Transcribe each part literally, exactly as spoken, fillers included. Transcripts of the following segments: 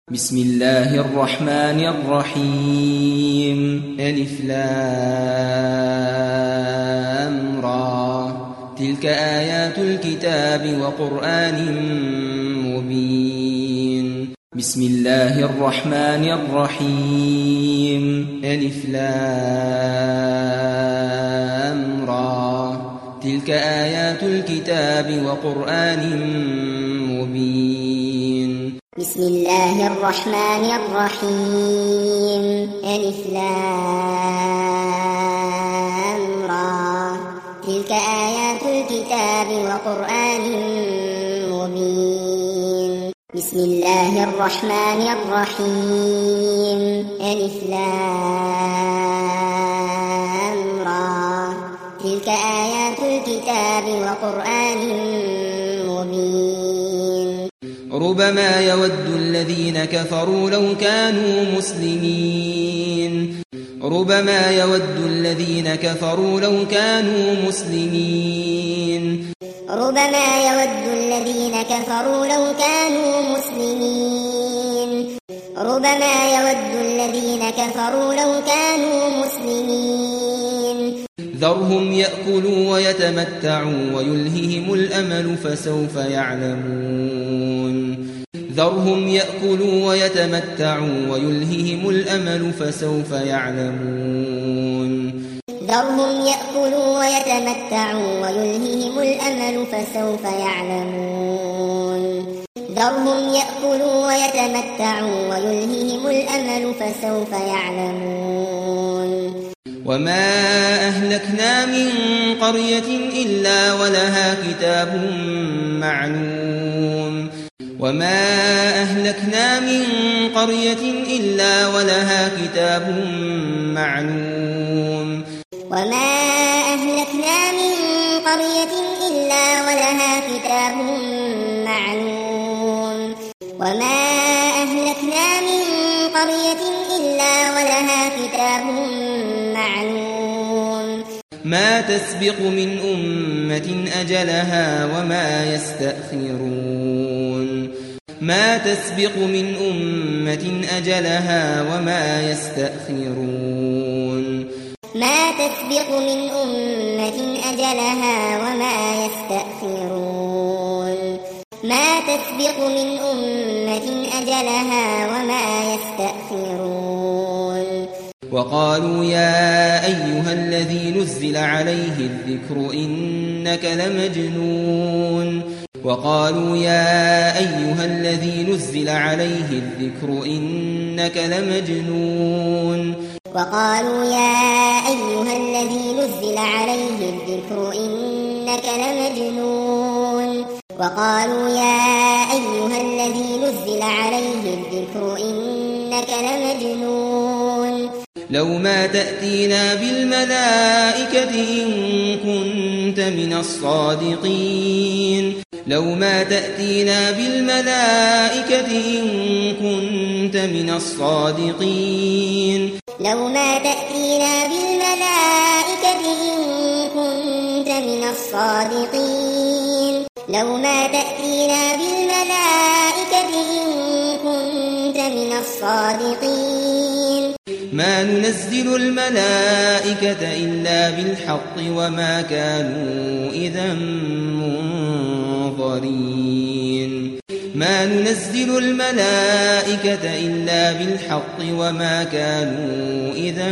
بسم الله الرحمن الرحيم ألف لام را تلك آيات الكتاب وقرآن مبين بسم الله الرحمن الرحيم ألف لام را تلك آيات الكتاب وقرآن مبين بسم الله الرحمن الرحيم ألف لام را تلك آيات الكتاب وقرآن مبين بسم الله الرحمن الرحيم ألف لام را تلك آيات الكتاب وقرآن مبين ربما يود الذين كفروا لو كانوا مسلمين ربما يود الذين كفروا لو كانوا مسلمين ربما يود الذين كفروا لو كانوا مسلمين ربما يود الذين كفروا لو كانوا مسلمين ذرهم يأكلوا ويتمتعوا ويلههم الأمل فسوف يعلمون ذرهم يأكلوا ويتمتعوا ويلههم الأمل فسوف يعلمون ذرهم يأكلوا ويتمتعوا ويلههم الأمل فسوف يعلمون ذرهم يأكلوا ويتمتعوا ويلههم الأمل فسوف يعلمون وما أهلكنا من قرية إلا ولها كتاب معلوم وما أهلكنا من قرية إلا ولها كتاب معلوم وما أهلكنا من قرية إلا ولها كتاب معلوم وما أهلكنا من قرية إلا ولها كتاب معلوم ما تسبق من أمة أجلها وما يستأخرون ما تسبق من أمة أجلها وما يستأخرون ما تسبق من أمة أجلها وما يستأخرون ما تسبق من أمة أجلها وما يستأخرون وقالوا يا أيها الذي نزل عليه الذكر إنك لمجنون وقالوا يا أيها الذي نزل عليه الذكر إنك لمجنون وقالوا يا أيها الذي نزل عليه الذكر إنك لمجنون وقالوا يا أيها الذي نزل عليه الذكر إنك لمجنون لو ما تأتينا بالملائكة إن كنت من الصادقين لو ما تأتينا بالملائكة إن كنت من الصادقين لو ما تأتينا بالملائكة إن كنت من الصادقين لو ما تأتينا بالملائكة إن كنت من الصادقين ما ننزل الملائكة إلا بالحق وما كانوا إذا منظرين ما ننزل الملائكة إلا بالحق وما كانوا إذا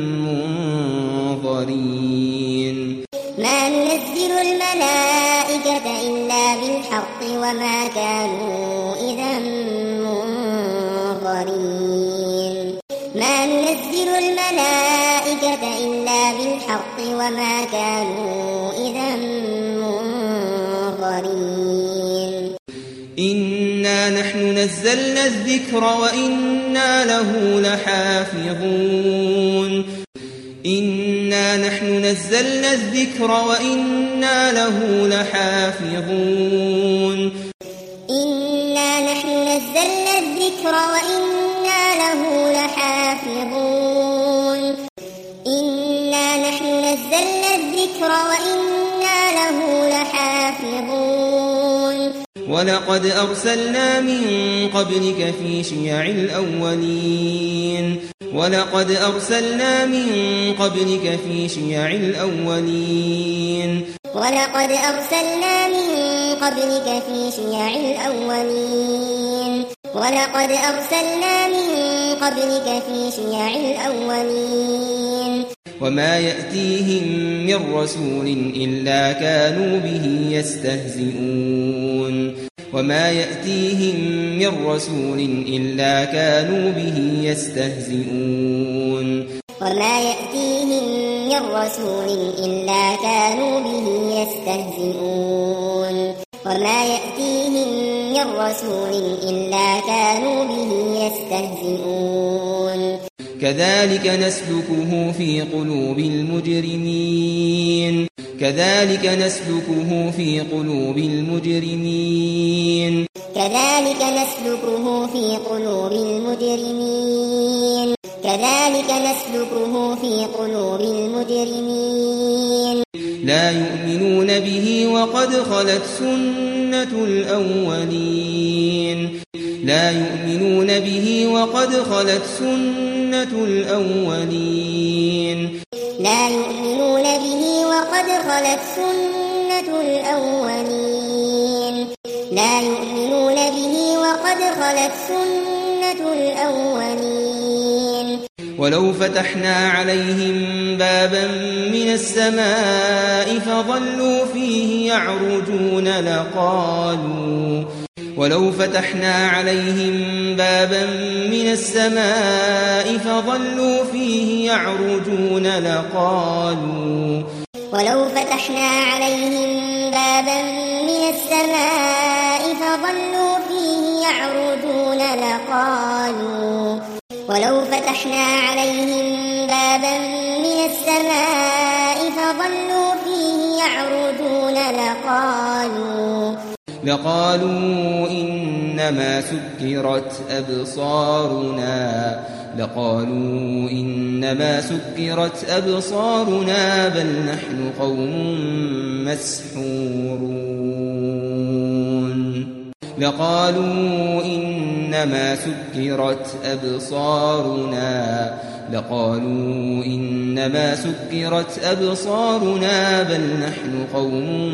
منظرين ما ننزل الملائكة إلا بالحق وما كانوا إذا منظرين ما ننزل الملائكة إلا بالحق وما كانوا إذا منظرين إنا نحن نزلنا الذكر وإنا له لحافظون إنا نحن نزلنا الذكر وإنا له لحافظون إنا نحن نزلنا الذكر وإنا له لحافظون إنا نحن نزلنا الذكر وإنا له لحافظون ولقد أرسلنا من قبلك في شيع الأولين ولقد أرسلنا من قبلك في شيع الأولين ولقد أرسلنا من قبلك في شيع الأولين ولقد أرسلنا من قبلك في شيع الأولين وما يأتيهم من رسول إلا كانوا به يستهزئون وما يأتيهم من رسول إلا كانوا به يستهزئون وما يأتيهم من رسول إلا كانوا به يستهزئون وما يأتيهم من رسول إلا كانوا به يستهزئون كذلك نسلكه في قلوب المجرمين كذلك نسلكه في قلوب المجرمين كذلك نسلكه في قلوب المجرمين كذلك نسلكه في قلوب المجرمين لا يؤمنون به وقد خلت سنة الأولين لا يؤمنون به وقد خلت سنة الأولين لا يؤمنون به وقد خلت سنة الأولين لا يؤمنون به وقد خلت سنة الأولين ولو فتحنا عليهم بابا من السماء فظلوا فيه يعرجون لقالوا ولو فتحنا عليهم بابا من السماء فظلوا فيه يعرجون لقالوا ولو فتحنا عليهم بابا من السماء فظلوا فيه يعرجون لقالوا ولو فتحنا عليهم بابا من السماء فظلوا فيه يعرجون لقالوا لقالوا إنما سكرت أبصارنا لقالوا إنما سكرت أبصارنا بل نحن قوم مسحورون لقالوا إنما سكرت أبصارنا لقالوا إنما سكرت أبصارنا بل نحن قوم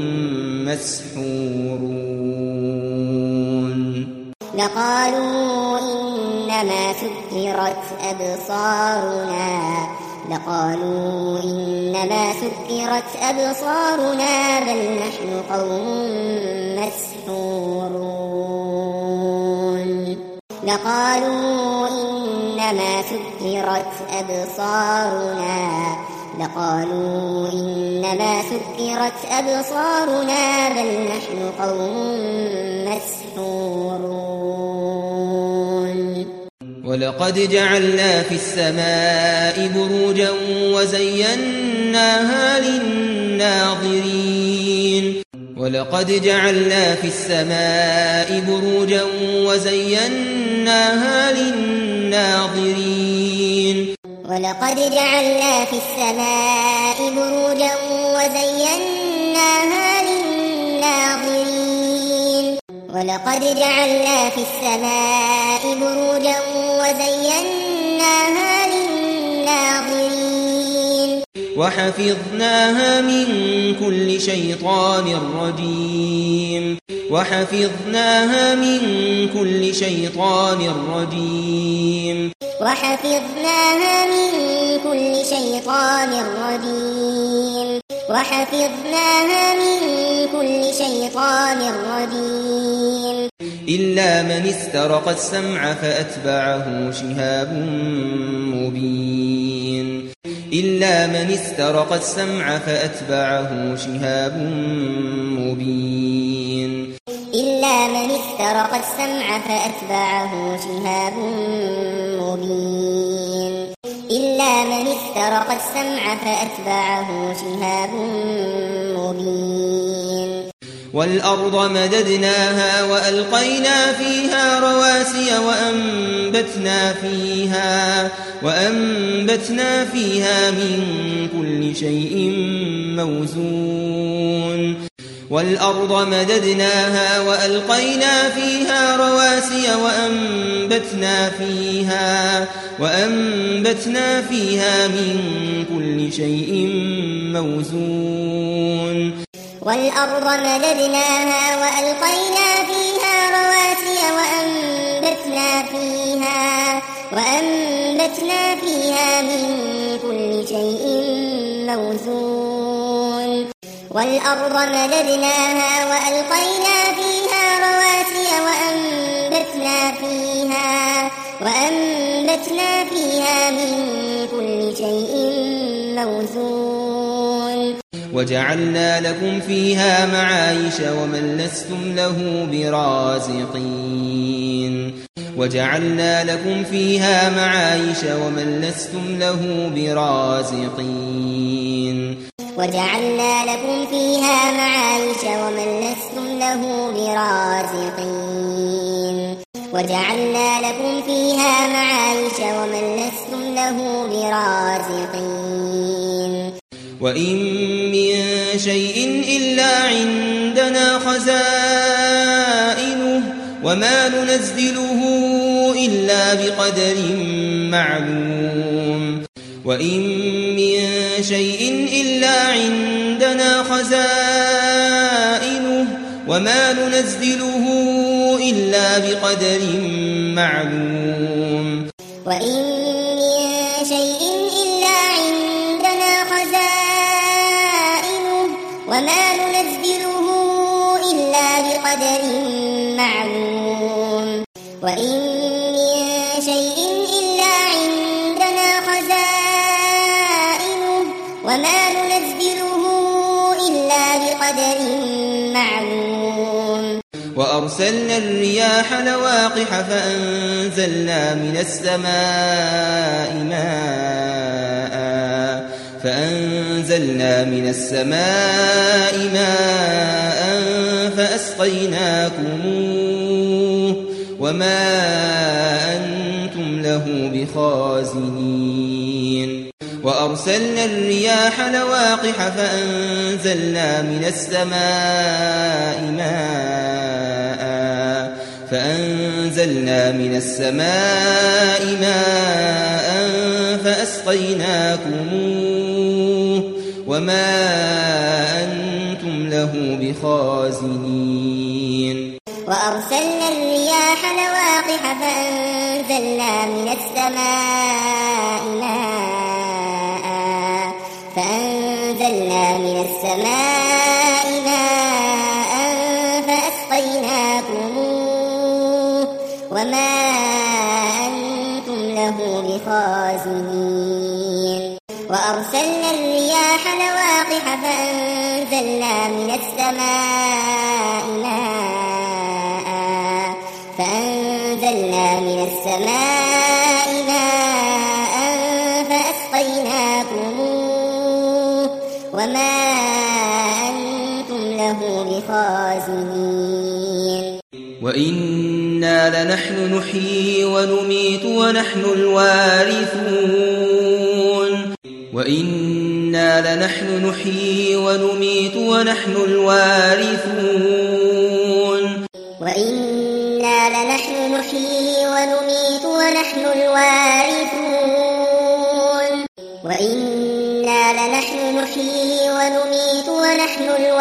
مسحورون لقالوا إنما سكرت أبصارنا لقالوا إنما سكرت أبصارنا بل نحن قوم مسحورون لقالوا إنما سكرت أبصارنا لقالوا إنما سكرت أبصارنا بل نحن قوم مسحورون ولقد جعلنا في السماء بروجا وزيناها للناظرين ولقد جعلنا في السماء بروجا وزيناها للناظرين ولقد جعلنا في السماء بروجا وزيناها للناظرين ولقد جعلنا في السماء بروجا وزيناها للناظرين وحفظناها من كل شيطان رجيم وحفظناها من كل شيطان رجيم وحفظناها من كل شيطان رجيم وحفظناها من كل شيطان رجيم إلا من استرق السمع فأتبعه شهاب مبين إلا من استرق السمع فأتبعه شهاب مبين إلا من استرق السمع فأتبعه شهاب مبين إلا من استرق السمع فأتبعه شهاب مبين والأرض مددناها وألقينا فيها رواسي وأنبتنا فيها وأنبتنا فيها من كل شيء موزون والأرض مددناها وألقينا فيها رواسي وأنبتنا فيها وأنبتنا فيها من كل شيء موزون والأرض مددناها وألقينا فيها رواسي وأنبتنا فيها وأنبتنا فيها من كل شيء موزون والأرض مددناها وألقينا فيها رواسي وأنبتنا فيها وأنبتنا فيها من كل شيء موزون وجعلنا لكم فيها معايش ومن لستم له برازقين وجعلنا لكم فيها معايش ومن لستم له برازقين وجعلنا لكم فيها معايش ومن لستم له برازقين وجعلنا لكم فيها معايش ومن لستم له برازقين وإن من شيء إلا عندنا خزائنه وما ننزله إلا بقدر معلوم وإن من شيء إلا عندنا خزائنه وما ننزله إلا بقدر معلوم وإن من شيء إلا عندنا خزائنه وما ننزله إلا بقدر معلوم وإن من شيء إلا عندنا خزائنه وما ننزله إلا بقدر معلوم وأرسلنا الرياح لواقح فأنزلنا من السماء ماء فأنزلنا من السماء ماء فأسقيناكموه وما أنتم له بخازنين وأرسلنا الرياح لواقح فأنزلنا من السماء ماء فأنزلنا من السماء ماء فأسقيناكموه وما أنتم له بخازنين وأرسلنا الرياح لواقح فأنزلنا من السماء ماء فأنزلنا من السماء ماء فأسقيناكموه وما أنتم له بخازنين وأرسلنا الرياح لواقح فأنزلنا من السماء ماء فأنزلنا من السماء ماء فأسقيناكموه وما أنتم له بخازنين وإنا لنحن نحيي ونميت ونحن الوارثون وإنا لنحن نحيي ونميت ونحن الوارثون وإنا لنحن نحيي ونميت ونحن الوارثون وإنا لنحن نحيي ونميت ونحن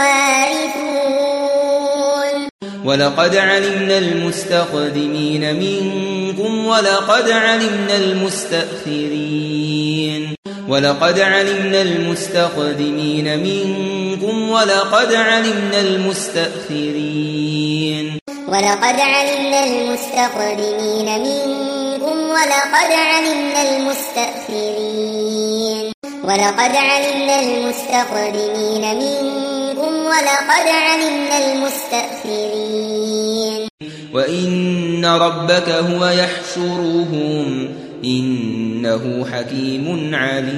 الوارثون ولقد علمنا المستقدمين منكم ولقد علمنا المستأخرين ولقد علمنا المستقدمين منكم ولقد علمنا المستأخرين ولقد علمنا المستقدمين منكم ولقد علمنا المستأخرين ولقد علمنا المستقدمين منكم ولقد علمنا المستأخرين وإن ربك هو يحشرهم إنه حكيم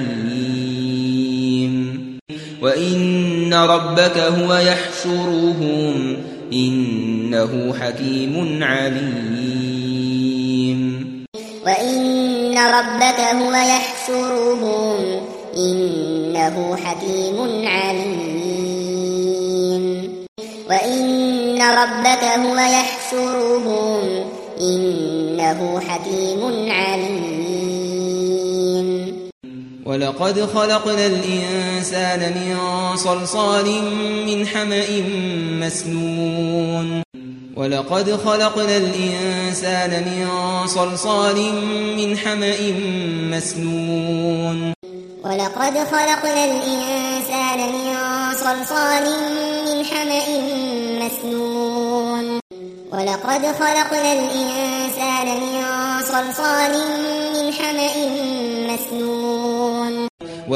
عليم وإن ربك هو يحشرهم إنه حكيم عليم وإن ربك هو يحشرهم إنه حكيم عليم وإن ربك هو يحشرهم إنه حكيم عليم ولقد خلقنا الإنسان من صلصال من حمأ مسنون ولقد خلقنا الإنسان من صلصال من حمأ مسنون ولقد خلقنا الإنسان من صلصال من حمأ مسنون ولقد خلقنا الإنسان من صلصال من حمأ مسنون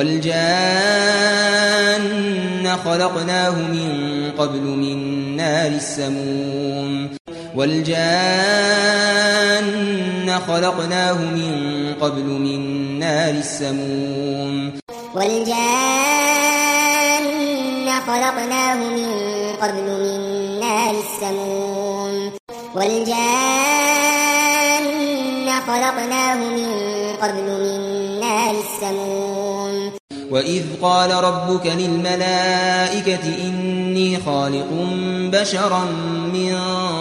والجان خلقناه من قبل من نار السموم والجان خلقناه من قبل من نار السموم والجان خلقناه من قبل من نار السموم والجان خلقناه من قبل من نار السموم وإذ قال ربك للملائكة إني خالق بشرا من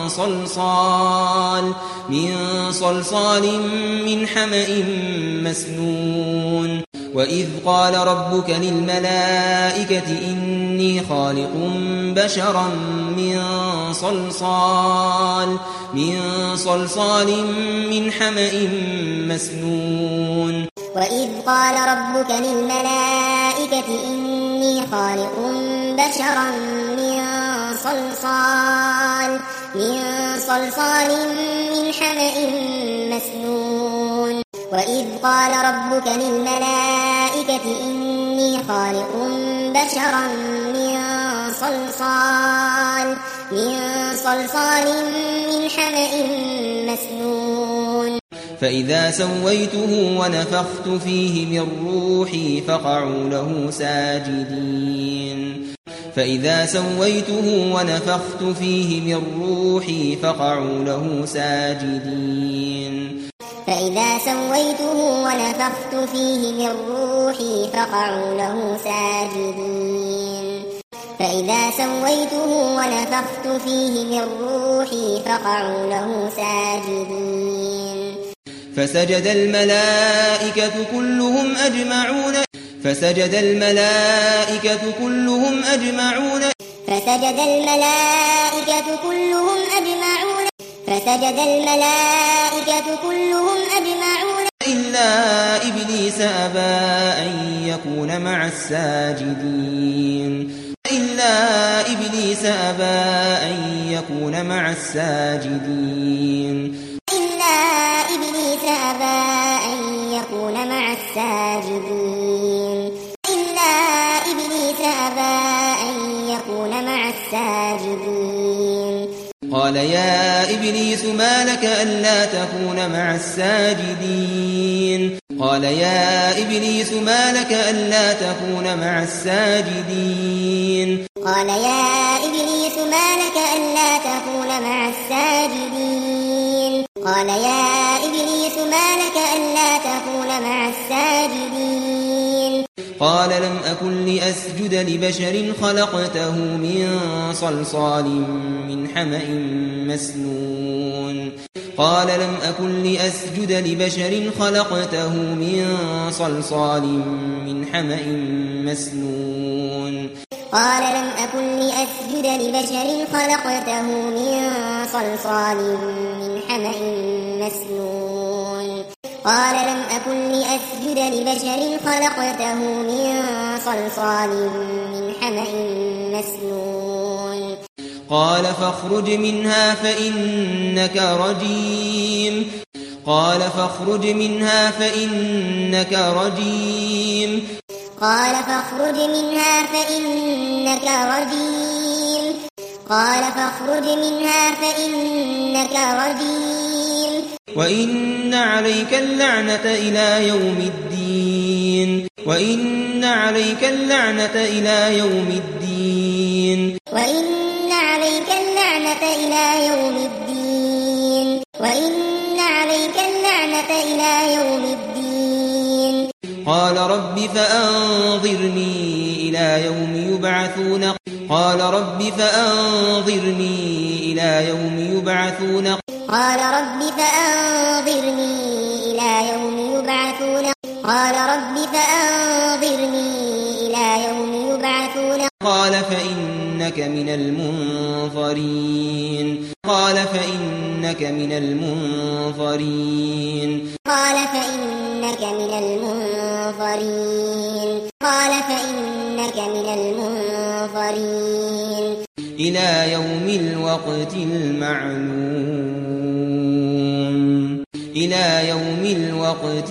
صلصال من صلصال من حمأ مسنون وإذ قال ربك للملائكة إني خالق بشرا من صلصال من صلصال من حمأ مسنون وإذ قال ربك للملائكة إني خالق بشرا من صلصال من صلصال من حمأ مسنون وإذ قال ربك للملائكة إني خالق بشرا من صلصال من صلصال من حمأ مسنون فإذا سويته ونفخت فيه من روحي فقعوا له ساجدين فإذا سويته ونفخت فيه من روحي فقعوا له ساجدين فإذا سويته ونفخت فيه من روحي فقعوا له ساجدين فإذا سويته ونفخت فيه من روحي فقعوا له ساجدين فسجد الملائكة كلهم أجمعون فسجد الملائكة كلهم أجمعون فسجد الملائكة كلهم أجمعون فسجد الملائكة كلهم أجمعون إلا إبليس أبى أن يكون مع الساجدين إلا إبليس أبى أن يكون مع الساجدين إلا إبليس أبى أن يكون مع الساجدين إلا إبليس أبى أن يكون مع الساجدين قال يا إبليس ما لك ألا تكون مع الساجدين قال يا إبليس ما لك ألا تكون مع الساجدين قال يا إبليس ما لك ألا تكون مع الساجدين قال يا إبليس ما لك ألا تكون مع الساجدين قال لم أكن لأسجد لبشر خلقته من صلصال من حمأ مسنون قال لم أكن لأسجد لبشر خلقته من صلصال من حمأ مسنون قال لم أكن لأسجد لبشر خلقته من صلصال من حمأ مسنون قال لم أكن لأسجد لبشر خلقته من صلصال من حمأ مسنون قال فاخرج منها فإنك رجيم قال فاخرج منها فإنك رجيم قال فاخرج منها فإنك رجيم قال فاخرج منها فإنك رجيم وإن عليك اللعنة إلى يوم الدين وإن عليك اللعنة إلى يوم الدين وإن عليك اللعنة إلى يوم الدين وإن عليك اللعنة إلى يوم الدين قال رب فأنظرني إلى يوم يبعثون قال رب فأنظرني إلى يوم يبعثون قال رب فأنظرني إلى يوم يبعثون قال رب فأنظرني إلى يوم يبعثون قال فإنك من المنظرين قال فإنك من المنظرين قال فإنك من المنظرين قال فإنك من المنظرين إلى يوم الوقت المعلوم إلى يوم الوقت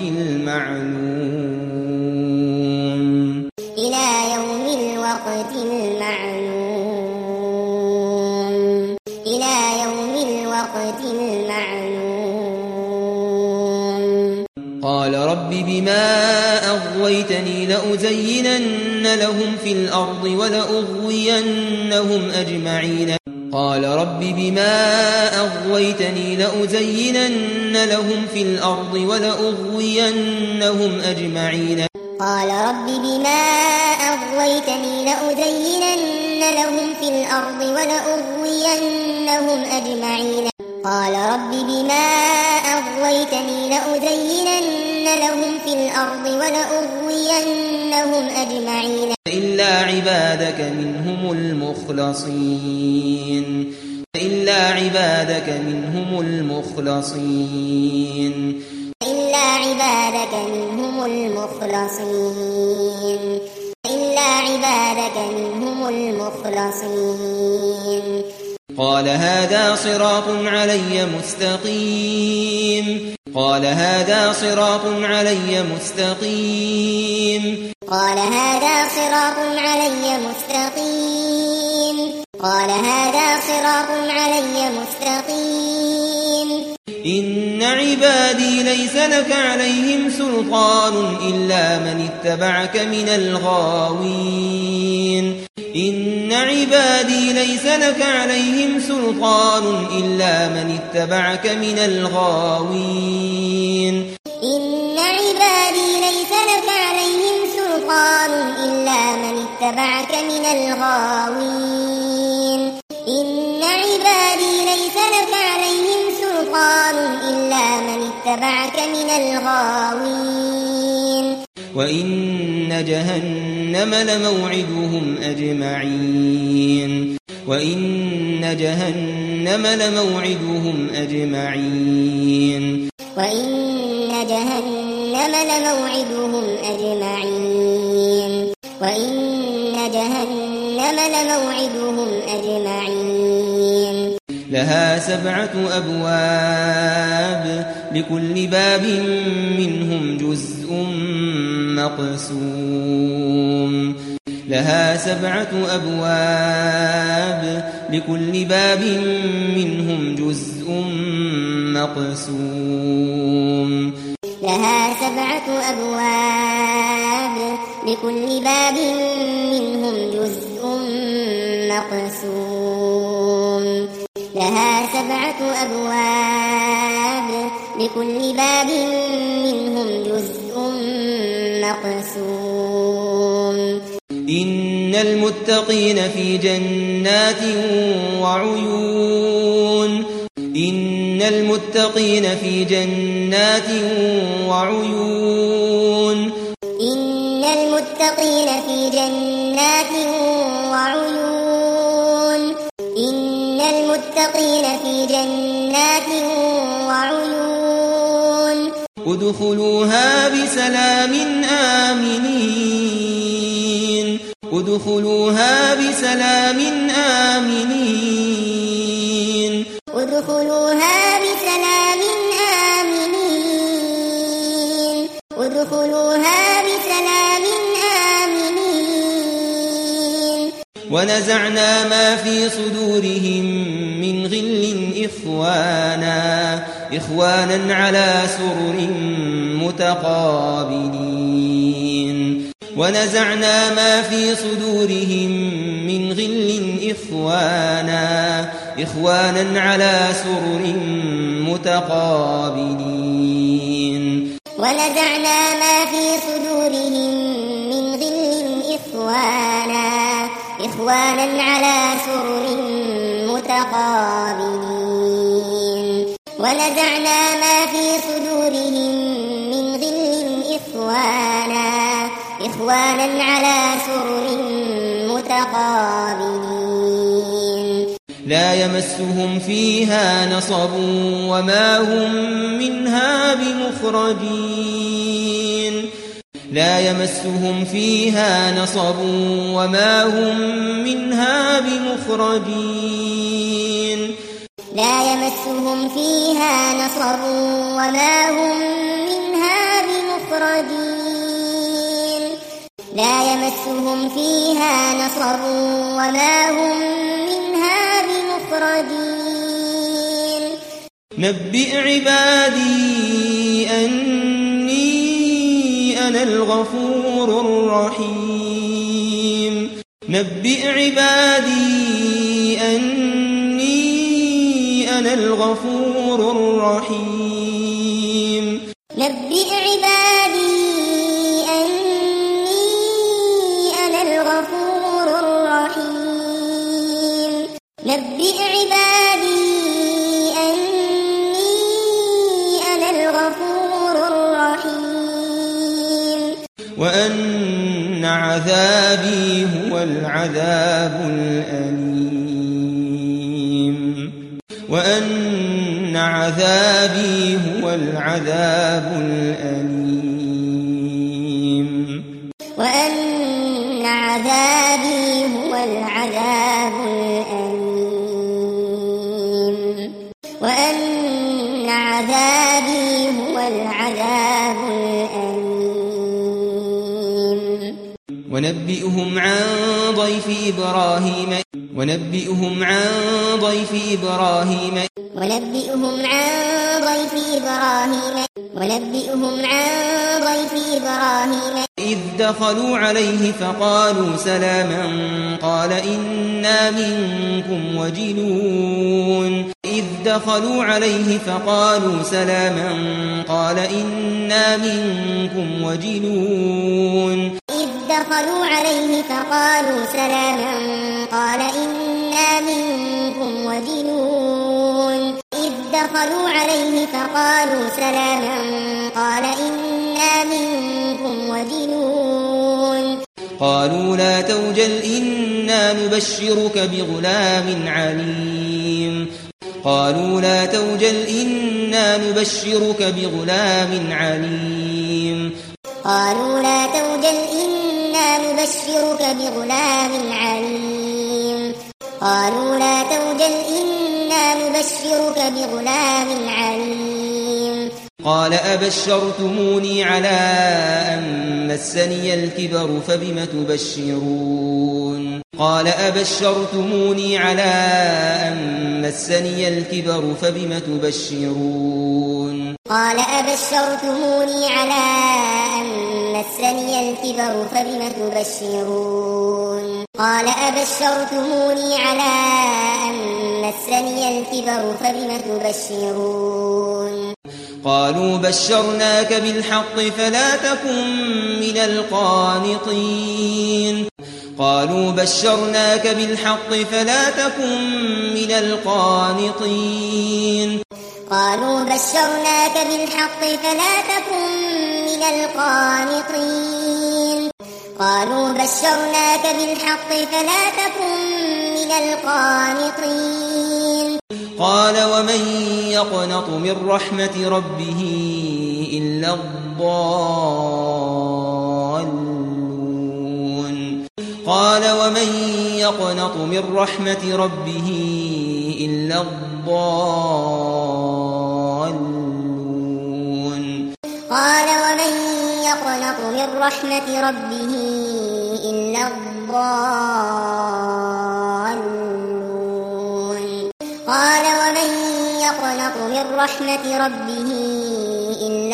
المعلوم إلى يوم الوقت المعلوم إلى يوم الوقت المعلوم قال رب بما أغويتني لأزينن لهم في الأرض ولأغوينهم أجمعين قال رب بما أغويتني لأزينن لهم في الأرض ولأغوينهم أجمعين قال رب بما أغويتني لأزينن لهم في الأرض ولأغوينهم أجمعين قال رب بما أغويتني لأزينن لهم في الأرض ولأغوينهم أجمعين إلا عبادك منهم المخلصين إلا عبادك منهم المخلصين إلا عبادك منهم المخلصين إلا عبادك منهم المخلصين قال هذا صراط علي مستقيم قال هذا صراط علي مستقيم قال هذا صراط علي مستقيم قال هذا صراط علي مستقيم إن عبادي ليس لك عليهم سلطان إلا من اتبعك من الغاوين إن عبادي ليس لك عليهم سلطان إلا من اتبعك من الغاوين إن عبادي ليس لك عليهم سلطان إلا من اتبعك من الغاوين إن عبادي ليس لك عليهم سلطان إلا من اتبعك من الغاوين وإن جهنم لموعدهم أجمعين وإن جهنم لموعدهم أجمعين وإن جهنم لموعدهم أجمعين وإن جهنم لموعدهم أجمعين لها سبعة أبواب لكل باب منهم جزء مقسوم لها سبعة أبواب لكل باب منهم جزء مقسوم لها سبعة أبواب لكل باب منهم جزء مقسوم لها سبعة أبواب لكل باب منهم جزء مقسوم إن المتقين في جنات وعيون إن المتقين في جنات وعيون إن المتقين في جنات وعيون إن المتقين في جنات وعيون ادخلوها بسلام آمنين ادخلوها بسلام آمنين ادخلوها بسلام آمنين ادخلوها بسلام آمنين ونزعنا ما في صدورهم من غل إخوانا إخوانا على سرر متقابلين ونزعنا ما في صدورهم من غل إخوانا إخوانا على سرر متقابلين ونزعنا ما في صدورهم من غل إخوانا إخوانا على سرر متقابلين ونزعنا ما في صدورهم من غل إخوانا إخوانا على سرر متقابلين لا يمسهم فيها نصب وما هم منها بمخرجين لا يمسهم فيها نصب وما هم منها بمخرجين لا يمسهم فيها نصب وما هم منها بمخرجين لا يمسهم فيها نصب وما هم منها بمخرجين نبئ عبادي أني أنا الغفور الرحيم نبئ عبادي أني أنا الغفور الرحيم نبئ عبادي أني أنا الغفور الرحيم نبئ عبادي أني أنا الغفور الرحيم وأن عذابي هو العذاب الأليم وأن عذابي هو العذاب الأليم وأن عذابي هو العذاب الأليم وأن عذابي هو العذاب الأليم ونبئهم عن ضيف إبراهيم ونبئهم عن ضيف إبراهيم ونبئهم عن ضيف إبراهيم ونبئهم عن ضيف إبراهيم إذ دخلوا عليه فقالوا سلاما قال إنا منكم وجلون إذ دخلوا عليه فقالوا سلاما قال إنا منكم وجلون إذ دخلوا عليه فقالوا سلاما قال إنا منكم وجلون إذ دخلوا عليه فقالوا سلاما قال إنا منكم وجلون قالوا لا توجل إنا نبشرك بغلام عليم قالوا لا توجل إنا نبشرك بغلام عليم قالوا لا توجل إنا نبشرك بغلام عليم قالوا لا توجل إنا نبشرك بغلام عليم قال أبشرتموني على أن مسني الكبر فبم تبشرون قال أبشرتموني على أن مسني الكبر فبم تبشرون قال أبشرتموني على أن مسني الكبر فبم تبشرون قال أبشرتموني على أن مسني الكبر فبم تبشرون قالوا بشرناك بالحق فلا تكن من القانطين قالوا بشرناك بالحق فلا تكن من القانطين قالوا بشرناك بالحق فلا تكن من القانطين قالوا بشرناك بالحق فلا تكن من القانطين قال ومن يقنط من رحمة ربه إلا الضالون قال ومن يقنط من رحمة ربه إلا الضالون قال ومن يقنط من رحمة ربه إلا الضالون قال ومن يقنط من رحمة ربه إلا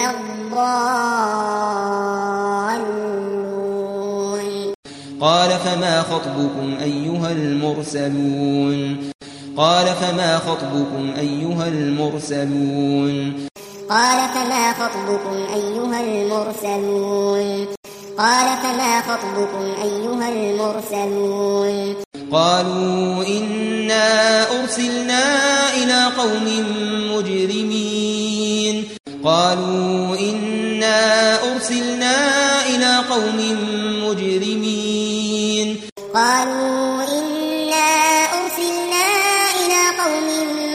الضالون قال فما خطبكم أيها المرسلون قال فما خطبكم أيها المرسلون قال فما خطبكم أيها المرسلون قال فما خطبكم أيها المرسلون قالوا إنا أرسلنا إلى قوم مجرمين قالوا إنا أرسلنا إلى قوم مجرمين قالوا إنا أرسلنا إلى قوم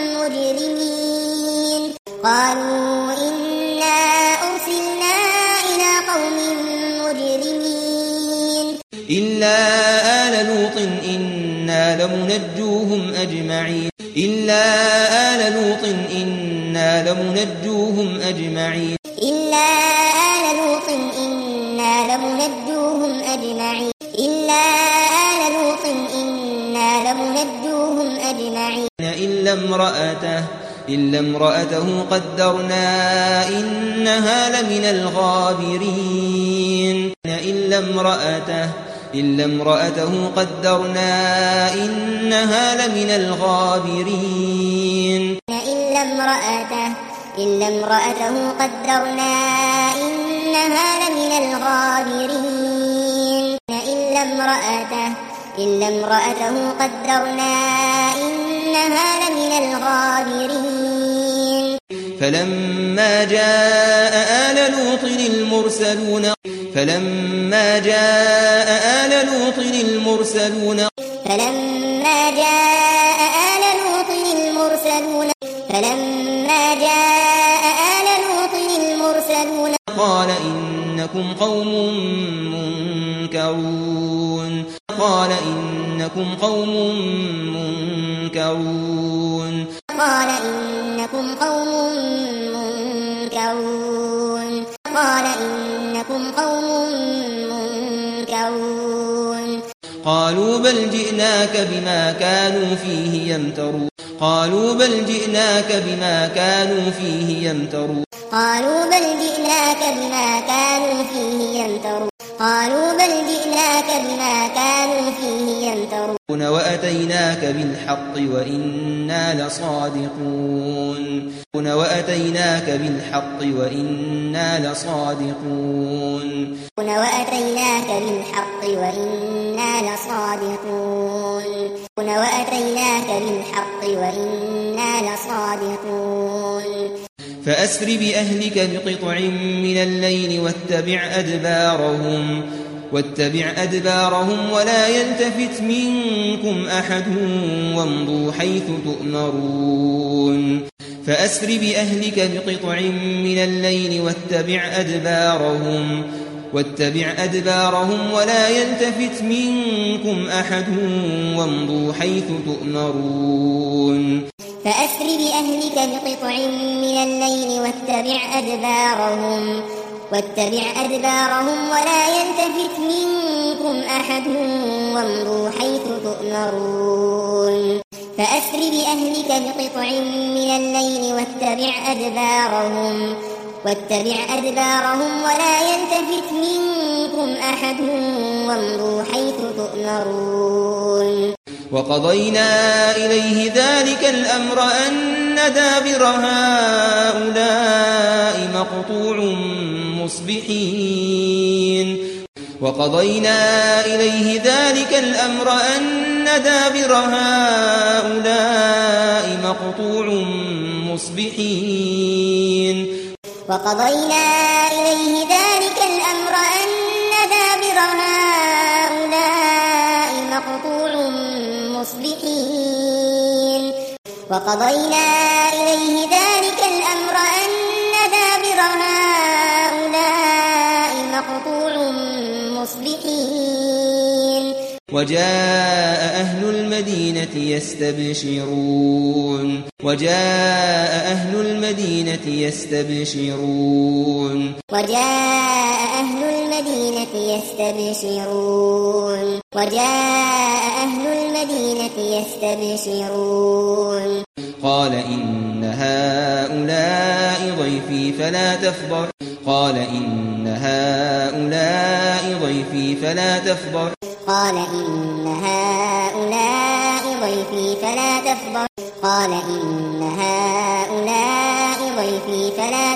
مجرمين قالوا إنا أرسلنا إلى قوم مجرمين إلا آل لوط إنا لمنجوهم أجمعين إلا آل لوط إنا لمنجوهم أجمعين إلا آل لوط إنا لمنجوهم أجمعين إلا آل لوط إنا لمنجوهم أجمعين إلا امرأته إلا امرأته قدرنا إنها لمن الغابرين إلا امرأته إلا امرأته قدرنا إنها لمن الغابرين إلا امرأته إلا امرأته قدرنا إنها لمن الغابرين إلا امرأته إلا امرأته قدرنا إنها لمن الغابرين فلما جاء آل لوط المرسلون فلما جاء آل لوط المرسلون فلما جاء آل لوط المرسلون فلما جاء آل لوط المرسلون قال إنكم قوم منكرون قال إنكم قوم منكرون قال إنكم قوم منكرون قال إنكم قوم منكرون قالوا بل جئناك بما كانوا فيه يمترون قالوا بل جئناك بما كانوا فيه يمترون قالوا بل جئناك بما كانوا فيه يمترون قالوا بل جئناك بما كانوا فيه يمترون وأتيناك بالحق وإنا لصادقون وأتيناك بالحق وإنا لصادقون وأتيناك بالحق وإنا لصادقون وأتيناك بالحق وإنا لصادقون فأسر بأهلك بقطع من الليل واتبع أدبارهم واتبع أدبارهم ولا يلتفت منكم أحد وامضوا حيث تؤمرون فأسر بأهلك بقطع من الليل واتبع أدبارهم واتبع أدبارهم ولا يلتفت منكم أحد وامضوا حيث تؤمرون فأسر بأهلك بقطع من الليل واتبع أدبارهم واتبع أدبارهم ولا يلتفت منكم أحد وامضوا حيث تؤمرون فأسر بأهلك بقطع من الليل واتبع أدبارهم واتبع أدبارهم ولا يلتفت منكم أحد وامضوا حيث تؤمرون وقضينا إليه ذلك الأمر أن دابر هؤلاء مقطوع مصبحين وقضينا إليه ذلك الأمر أن دابر هؤلاء مقطوع مصبحين وقضينا إليه ذلك الأمر أن دابر هؤلاء مقطوع مصبحين وقضينا إليه ذلك الأمر أن دابر هؤلاء مقطوع مصبحين وجاء أهل المدينة يستبشرون وجاء أهل المدينة يستبشرون وجاء أهل المدينة يستبشرون وجاء أهل المدينة يستبشرون قال إن هؤلاء ضيفي فلا تفضح قال إن هؤلاء ضيفي فلا تفضح قال إن هؤلاء ضيفي فلا تفضح قال إن هؤلاء ضيفي فلا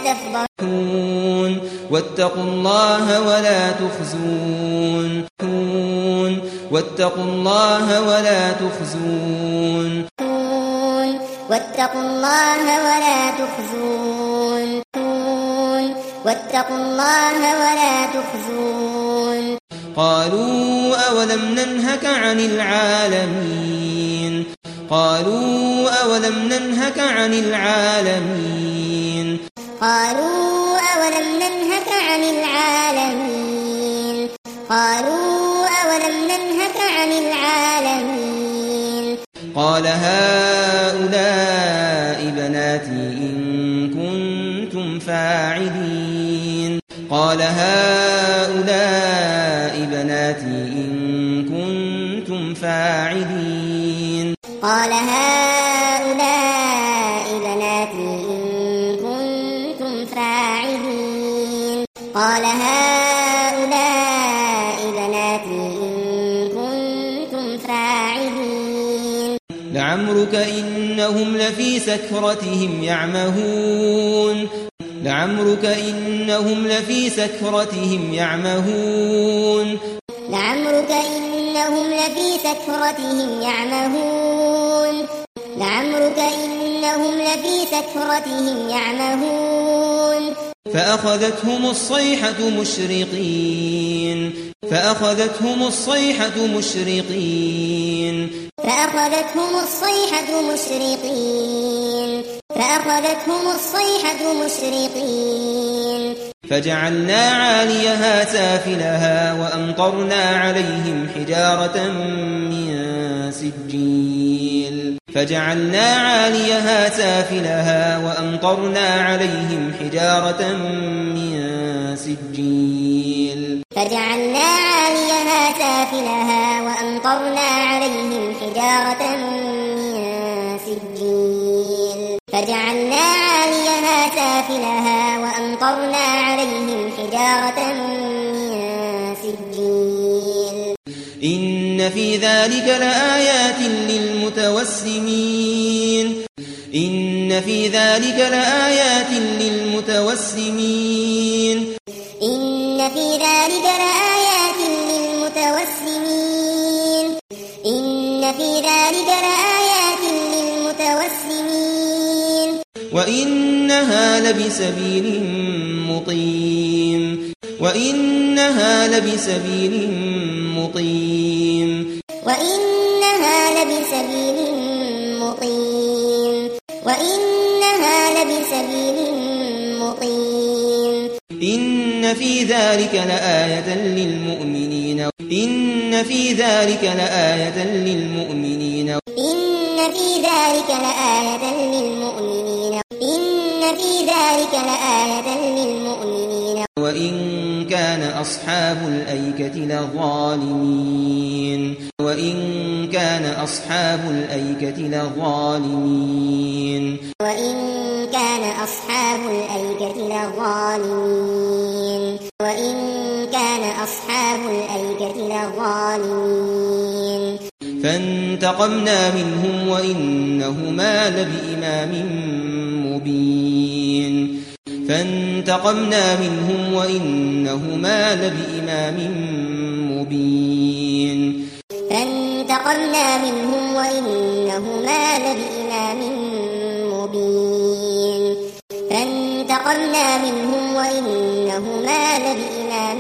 تفضحون واتقوا الله ولا تخزون واتقوا الله ولا تخزون واتقوا الله ولا تخزون واتقوا الله ولا تخزون قالوا أولم ننهك عن العالمين قالوا أولم ننهك عن العالمين قالوا أولم ننهك عن العالمين قالوا أولم ننهك عن العالمين قال هؤلاء بناتي إن كنتم فاعلين قال هؤلاء بناتي إن كنتم فاعلين قال هؤلاء بناتي إن كنتم فاعلين قال هؤلاء بناتي إن كنتم فاعلين لعمرك إنهم لفي سكرتهم يعمهون لعمرك إنهم لفي سكرتهم يعمهون لعمرك إنهم لفي سكرتهم يعمهون لعمرك إنهم لفي سكرتهم يعمهون فأخذتهم الصيحة مشرقين فأخذتهم الصيحة مشرقين فأخذتهم الصيحة مشرقين فأخذتهم الصيحة مشرقين فجعلنا عاليها سافلها وأمطرنا عليهم حجارة من سجيل فجعلنا عاليها سافلها وأمطرنا عليهم حجارة من سجيل فجعلنا عاليها سافلها وأمطرنا عليهم حجارة من سجيل فجعلنا عاليها سافلها وأمطرنا عليهم حجارة من سجيل إن في ذلك لآيات للمتوسمين إن في ذلك لآيات للمتوسمين إن في ذلك لآيات للمتوسمين إن في ذلك لآيات للمتوسمين وإنها لبسبيل مقيم وإنها لبسبيل مقيم وإنها لبسبيل مقيم وإنها لبسبيل مقيم إن في ذلك لآية للمؤمنين إن في ذلك لآية للمؤمنين إن في ذلك لآية للمؤمنين إن في ذلك لآية للمؤمنين وإن كان أصحاب الأيكة لظالمين وإن كان أصحاب الأيكة لظالمين وإن كان أصحاب الأيكة لظالمين وإن كان أصحاب الأيكة لظالمين فانتقمنا منهم وإنهما لبإمام مبين فانتقمنا منهم وإنهما لبإمام مبين فانتقمنا منهم وإنهما لبإمام مبين فانتقمنا منهم وإنهما لبإمام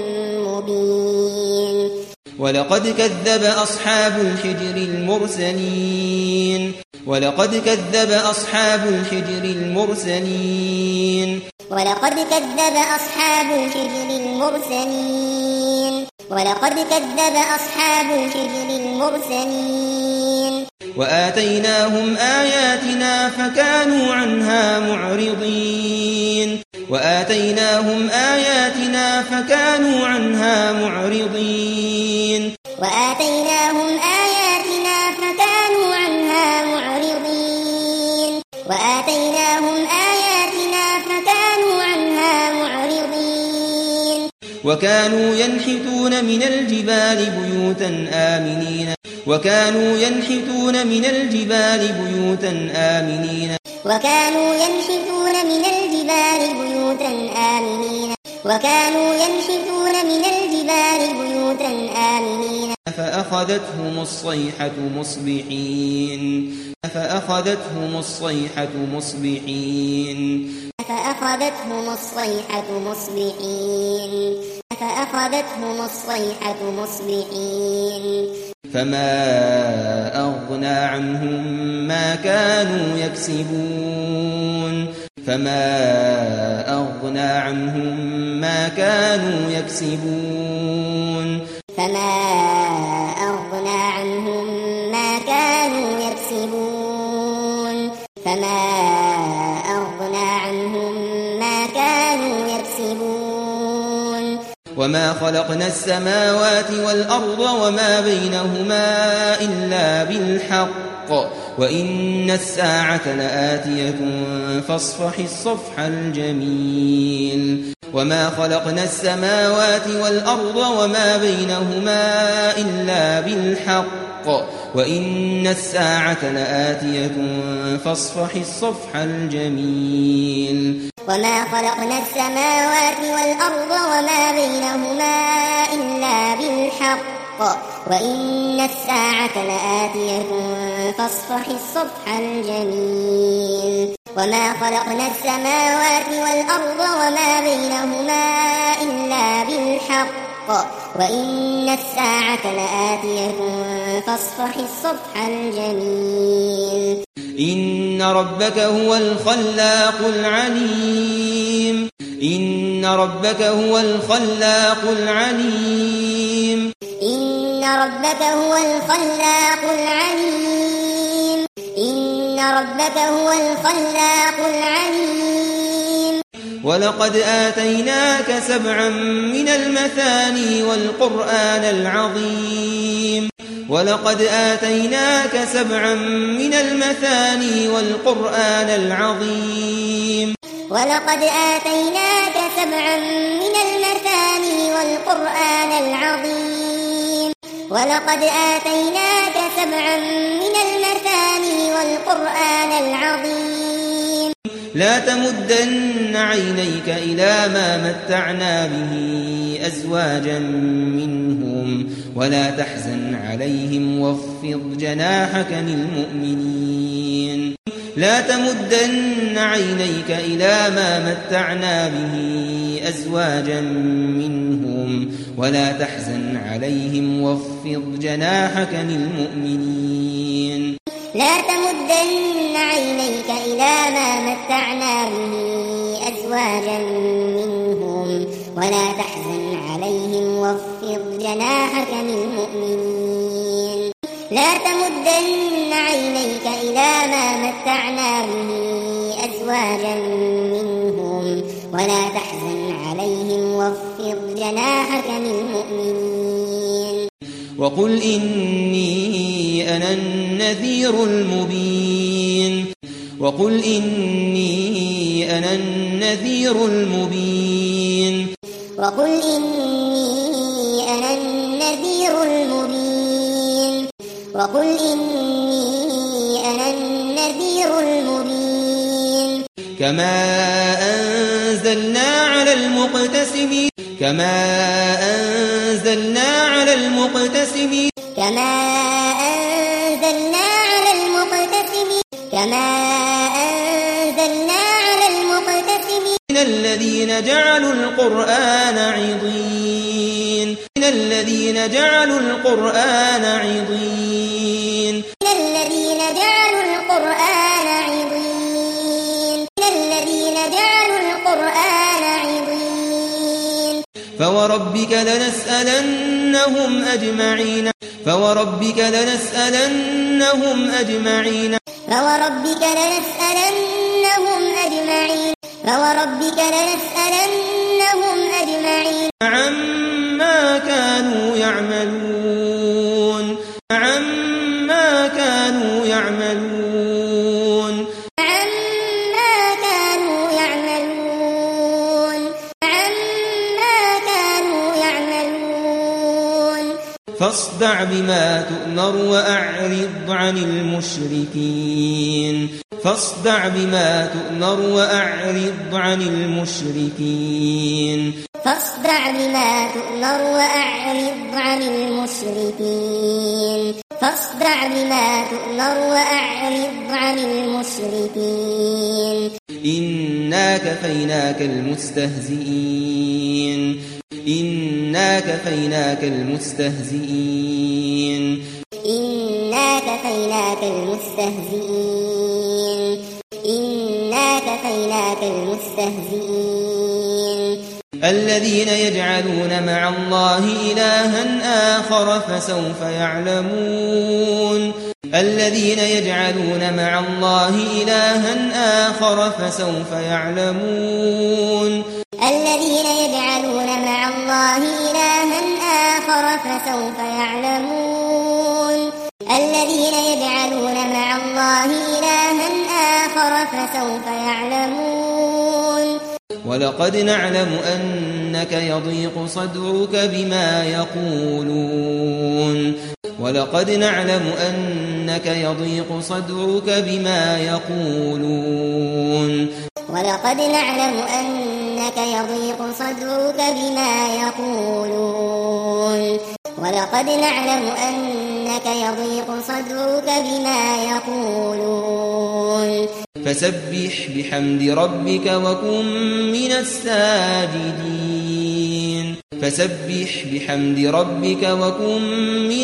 مبين ولقد كذب أصحاب الحجر المرسلين ولقد كذب أصحاب الحجر المرسلين ولقد كذب أصحاب الحجر المرسلين ولقد كذب أصحاب الحجر المرسلين وآتيناهم آياتنا فكانوا عنها معرضين وآتيناهم آياتنا فكانوا عنها معرضين وآتيناهم آياتنا فكانوا عنها معرضين وآتيناهم آياتنا فكانوا عنها معرضين وكانوا ينحتون من الجبال بيوتا آمنين وكانوا ينحتون من الجبال بيوتا آمنين وكانوا ينحتون من الجبال بيوتا آمنين وكانوا ينحتون من الجبال بيوتا آمنين فأخذتهم الصيحة مصبحين فأخذتهم الصيحة مصبحين فأخذتهم الصيحة مصبحين فأخذتهم الصيحة مصبحين فما أغنى عنهم ما كانوا يكسبون فما أغنى عنهم ما كانوا يكسبون فما أغنى عنهم ما كانوا يكسبون فما أغنى عنهم ما كانوا يكسبون وما خلقنا السماوات والأرض وما بينهما إلا بالحق وإن الساعة لآتية فاصفح الصفح الجميل وما خلقنا السماوات والأرض وما بينهما إلا بالحق وإن الساعة لآتية فاصفح الصفح الجميل وما خلقنا السماوات والأرض وما بينهما إلا بالحق وإن الساعة لآتية فاصفح الصفح الجميل وما خلقنا السماوات والأرض وما بينهما إلا بالحق وإن الساعة لآتية فاصفح الصفح الجميل إن ربك هو الخلاق العليم إن ربك هو الخلاق العليم إن ربك هو الخلاق العليم إن ربك هو الخلاق العليم ولقد آتيناك سبعا من المثاني والقرآن العظيم ولقد آتيناك سبعا من المثاني والقرآن العظيم ولقد آتيناك سبعا من المثاني والقرآن العظيم ولقد آتيناك سبعا من المثاني والقرآن العظيم لا تمدن عينيك إلى ما متعنا به أزواجا منهم ولا تحزن عليهم واخفض جناحك للمؤمنين لا تمدن عينيك إلى ما متعنا به أزواجا منهم ولا تحزن عليهم واخفض جناحك للمؤمنين لا تمدن عينيك إلى ما متعنا به أزواجا منهم ولا تحزن عليهم واخفض جناحك للمؤمنين لا تمدن عينيك إلى ما متعنا به أزواجا منهم ولا تحزن عليهم واخفض جناحك للمؤمنين وقل إني أنا النذير المبين وقل إني أنا النذير المبين وقل إني أنا النذير المبين وقل إني أنا النذير المبين كما أنزلنا على المقتسمين كما أنزلنا على المقتسمين كما أنزلنا على المقتسمين كما أنزلنا على المقتسمين من الذين جعلوا القرآن عضين من الذين جعلوا القرآن عضين من الذين جعلوا القرآن عضين من الذين جعلوا القرآن عضين فوربك لنسألنهم أجمعين فوربك لنسألنهم أجمعين فوربك لنسألنهم أجمعين فوربك لنسألنهم أجمعين عما كانوا يعملون عما كانوا يعملون عما كانوا يعملون عما كانوا يعملون فاصدع بما تؤمر وأعرض عن المشركين فاصدع بما تؤمر وأعرض عن المشركين فاصدع بما تؤمر وأعرض عن المشركين فاصدع بما تؤمر وأعرض عن المشركين إنا كفيناك المستهزئين إنا كفيناك المستهزئين إنا كفيناك المستهزئين إنا كفيناك المستهزئين الذين يجعلون مع الله إلها آخر فسوف يعلمون الذين يجعلون مع الله إلها آخر فسوف يعلمون الذين يجعلون مع الله إلها آخر فسوف يعلمون الذين يجعلون مع الله إلها آخر فسوف يعلمون ولقد نعلم أنك يضيق صدرك بما يقولون ولقد نعلم أنك يضيق صدرك بما يقولون ولقد نعلم أنك يضيق صدرك بما يقولون ولقد نعلم أنك يضيق صدرك بما يقولون فسبح بحمد ربك وكن من الساجدين فسبح بحمد ربك وكن من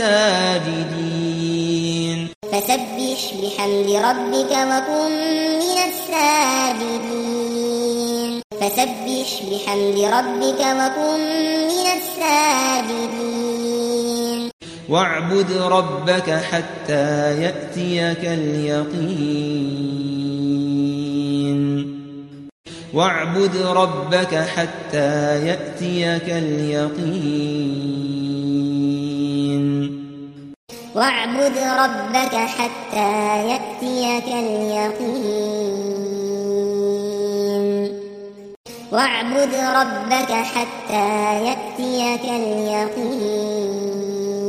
الساجدين فسبح بحمد ربك وكن من الساجدين فسبح بحمد ربك وكن من الساجدين واعبد ربك حتى يأتيك اليقين واعبد ربك حتى يأتيك اليقين واعبد ربك حتى يأتيك اليقين واعبد ربك حتى يأتيك اليقين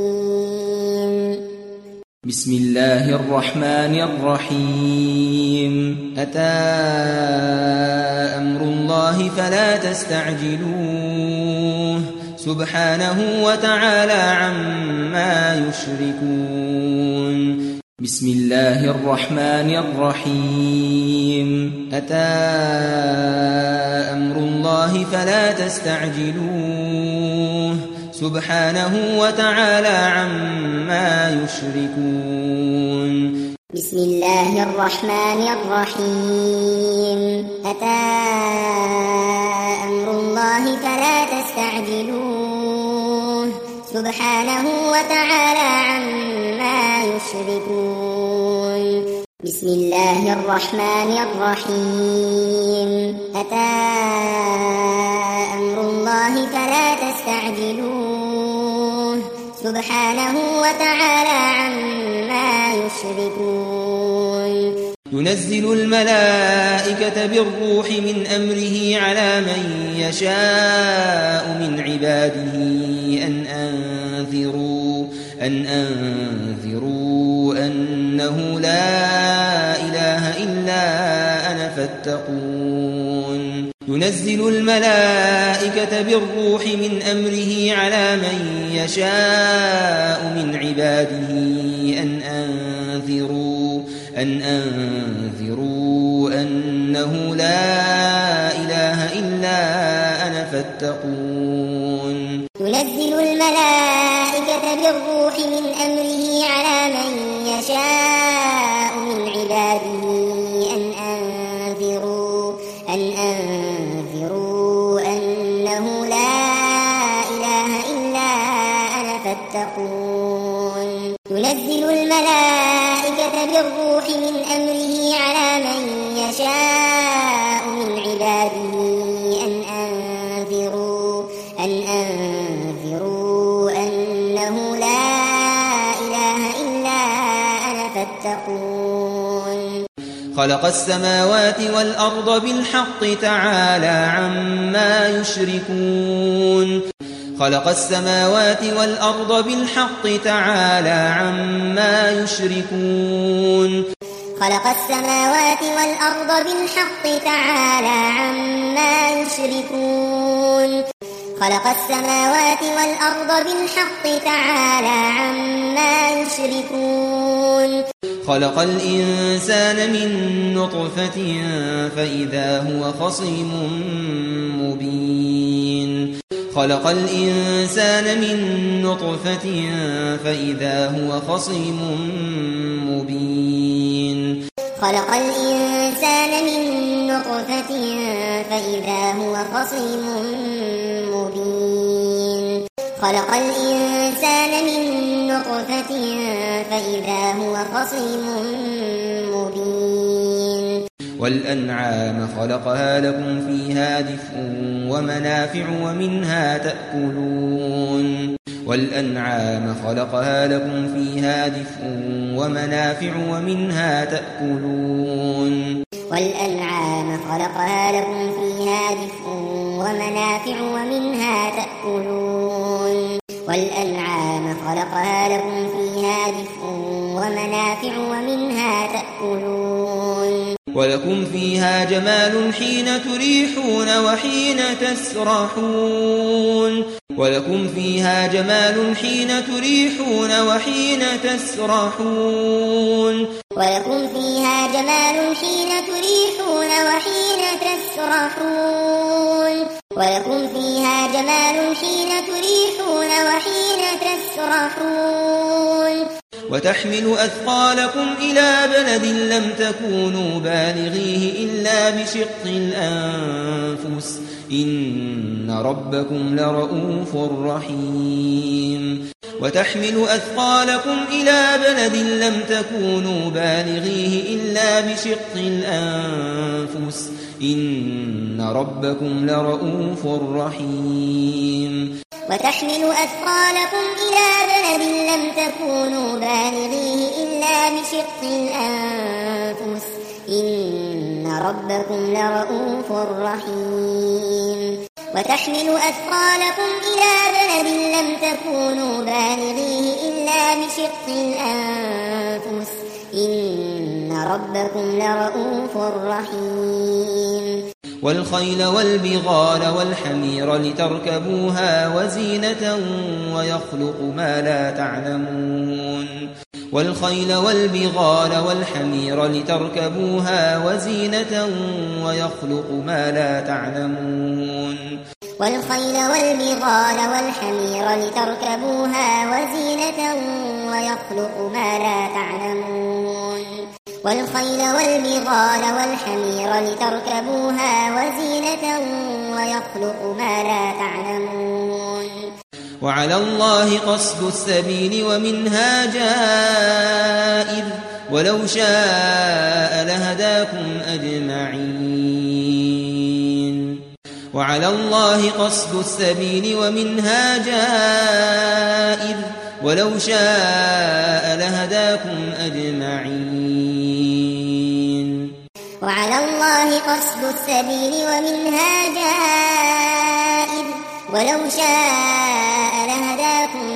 بسم الله الرحمن الرحيم أتى أمر الله فلا تستعجلوه سبحانه وتعالى عما يشركون بسم الله الرحمن الرحيم أتى أمر الله فلا تستعجلوه سبحانه وتعالى عما يشركون بسم الله الرحمن الرحيم أتى أمر الله فلا تستعجلوه سبحانه وتعالى عما يشركون بسم الله الرحمن الرحيم أتى أمر الله فلا تستعجلوه سبحانه وتعالى عما يشركون ينزل الملائكة بالروح من أمره على من يشاء من عباده أن أنذروا أن أنذروا أنه لا إله إلا أنا فاتقون ينزل الملائكة بالروح من أمره على من يشاء من عباده أن أنذروا أن أنذروا أنه لا إله إلا أنا فاتقون ينزل الملائكة بالروح من أمره على من يشاء من عباده أن أنذروا أن أنذروا أنه لا إله إلا أنا فاتقون ينزل الملائكة بالروح من أمره على من يشاء من عباده أن أنذروا أن أنذروا أنه لا إله إلا أنا فاتقون خلق السماوات والأرض بالحق تعالى عما يشركون خلق السماوات والأرض بالحق تعالى عما يشركون خلق السماوات والأرض بالحق تعالى عما يشركون خلق السماوات والأرض بالحق تعالى عما يشركون خلق الإنسان من نطفة فإذا هو خصيم مبين خلق الإنسان من نطفة فإذا هو خصيم مبين خلق الإنسان من نطفة فإذا هو خصيم مبين خلق الإنسان من نطفة فإذا هو خصيم مبين والأنعام خلقها لكم فيها دفء ومنافع ومنها تأكلون والأنعام خلقها لكم فيها دفء ومنافع ومنها تأكلون والأنعام خلقها لكم فيها دفء ومنافع ومنها تأكلون والأنعام خلقها لكم فيها دفء ومنافع ومنها تأكلون ولكم فيها جمال حين تريحون وحين تسرحون ولكم فيها جمال حين تريحون وحين تسرحون ولكم فيها جمال حين تريحون وحين تسرحون ولكم فيها جمال حين تريحون وحين تسرحون وتحمل أثقالكم إلى بلد لم تكونوا بالغيه إلا بشق الأنفس إن ربكم لرؤوف رحيم وتحمل أثقالكم إلى بلد لم تكونوا بالغيه إلا بشق الأنفس إن ربكم لرؤوف رحيم وتحمل أثقالكم إلى بلد لم تكونوا بالغيه إلا بشق الأنفس إن ربكم لرؤوف رحيم وتحمل أثقالكم إلى بلد لم تكونوا بالغيه إلا بشق الأنفس إن ربكم لرؤوف رحيم والخيل والبغال والحمير لتركبوها وزينة ويخلق ما لا تعلمون والخيل والبغال والحمير لتركبوها وزينة ويخلق ما لا تعلمون والخيل والبغال والحمير لتركبوها وزينة ويخلق ما لا تعلمون والخيل والبغال والحمير لتركبوها وزينة ويخلق ما لا تعلمون وعلى الله قصد السبيل ومنها جائر ولو شاء لهداكم أجمعين وعلى الله قصد السبيل ومنها جائر ولو شاء لهداكم أجمعين وعلى الله قصد السبيل ومنها جائر ولو شاء لهداكم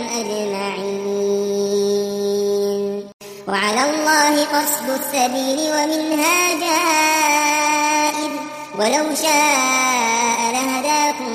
أجمعين وعلى الله قصد السبيل ومنها جائر ولو شاء لهداكم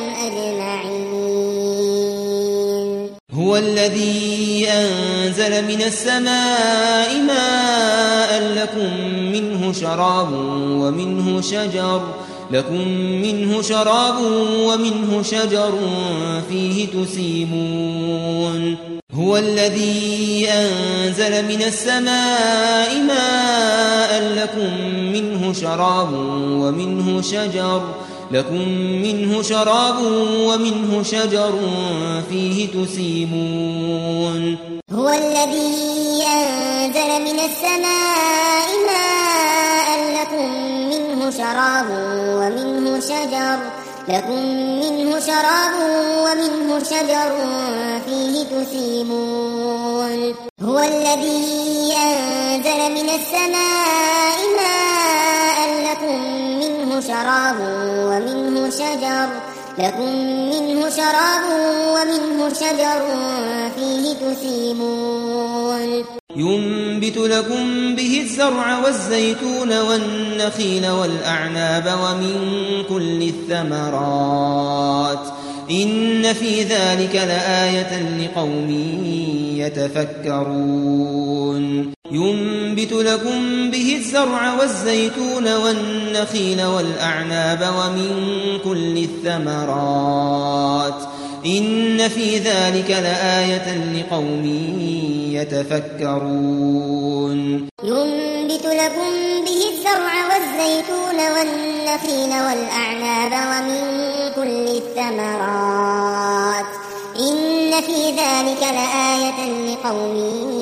أجمعين هو الذي أنزل من السماء ماء لكم منه شراب ومنه شجر لكم منه شراب ومنه شجر فيه تسيمون هو الذي أنزل من السماء ماء لكم منه شراب ومنه شجر لكم منه شراب ومنه شجر فيه تسيمون هو الذي أنزل من السماء ماء لكم منه شراب ومنه شجر لكم منه شراب ومنه شجر فيه تسيمون هو الذي أنزل من السماء ماء لكم منه شراب ومنه شجر لكم منه شراب ومنه شجر فيه تسيمون ينبت لكم به الزرع والزيتون والنخيل والأعناب ومن كل الثمرات إن في ذلك لآية لقوم يتفكرون ينبت لكم به الزرع والزيتون والنخيل والأعناب ومن كل الثمرات إن في ذلك لآية لقوم يتفكرون ينبت لكم به الزرع والزيتون والنخيل والأعناب ومن كل الثمرات إن في ذلك لآية لقوم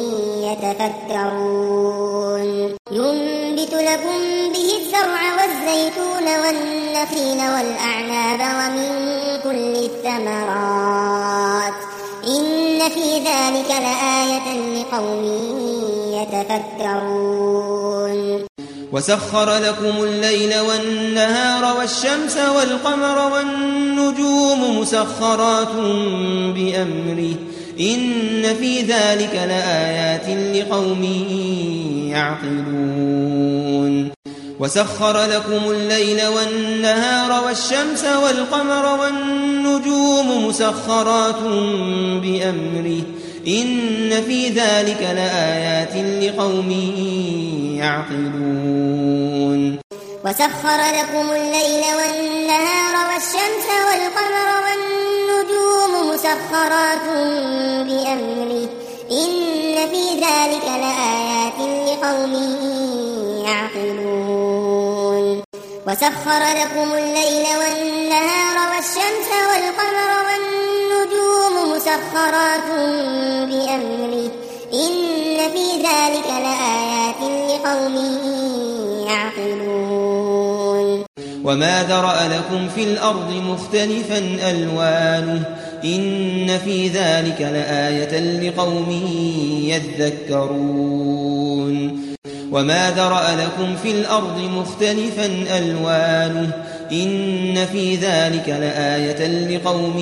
يتفكرون ينبت لكم به الزرع والزيتون والنخيل والأعناب ومن كل الثمرات إن في ذلك لآية لقوم يتفكرون وسخر لكم الليل والنهار والشمس والقمر والنجوم مسخرات بأمره إن في ذلك لآيات لقوم يعقلون وسخر لكم الليل والنهار والشمس والقمر والنجوم مسخرات بأمره إن في ذلك لآيات لقوم يعقلون وسخر لكم الليل والنهار والشمس والقمر والنجوم مسخرات بأمره إن في ذلك لآيات لقوم يعقلون وسخر لكم الليل والنهار والشمس والقمر والنجوم مسخرات بأمره إن في ذلك لآيات لقوم يعقلون وما ذرأ لكم في الأرض مختلفا ألوانه إن في ذلك لآية لقوم يذكرون وما ذرأ لكم في الأرض مختلفا ألوانه إن في ذلك لآية لقوم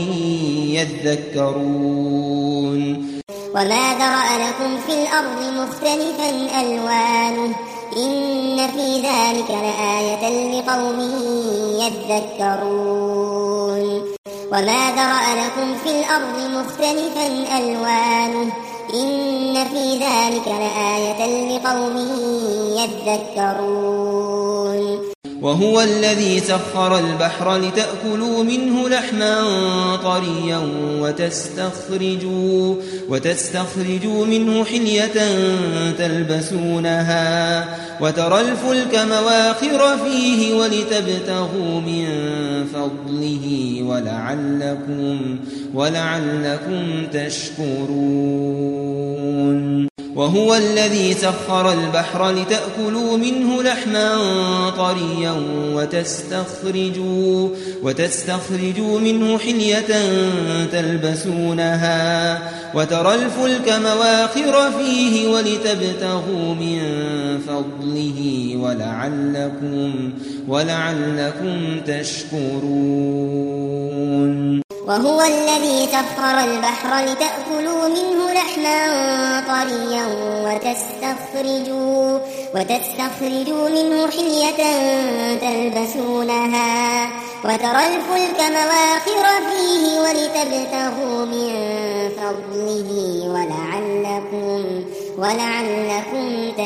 يذكرون وما ذرأ لكم في الأرض مختلفا ألوانه إن في ذلك لآية لقوم يذكرون وما ذرأ لكم في الأرض مختلفا ألوانه إن في ذلك لآية لقوم يذكرون وهو الذي سخر البحر لتأكلوا منه لحما طريا وتستخرجوا, وتستخرجوا منه حلية تلبسونها وترى الفلك مواخر فيه ولتبتغوا من فضله ولعلكم, ولعلكم تشكرون وهو الذي سخر البحر لتأكلوا منه لحما طريا وتستخرجوا, وتستخرجوا منه حلية تلبسونها وترى الفلك مواخر فيه ولتبتغوا من فضله ولعلكم, ولعلكم تشكرون وهو الذي سخر البحر لتأكلوا منه لحما طريا وتستخرجوا, وتستخرجوا منه حلية تلبسونها وترى الفلك مواخر فيه ولتبتغوا من فضله ولعلكم, ولعلكم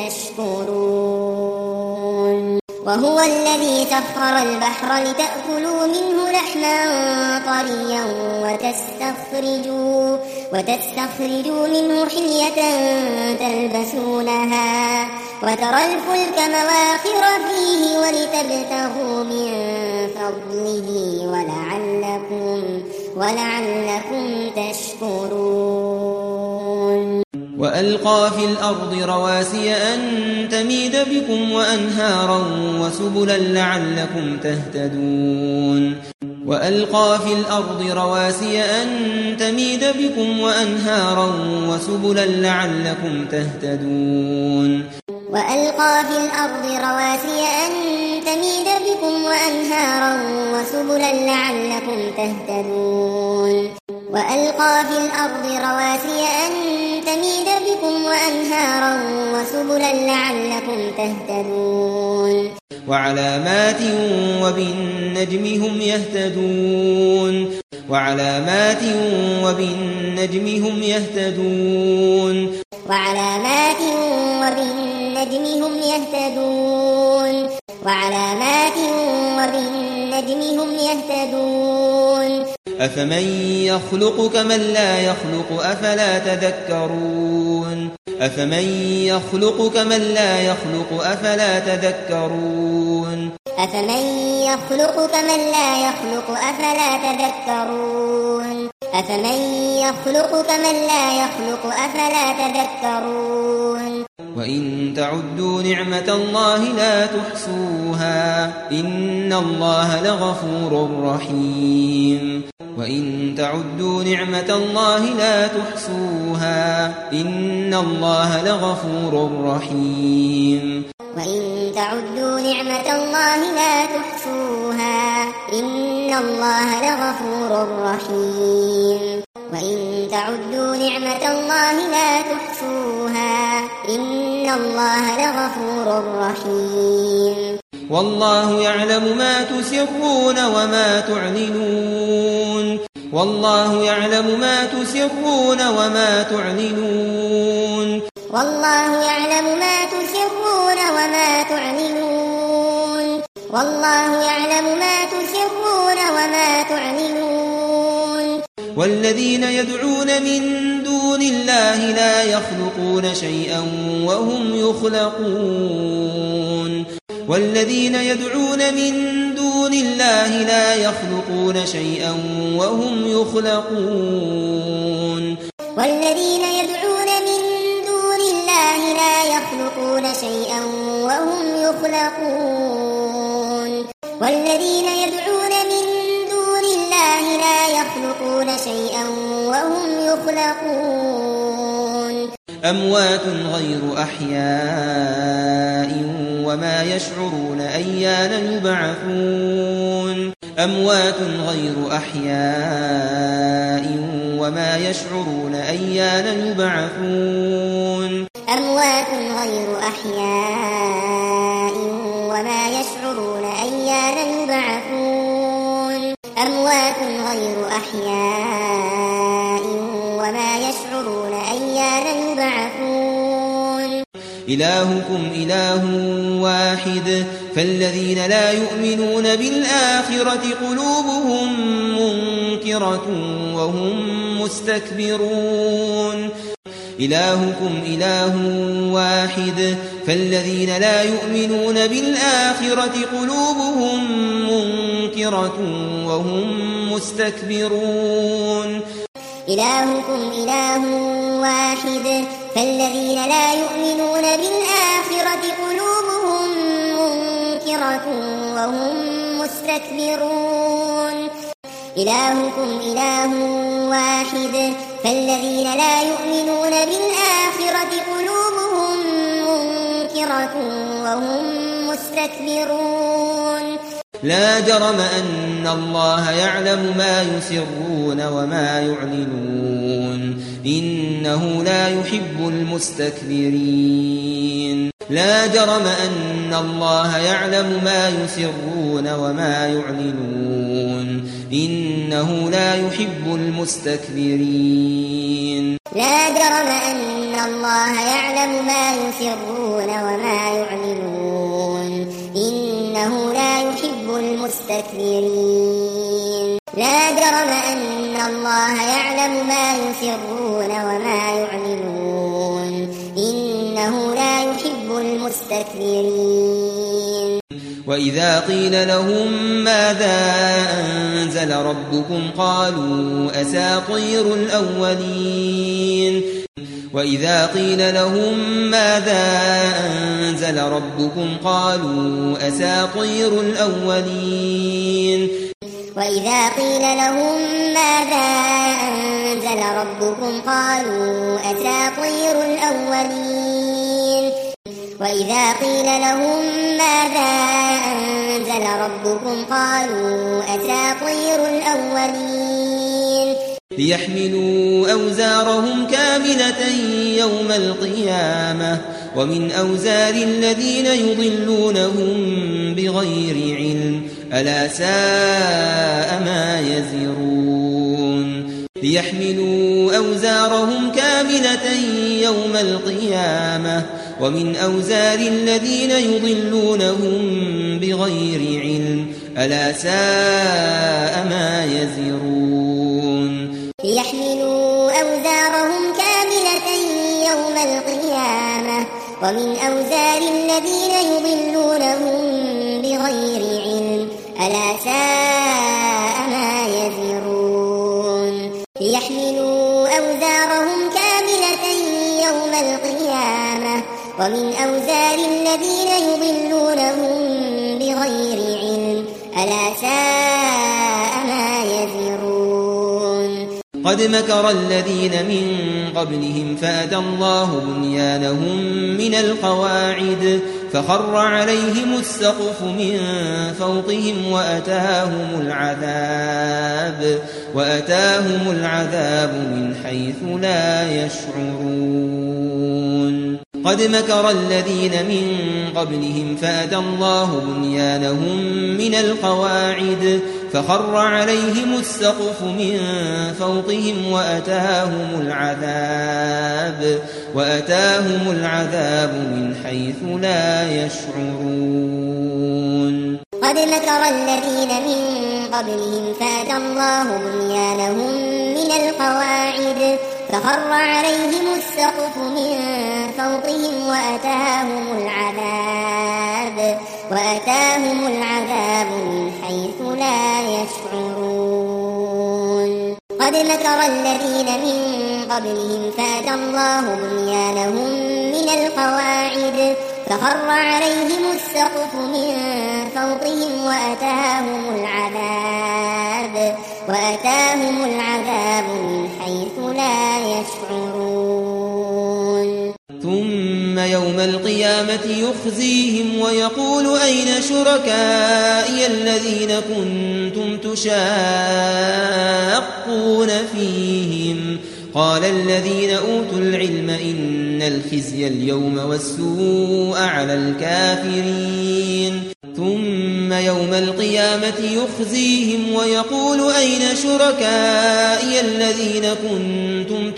تشكرون وهو الذي سخر البحر لتأكلوا منه لحما طريا وتستخرجوا, وتستخرجوا منه حلية تلبسونها وترى الفلك مواخر فيه ولتبتغوا من فضله ولعلكم, ولعلكم تشكرون وألقى في الأرض رواسي أن تميد بكم وأنهارا وسبلا لعلكم تهتدون وألقى في الأرض رواسي أن تميد بكم وأنهارا وسبلا لعلكم تهتدون وألقى في الأرض رواسي أن تميد بكم وأنهارا وسبلا لعلكم تهتدون وألقى في الأرض رواسي أن تميد بكم وأنهارا وسبلا لعلكم تهتدون وعلامات وبالنجم هم يهتدون وعلامات وبالنجم هم يهتدون وعلامات وبالنجم هم يهتدون وعلامات وبالنجم هم يهتدون أفمن يخلق كمن لا يخلق أفلا تذكرون أفمن يخلق كمن لا يخلق أفلا تذكرون أفمن يخلق كمن لا يخلق أفلا تذكرون أفمن يخلق كمن لا يخلق أفلا تذكرون وإن تعدوا نعمة الله لا تحصوها إن الله لغفور رحيم وإن تعدوا نعمة الله لا تحصوها إن الله لغفور رحيم وإن تعدوا نعمة الله لا تحصوها إن الله لغفور رحيم وإن تعدوا نعمة الله لا تحصوها إن الله لغفور رحيم والله يعلم ما تسرون وما تعلنون والله يعلم ما تسرون وما تعلنون والله يعلم ما تسرون وما تعلنون والله يعلم ما تسرون وما تعلنون والذين يدعون من دون الله لا يخلقون شيئا وهم يخلقون والذين يدعون من دون الله لا يخلقون شيئا وهم يخلقون والذين يدعون من دون الله لا يخلقون شيئا وهم يخلقون والذين يدعون من دون الله لا يخلقون شيئا وهم يخلقون أموات غير أحياء وما يشعرون أيان يبعثون أموات غير أحياء وما يشعرون أيان يبعثون أموات غير أحياء وما يشعرون أيان يبعثون أموات غير أحياء وما يشعرون أيان يبعثون إلهكم إله واحد فالذين لا يؤمنون بالآخرة قلوبهم منكرة وهم مستكبرون إلهكم إله واحد فالذين لا يؤمنون بالآخرة قلوبهم منكرة وهم مستكبرون إلهكم إله واحد فالذين لا يؤمنون بالآخرة قلوبهم منكرة وهم مستكبرون إلهكم إله واحد فالذين لا يؤمنون بالآخرة قلوبهم منكرة وهم مستكبرون لا جرم أن الله يعلم ما يسرون وما يعلنون إنه لا يحب المستكبرين لا جرم أن الله يعلم ما يسرون وما يعلنون إنه لا يحب المستكبرين لا جرم أن الله يعلم ما يسرون وما يعلنون إنه لا يحب المستكبرين لا جرم أن الله يعلم ما يسرون وما يعلنون إنه لا يحب المستكبرين وإذا قيل لهم ماذا أنزل ربكم قالوا أساطير الأولين وإذا قيل لهم ماذا أنزل ربكم قالوا أساطير الأولين وإذا قيل لهم ماذا أنزل ربكم قالوا أساطير الأولين وإذا قيل لهم ماذا أنزل أنزل ربكم قالوا أساطير الأولين ليحملوا أوزارهم كاملة يوم القيامة ومن أوزار الذين يضلونهم بغير علم ألا ساء ما يزرون ليحملوا أوزارهم كاملة يوم القيامة ومن أوزار الذين يضلونهم بغير علم ألا ساء ما يزرون ليحملوا أوزارهم كاملة يوم القيامة ومن أوزار الذين يضلونهم بغير علم ألا ساء ما يزرون ليحملوا أوزارهم كاملة يوم القيامة ومن أوزار الذين يضلونهم بغير علم ألا ساء ما يزرون قد مكر الذين من قبلهم فأتى الله بنيانهم من القواعد فخر عليهم السقف من فوقهم وأتاهم العذاب وأتاهم العذاب من حيث لا يشعرون قد مكر الذين من قبلهم فأتى الله بنيانهم من القواعد فخر عليهم السقف من فوقهم وأتاهم العذاب وأتاهم العذاب من حيث لا يشعرون قد مكر الذين من قبلهم فأتى الله بنيانهم من القواعد فخر عليهم السقف من فوقهم وأتاهم العذاب وأتاهم العذاب من حيث لا يشعرون قد مكر الذين من قبلهم فأتى الله بنيانهم من القواعد فخر عليهم السقف من فوقهم وأتاهم العذاب وأتاهم العذاب من حيث لا يشعرون ثم يوم القيامة يخزيهم ويقول أين شركائي الذين كنتم تشاقون فيهم قال الذين أوتوا العلم إن الخزي اليوم والسوء على الكافرين ثم يوم القيامة يخزيهم ويقول أين شركائي الذين كنتم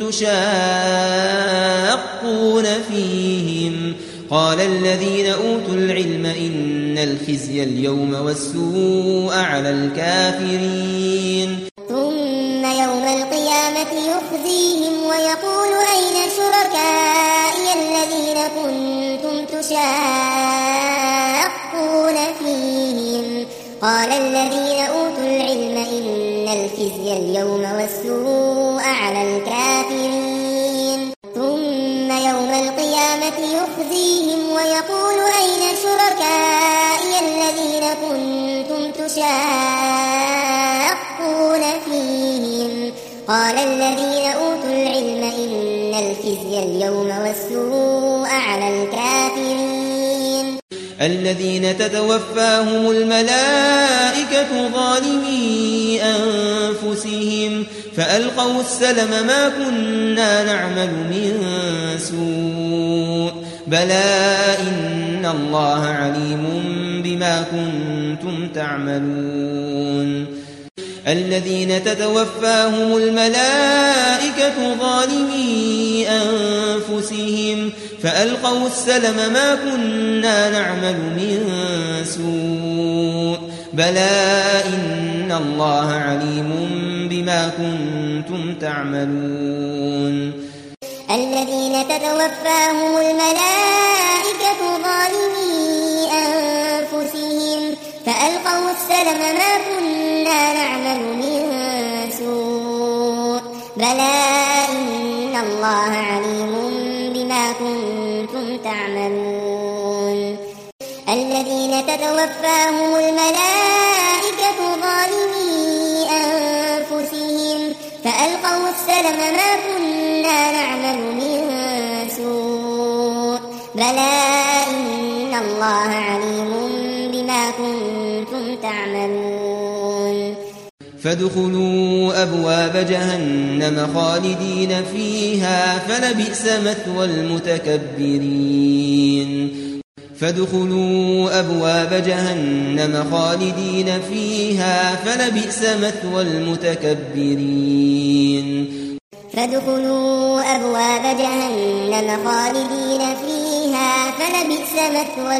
تشاقون فيهم قال الذين أوتوا العلم إن الخزي اليوم والسوء على الكافرين ثم يوم القيامة يخزيهم ويقول أين شركائي الذين كنتم تشاقون فيهم قال الذين أوتوا العلم إن الخزي اليوم والسوء على الكافرين ثم يوم القيامة يخزيهم ويقول أين شركائي الذين كنتم تشاقون فيهم قال الذين أوتوا العلم إن الخزي اليوم والسوء على الكافرين الذين تتوفاهم الملائكة ظالمي أنفسهم فألقوا السلم ما كنا نعمل من سوء بلى إن الله عليم بما كنتم تعملون الذين تتوفاهم الملائكة ظالمي أنفسهم فألقوا السلم ما كنا نعمل من سوء بلى إن الله عليم بما كنتم تعملون الذين تتوفاهم الملائكة ظالمي أنفسهم فألقوا السلم ما كنا نعمل من سوء بلى إن الله عليم بما كنتم تعملون الذين تتوفاهم الملائكة ظالمي أنفسهم فألقوا السلم ما كنا نعمل من سوء بلى إن الله عليم بما كنتم فادخلوا أبواب جهنم خالدين فيها فلبئس مثوى المتكبرين فادخلوا أبواب جهنم خالدين فيها فلبئس مثوى المتكبرين فادخلوا أبواب جهنم خالدين فيها فلبئس مثوى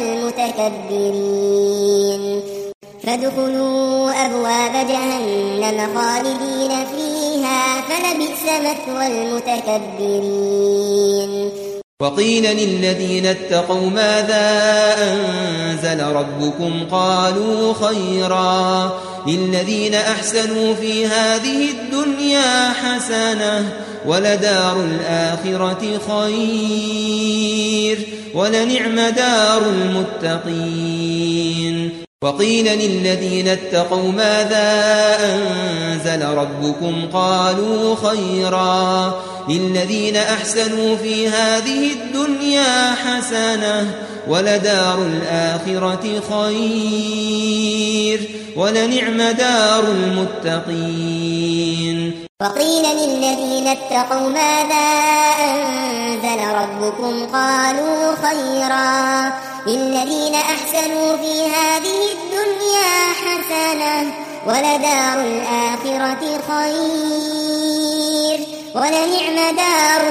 المتكبرين فادخلوا أبواب جهنم خالدين فيها فلبئس مثوى المتكبرين وقيل للذين اتقوا ماذا أنزل ربكم قالوا خيرا للذين أحسنوا في هذه الدنيا حسنة ولدار الآخرة خير ولنعم دار المتقين وقيل للذين اتقوا ماذا أنزل ربكم قالوا خيرا للذين أحسنوا في هذه الدنيا حسنة ولدار الآخرة خير ولنعم دار المتقين وقيل للذين اتقوا ماذا أنزل ربكم قالوا خيرا للذين أحسنوا في هذه الدنيا حسنة ولدار الآخرة خير ولنعم دار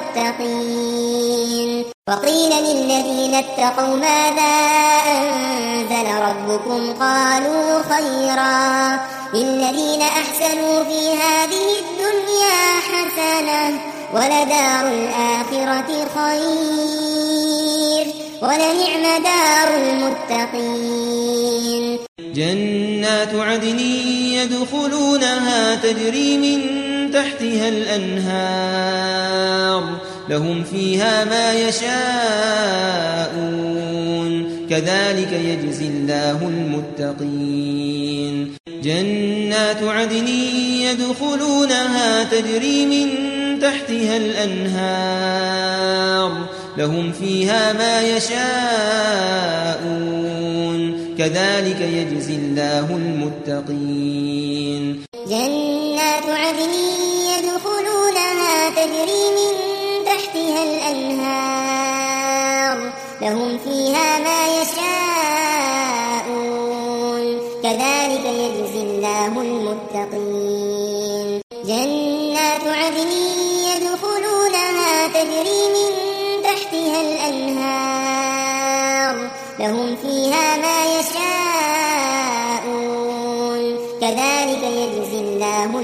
المتقين وقيل للذين اتقوا ماذا أنزل ربكم قالوا خيرا للذين أحسنوا في هذه الدنيا حسنة ولدار الآخرة خير ولنعم دار المتقين جنات عدن يدخلونها تجري من تحتها الأنهار لهم فيها ما يشاءون كذلك يجزي الله المتقين جنات عدن يدخلونها تجري من تحتها الأنهار لهم فيها ما يشاءون كذلك يجزي الله المتقين جنات عدن يدخلونها تجري من تحتها الأنهار لهم فيها ما يشاءون كذلك يجزي الله المتقين جنات عدن يدخلونها تجري من تحتها الأنهار لهم فيها ما يشاءون كذلك يجزي الله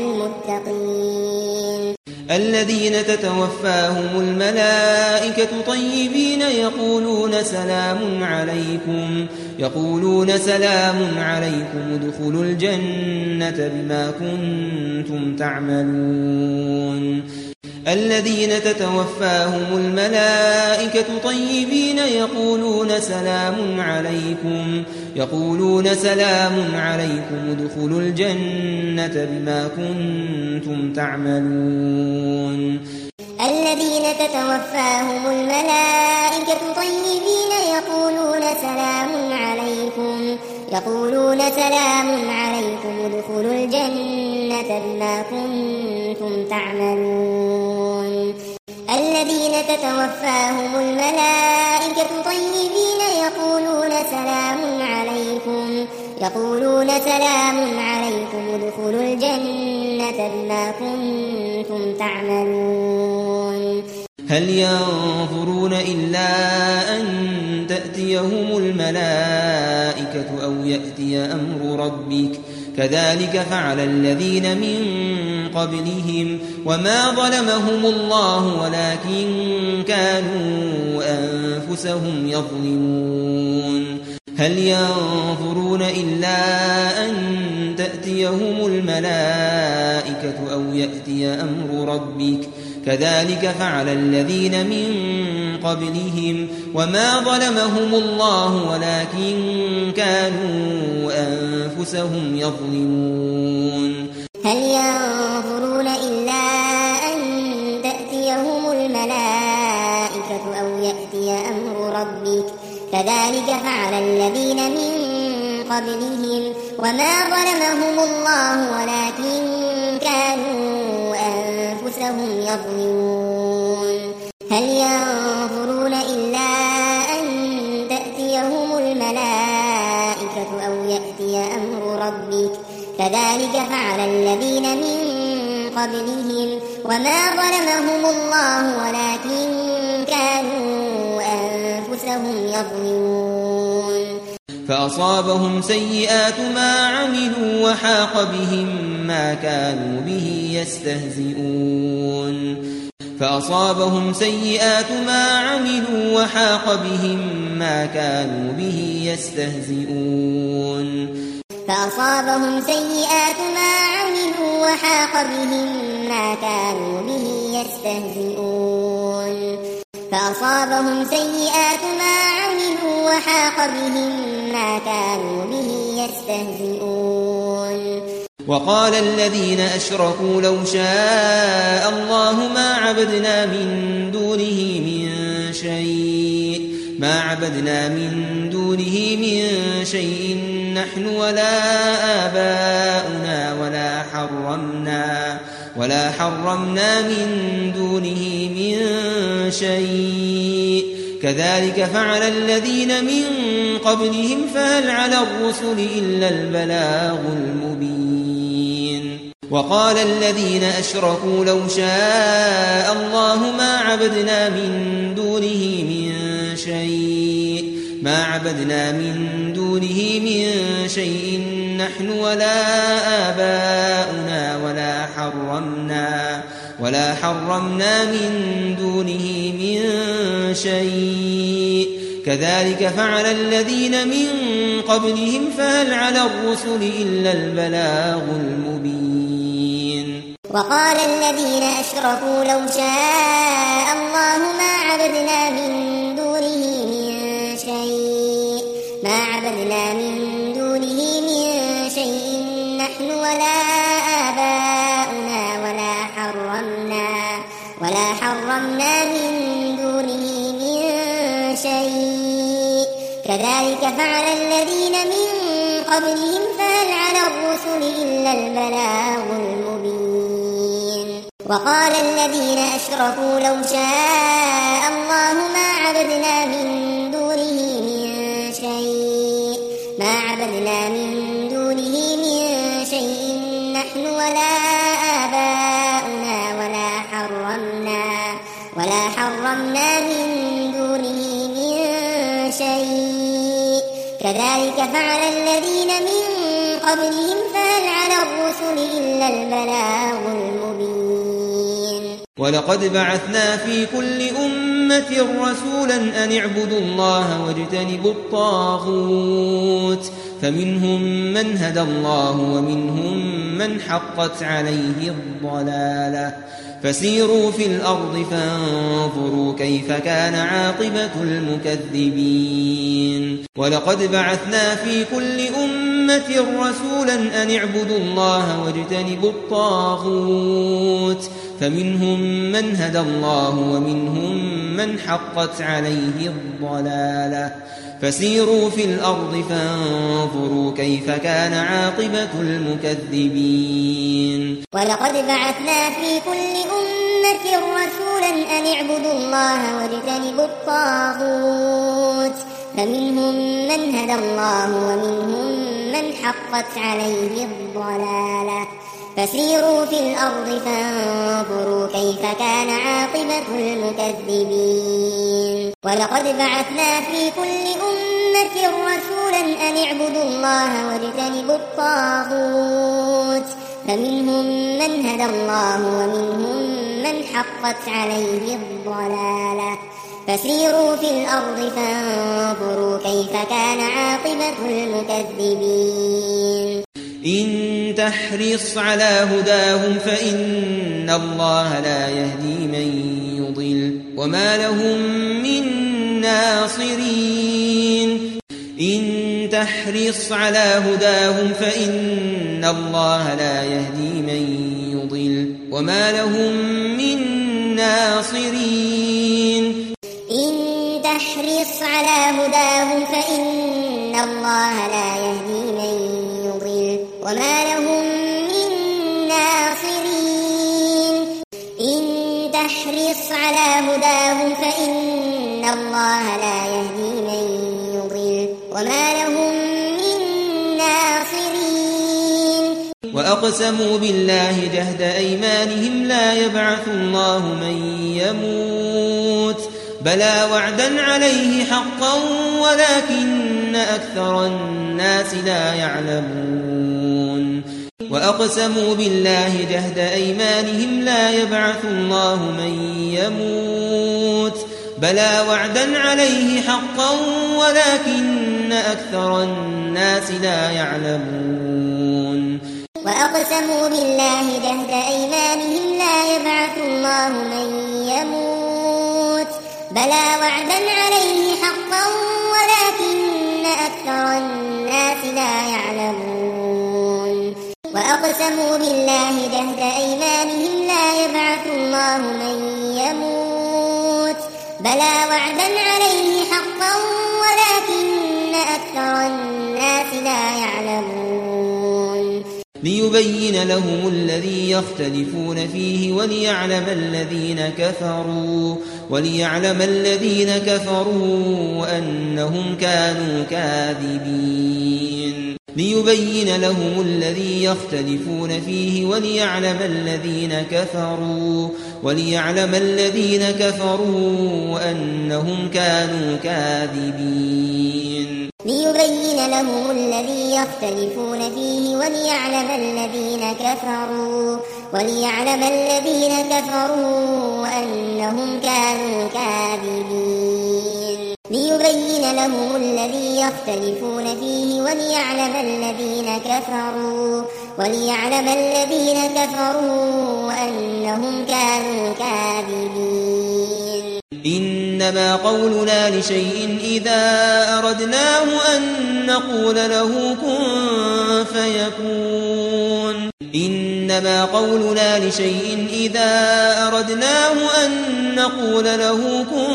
المتقين الذين تتوفاهم الملائكة طيبين يقولون سلام عليكم يقولون سلام عليكم ادخلوا الجنة بما كنتم تعملون الذين تتوفاهم الملائكة طيبين يقولون سلام عليكم يقولون سلام عليكم ادخلوا الجنة بما كنتم تعملون الذين تتوفاهم الملائكة طيبين يقولون سلام عليكم يقولون سلام عليكم ادخلوا الجنة بما كنتم تعملون الذين تتوفاهم الملائكة طيبين يقولون سلام عليكم يقولون سلام عليكم ادخلوا الجنة بما كنتم تعملون هل ينظرون إلا أن تأتيهم الملائكة أو يأتي أمر ربك كذلك فعل الذين من قبلهم وما ظلمهم الله ولكن كانوا أنفسهم يظلمون هل ينظرون إلا أن تأتيهم الملائكة أو يأتي أمر ربك كذلك فعل الذين من قبلهم وما ظلمهم الله ولكن كانوا أنفسهم يظلمون هل ينظرون إلا أن تأتيهم الملائكة أو يأتي أمر ربك كذلك فعل الذين من قبلهم وما ظلمهم الله ولكن كانوا أنفسهم يظلمون هل ينظرون إلا أن تأتيهم الملائكة أو يأتي أمر ربك كذلك فعل الذين من قبلهم وما ظلمهم الله ولكن كانوا أنفسهم يظلمون فأصابهم سيئات ما عملوا وحاق بهم ما كانوا به يستهزئون فأصابهم سيئات ما عملوا وحاق بهم ما كانوا به يستهزئون فأصابهم سيئات ما عملوا وحاق بهم ما كانوا به يستهزئون فأصابهم سيئات ما عملوا وحاق بهم ما كانوا به يستهزئون وقال الذين أشركوا لو شاء الله ما عبدنا من دونه من شيء ما عبدنا من دونه من شيء نحن ولا آباؤنا ولا حرمنا ولا حرمنا من دونه من شيء كذلك فعل الذين من قبلهم فهل على الرسل إلا البلاغ المبين وقال الذين أشركوا لو شاء الله ما عبدنا من دونه من شيء ما عبدنا من دونه من شيء نحن ولا آباؤنا ولا حرمنا ولا حرمنا من دونه من شيء كذلك فعل الذين من قبلهم فهل على الرسل إلا البلاغ المبين وقال الذين أشركوا لو شاء الله ما عبدنا من دونه من شيء ما عبدنا من دونه من شيء نحن ولا آباؤنا ولا حرمنا ولا حرمنا من دونه من شيء كذلك فعل الذين من قبلهم فهل على الرسل إلا البلاغ المبين وقال الذين أشركوا لو شاء الله ما عبدنا من دونه من شيء ما عبدنا من دونه من شيء نحن ولا آباؤنا ولا حرمنا ولا حرمنا من دونه من شيء كذلك فعل الذين من قبلهم فهل على الرسل إلا البلاغ المبين ولقد بعثنا في كل أمة رسولا أن اعبدوا الله واجتنبوا الطاغوت فمنهم من هدى الله ومنهم من حقت عليه الضلالة فسيروا في الأرض فانظروا كيف كان عاقبة المكذبين ولقد بعثنا في كل أمة رسولا أن اعبدوا الله واجتنبوا الطاغوت فمنهم من هدى الله ومنهم من حقت عليه الضلالة فسيروا في الأرض فانظروا كيف كان عاقبة المكذبين ولقد بعثنا في كل أمة رسولا أن اعبدوا الله واجتنبوا الطاغوت فمنهم من هدى الله ومنهم من حقت عليه الضلالة فسيروا في الأرض فانظروا كيف كان عاقبة المكذبين ولقد بعثنا في كل أمة رسولا أن اعبدوا الله واجتنبوا الطاغوت فمنهم من هدى الله ومنهم من حقت عليه الضلالة فسيروا في الأرض فانظروا كيف كان عاقبة المكذبين إن تحرص على هداهم فإن الله لا يهدي من يضل وما لهم من ناصرين إن تحرص على هداهم فإن الله لا يهدي من يضل وما لهم من ناصرين إن تحرص على هداهم فإن الله لا يهدي من يضل فاحرص على هداهم فإن الله لا يهدي من يضل وما لهم من ناصرين. وأقسموا بالله جهد أيمانهم لا يبعث الله من يموت بلى وعدا عليه حقا ولكن أكثر الناس لا يعلمون. وأقسموا بالله جهد أيمانهم لا يبعث الله من يموت بلى وعدا عليه حقا ولكن أكثر الناس لا يعلمون. وأقسموا بالله جهد أيمانهم لا يبعث الله من يموت بلى وعدا عليه حقا ولكن أكثر الناس لا يعلمون. وأقسموا بالله جهد أيمانهم لا يبعث الله من يموت بلى وعدا عليه حقا ولكن أكثر الناس لا يعلمون. ليبين لهم الذي يختلفون فيه وليعلم الذين كفروا وليعلم الذين كفروا أنهم كانوا كاذبين. ليبين لهم الذي يختلفون فيه وليعلم الذين كفروا وليعلم الذين كفروا أنهم كانوا كاذبين. ليبين لهم الذي يختلفون فيه وليعلم الذين كفروا وليعلم الذين كفروا أنهم كانوا كاذبين. ليبين لهم الذي يختلفون فيه وليعلم الذين كفروا وليعلم الذين كفروا أنهم كانوا كاذبين. إنما قولنا لشيء إذا أردناه أن نقول له كن فيكون. إنما قولنا لشيء إذا أردناه أن نقول له كن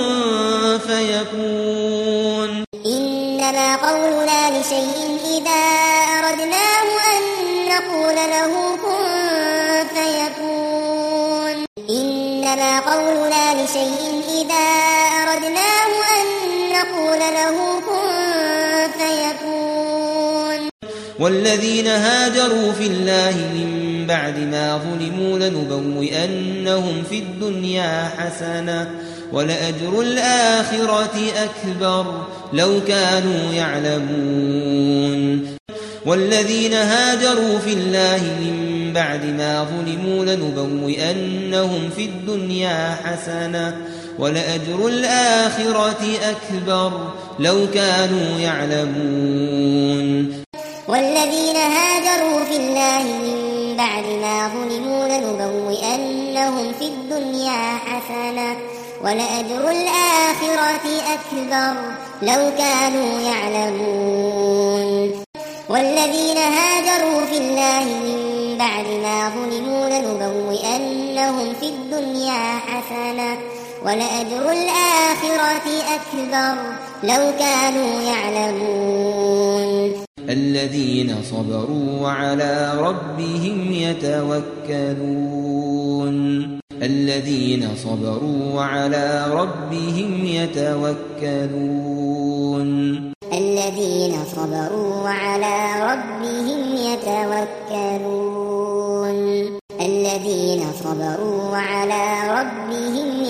فيكون. إنما قولنا لشيء إذا أردناه أن نقول له كن فيكون. إنما قولنا لشيء إذا أردناه أن نقول له كن فيكون. والذين هاجروا في الله من بعد ما ظلموا لنبوئنهم في الدنيا حسنة ولأجر الآخرة أكبر لو كانوا يعلمون. والذين هاجروا في الله من بعد ما ظلموا لنبوئنهم في الدنيا حسنة ولأجر الآخرة أكبر لو كانوا يعلمون. والذين هاجروا في الله من بعد ما ظلموا لنبوئنهم في الدنيا حسنة ولأجر الآخرة أكبر لو كانوا يعلمون. والذين هاجروا في الله من بعد ما ظلموا لنبوئنهم في الدنيا حسنة ولأجر الآخرة أكبر لو كانوا يعلمون. الذين صبروا وعلى ربهم يتوكلون. الذين صبروا وعلى ربهم يتوكلون. الذين صبروا وعلى ربهم يتوكلون. الذين صبروا وعلى ربهم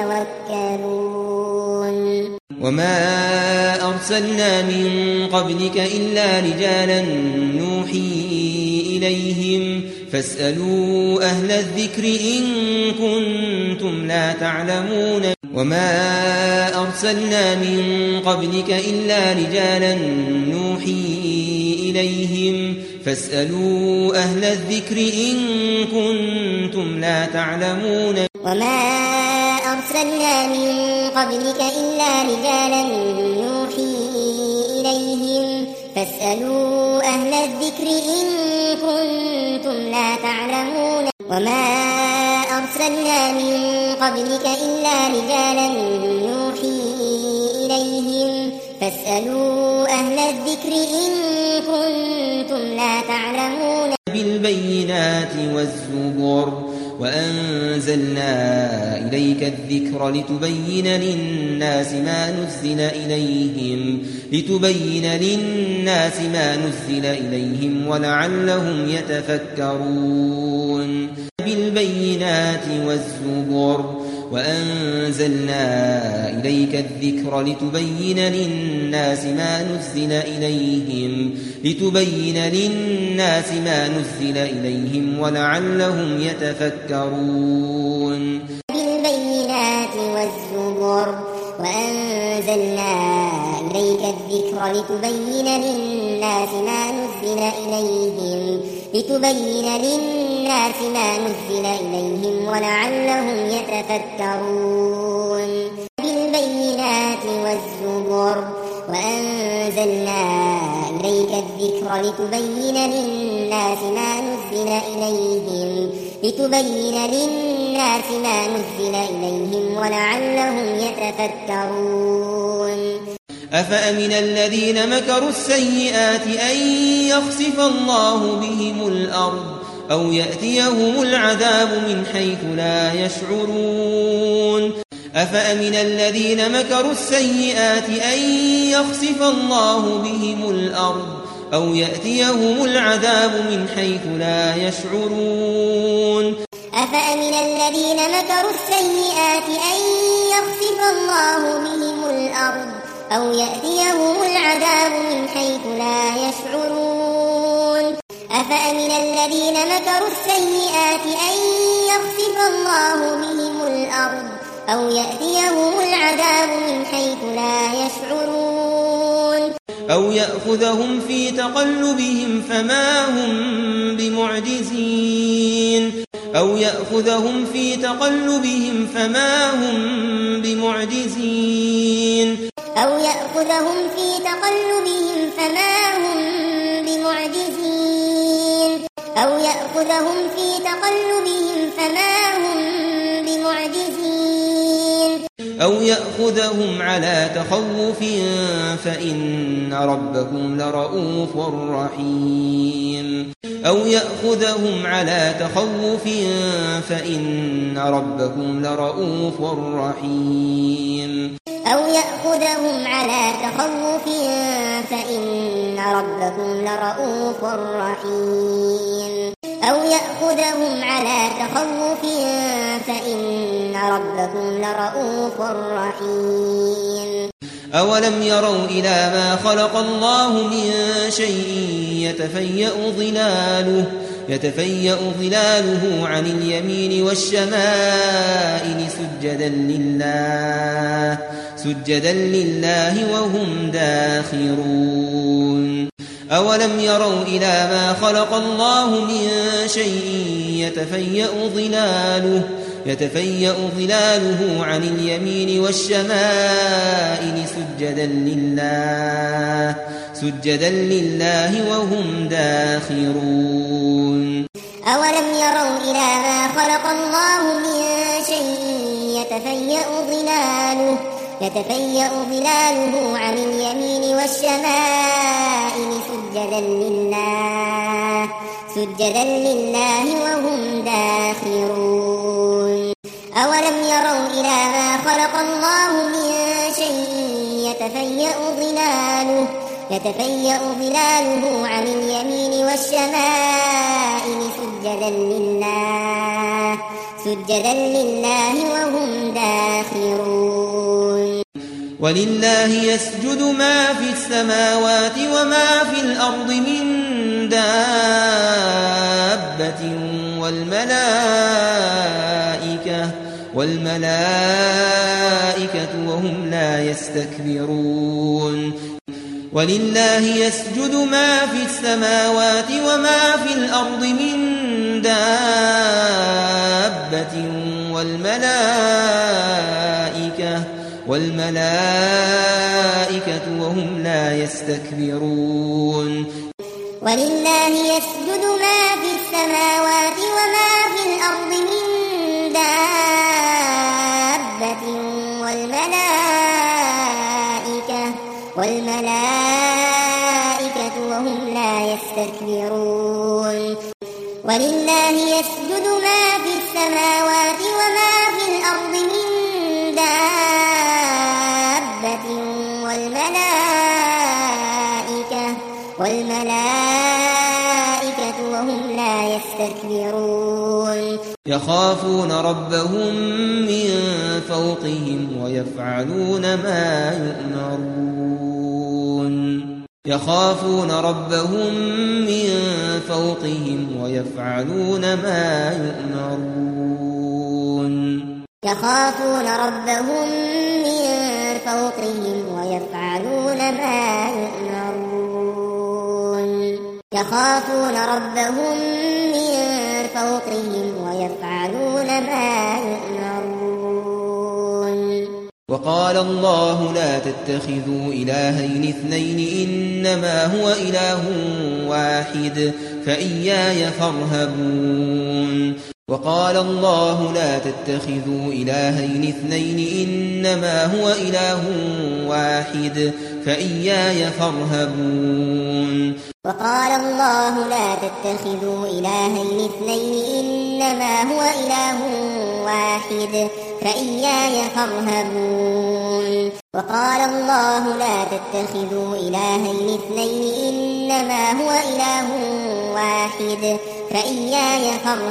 يتوكلون. وما أرسلنا من قبلك إلا رجالا نوحي إليهم فاسألوا أهل الذكر إن كنتم لا تعلمون. وما أرسلنا من قبلك إلا رجالا نوحي إليهم فاسألوا أهل الذكر إن كنتم لا تعلمون. وما أرسلنا من قبلك إلا رجالا نوحي إليهم فاسألوا أهل الذكر إن كنتم لا تعلمون. وما أرسلنا من قبلك إلا رجالا نوحي إليهم فاسألوا أهل الذكر إن كنتم لا تعلمون. بالبينات والزبر وأنزلنا إليك الذكر لتبين للناس ما نزل إليهم لتبين للناس ما نزل إليهم ولعلهم يتفكرون بالبينات والزبر وأنزلنا إليك الذكر لتبين للناس ما نزل إليهم لتبين للناس ما نزل إليهم ولعلهم يتفكرون بالبينات والزبر وأنزلنا إليك الذكر لتبين للناس ما نزل إليهم لتبين للناس ما نزل إليهم ولعلهم يتفكرون بالبينات والزبر وأنزلنا إليك الذكر لتبين للناس ما نزل إليهم لتبين للناس ما نزل إليهم ولعلهم يتفكرون أفأمن الذين مكروا السيئات أن يخسف الله بهم الأرض أو يأتيهم العذاب من حيث لا يشعرون أفأمن الذين مكروا السيئات أن يخسف الله بهم الأرض أو يأتيهم العذاب من حيث لا يشعرون أفأمن الذين مكروا السيئات أن يخسف الله بهم الأرض أو يأتيهم العذاب من حيث لا يشعرون أفأمن الذين مكروا السيئات أن يخسف الله بهم الأرض أو يأتيهم العذاب من حيث لا يشعرون أو يأخذهم في تقلبهم فما هم بمعجزين أو يأخذهم في تقلبهم فما هم بمعجزين أو يأخذهم في تقلبهم فما هم بمعجزين أو يأخذهم في تقلبهم فما هم بمعجزين أو يأخذهم على تخوف فإن ربكم لرؤوف رحيم أو يأخذهم على تخوف فإن ربكم لرؤوف رحيم أو يأخذهم على تخوف فإن ربكم لرؤوف رحيم أو يأخذهم على تخوف فإن ربكم لرؤوف رحيم أولم يروا إلى ما خلق الله من شيء يتفيأ ظلاله يتفيأ ظلاله عن اليمين والشمائل سجدا لله سجدا لله وهم داخرون أولم يروا إلى ما خلق الله من شيء يتفيأ ظلاله يتفيأ ظلاله عن اليمين والشمائل سجدا لله سجدا لله وهم داخرون أولم يروا إلى ما خلق الله من شيء يتفيأ ظلاله يتفيأ ظلاله عن اليمين والشمائل سجدا لله سجدا لله وهم داخرون أولم يروا إلى ما خلق الله من شيء يتفيأ ظلاله يتفيأ ظلاله عن اليمين والشمائل سجدا لله سجدا لله وهم داخرون ولله يسجد ما في السماوات وما في الأرض من دابة والملائكة والملائكة وهم لا يستكبرون ولله يسجد ما في السماوات وما في الأرض من دابة والملائكة والملائكة وهم لا يستكبرون ولله يسجد ما في السماوات وما في الأرض من دابة والملائكة والملائكة وهم لا يستكبرون ولله يسجد ما في السماوات والملائكة وهم لا يستكبرون يخافون ربهم من فوقهم ويفعلون ما يؤمرون يخافون ربهم من فوقهم ويفعلون ما يؤمرون يخافون ربهم من فوقهم ويفعلون ما يؤمرون يخافون ربهم من فوقهم ويفعلون ما يؤمرون وقال الله لا تتخذوا إلهين اثنين إنما هو إله واحد فإياي فارهبون وقال الله لا تتخذوا إلهين اثنين إنما هو إله واحد فإياي فارهبون وقال الله لا تتخذوا إلهين اثنين إنما هو إله واحد فإياي فارهبون وقال الله لا تتخذوا إلهين اثنين إنما هو إله واحد فإياي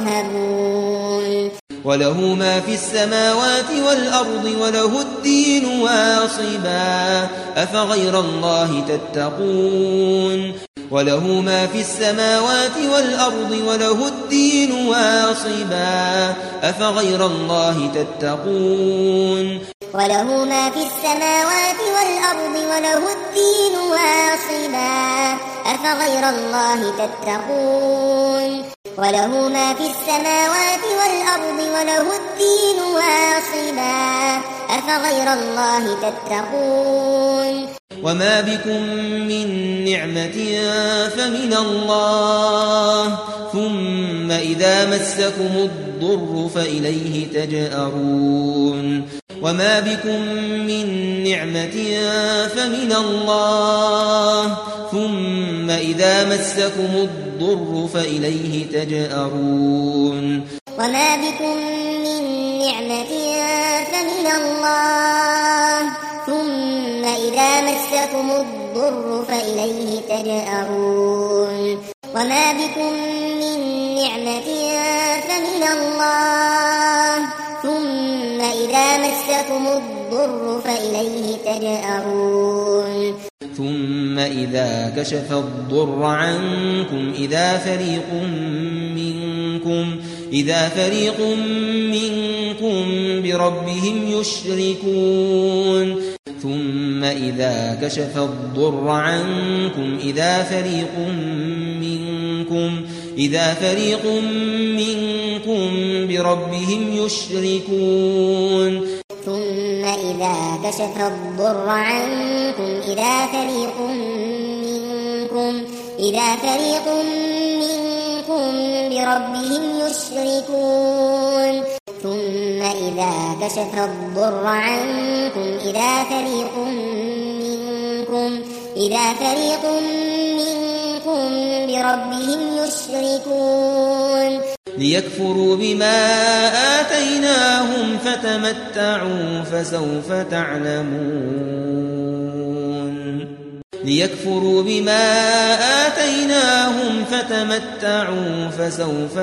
فارهبون وله ما في السماوات والأرض وله الدين واصبا أفغير الله تتقون وله ما في السماوات والأرض وله الدين واصبا أفغير الله تتقون وله ما في السماوات والأرض وله الدين واصبا أفغير الله تتقون وله ما في السماوات والأرض وله الدين واصبا أفغير الله تتقون وما بكم من نعمة فمن الله ثم إذا مسكم الضر فإليه تجأرون وما بكم من نعمة فمن الله ثم إذا مسكم الضر فإليه تجأرون وما بكم من نعمة فمن الله ثم إذا مسكم الضر فإليه تجأرون وما بكم من نعمة فمن الله ثم إذا مسكم الضر فإليه تجأرون ثم إذا كشف الضر عنكم إذا فريق منكم إذا فريق منكم بربهم يشركون ثم إذا كشف الضر عنكم إذا فريق منكم إذا فريق منكم بربهم يشركون ثم إذا كشف الضر عنكم إذا فريق منكم إذا فريق منكم بربهم يشركون ثم إذا كشف الضر عنكم إذا فريق منكم إذا فريق منكم بربهم يشركون ليكفروا بما آتيناهم فتمتعوا فسوف تعلمون ليكفروا بما آتيناهم فتمتعوا فسوف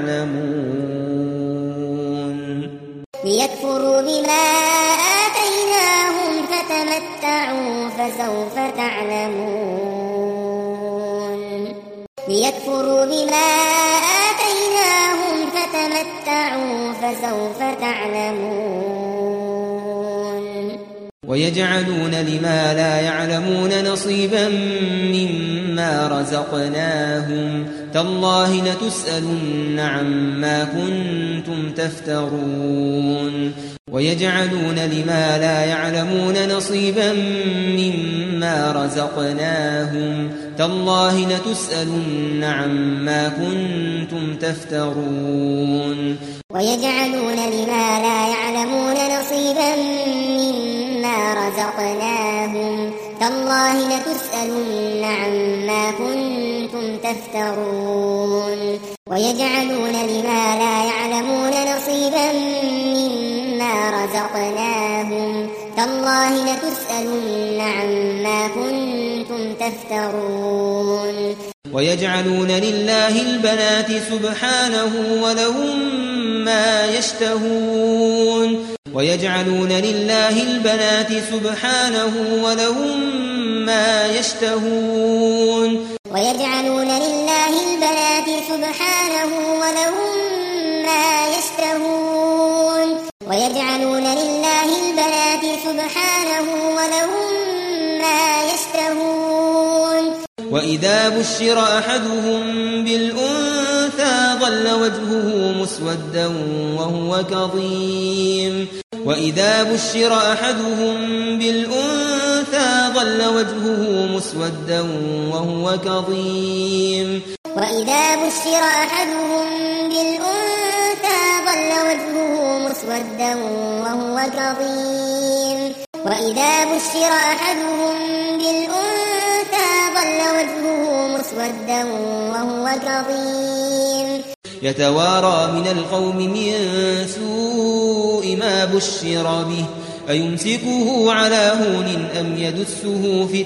تعلمون ليكفروا بما آتيناهم فتمتعوا فسوف تعلمون ليكفروا بما آتيناهم فتمتعوا فسوف تعلمون ويجعلون لما لا يعلمون نصيبا مما رزقناهم تالله لتسألن عما كنتم تفترون ويجعلون لما لا يعلمون نصيبا مما رزقناهم تالله لتسألن عما كنتم تفترون ويجعلون لما لا يعلمون نصيبا مما رزقناهم تالله لتسألن عما كنتم تفترون ويجعلون لما لا يعلمون نصيبا مما رزقناهم تالله لتسألن عما كنتم كنتم تفترون ويجعلون لله البنات سبحانه ولهم ما يشتهون ويجعلون لله البنات سبحانه ولهم ما يشتهون ويجعلون لله البنات سبحانه ولهم ما يشتهون ويجعلون لله البنات سبحانه ولهم ما يشتهون وإذا بشر أحدهم بالأنثى ظل وجهه مسودا وهو كظيم وإذا بشر أحدهم بالأنثى ظل وجهه مسودا وهو كظيم وإذا بشر أحدهم بالأنثى ظل وجهه مسودا وهو كظيم وإذا بشر أحدهم بالأنثى ظل وجهه مسودا وهو كظيم يتوارى من القوم من سوء ما بشر به أيمسكه على هون أم يدسه في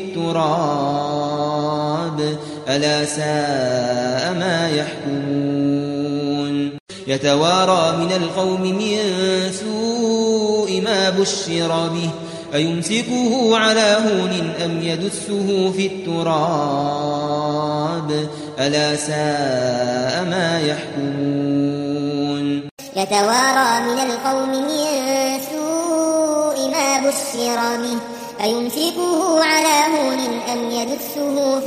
التراب ألا ساء ما يحكمون يتوارى من القوم من سوء ما بشر به أيمسكه على هون أم يدسه في التراب ألا ساء ما يحكمون يتوارى من القوم من سوء ما بشر به أيمسكه على هون أم يدسه في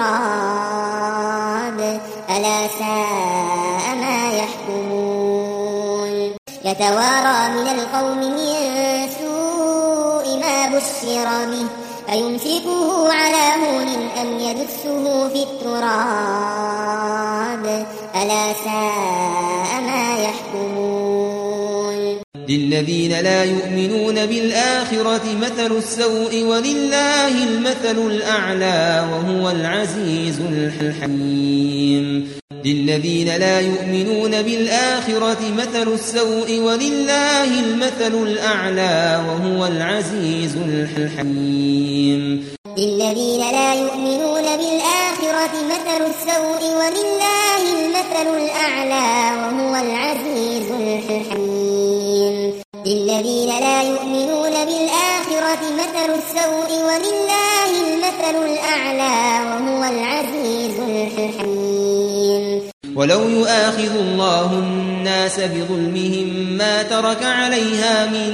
التراب ألا ساء ما يحكمون يتوارى من القوم من سوء ما بشر به أيمسكه على هون أم يدسه في التراب ألا ساء ما يحكمون للذين لا يؤمنون بالآخرة مثل السوء ولله المثل الأعلى وهو العزيز الحكيم للذين لا يؤمنون بالآخرة مثل السوء ولله المثل الأعلى وهو العزيز الحكيم للذين لا يؤمنون بالآخرة مثل السوء ولله المثل الأعلى وهو العزيز الحكيم للذين لا يؤمنون بالآخرة مثل السوء ولله المثل الأعلى وهو العزيز الحكيم ولو يؤاخذ الله الناس بظلمهم ما ترك عليها من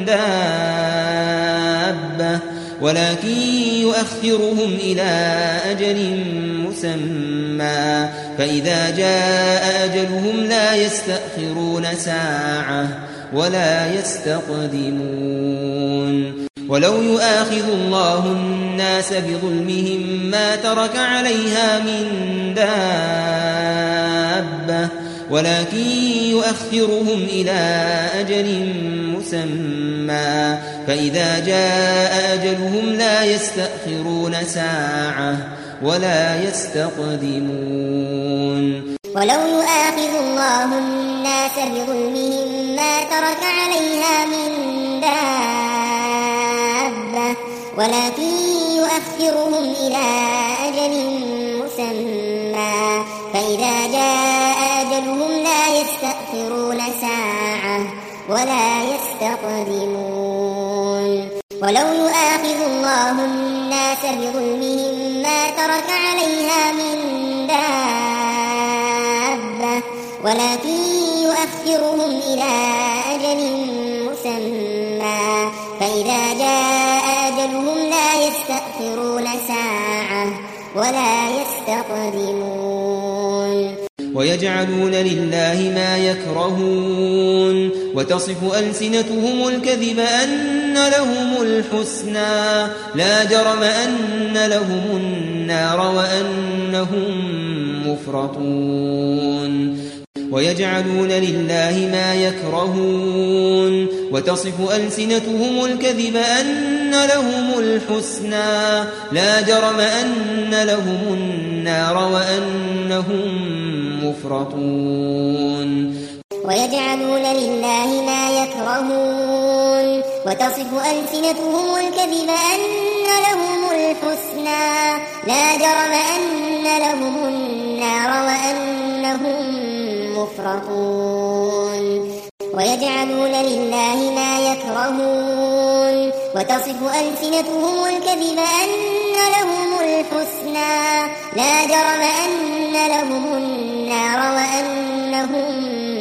دابة ولكن يؤخرهم إلى أجل مسمى فإذا جاء أجلهم لا يستأخرون ساعة ولا يستقدمون ولو يؤاخذ الله الناس بظلمهم ما ترك عليها من دابة ولكن يؤخرهم إلى أجل مسمى فإذا جاء أجلهم لا يستأخرون ساعة ولا يستقدمون ولو يؤاخذ الله الناس بظلمهم ما ترك عليها من دابة ولكن يؤخرهم إلى أجل مسمى فإذا جاء أجلهم لا يستأخرون ساعة ولا يستقدمون ولو يؤاخذ الله الناس بظلمهم ما ترك عليها من دابة ولكن يؤخرهم إلى أجل مسمى فإذا جاء أجلهم لا يستأخرون ساعة ولا يستقدمون ويجعلون لله ما يكرهون وتصف ألسنتهم الكذب أن لهم الحسنى لا جرم أن لهم النار وأنهم مفرطون ويجعلون لله ما يكرهون وتصف ألسنتهم الكذب أن لهم الحسنى لا جرم أن لهم النار وأنهم مفرطون ويجعلون لله ما يكرهون وتصف ألسنتهم الكذب أن لهم الحسنى لا جرم أن لهم النار وأنهم مفرطون ويجعلون لله ما يكرهون وتصف ألسنتهم الكذب أن لهم الحسنى لا جرم أن لهم النار وأنهم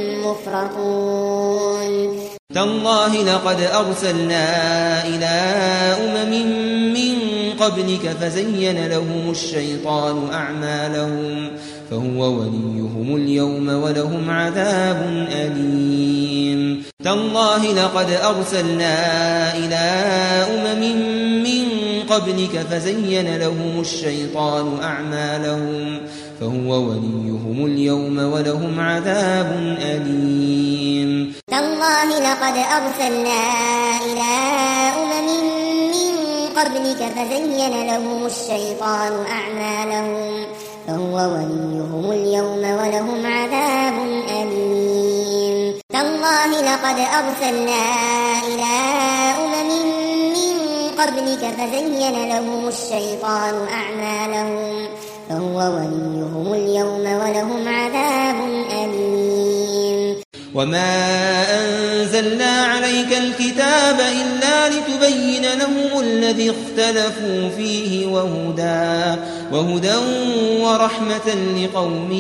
مفرطون تالله لقد أرسلنا إلى أمم من قبلك فزين لهم الشيطان أعمالهم فهو وليهم اليوم ولهم عذاب أليم تالله لقد أرسلنا إلى أمم من قبلك فزين لهم الشيطان أعمالهم فهو وليهم اليوم ولهم عذاب أليم تالله لقد أرسلنا إلى أمم من قبلك فزين لهم الشيطان أعمالهم فهو وليهم اليوم ولهم عذاب أليم تالله لقد أرسلنا إلى أمم من قبلك فزين لهم الشيطان أعمالهم فهو وليهم اليوم ولهم عذاب أليم وما أنزلنا عليك الكتاب إلا لتبين لهم الذي اختلفوا فيه وهدى وهدى ورحمة لقوم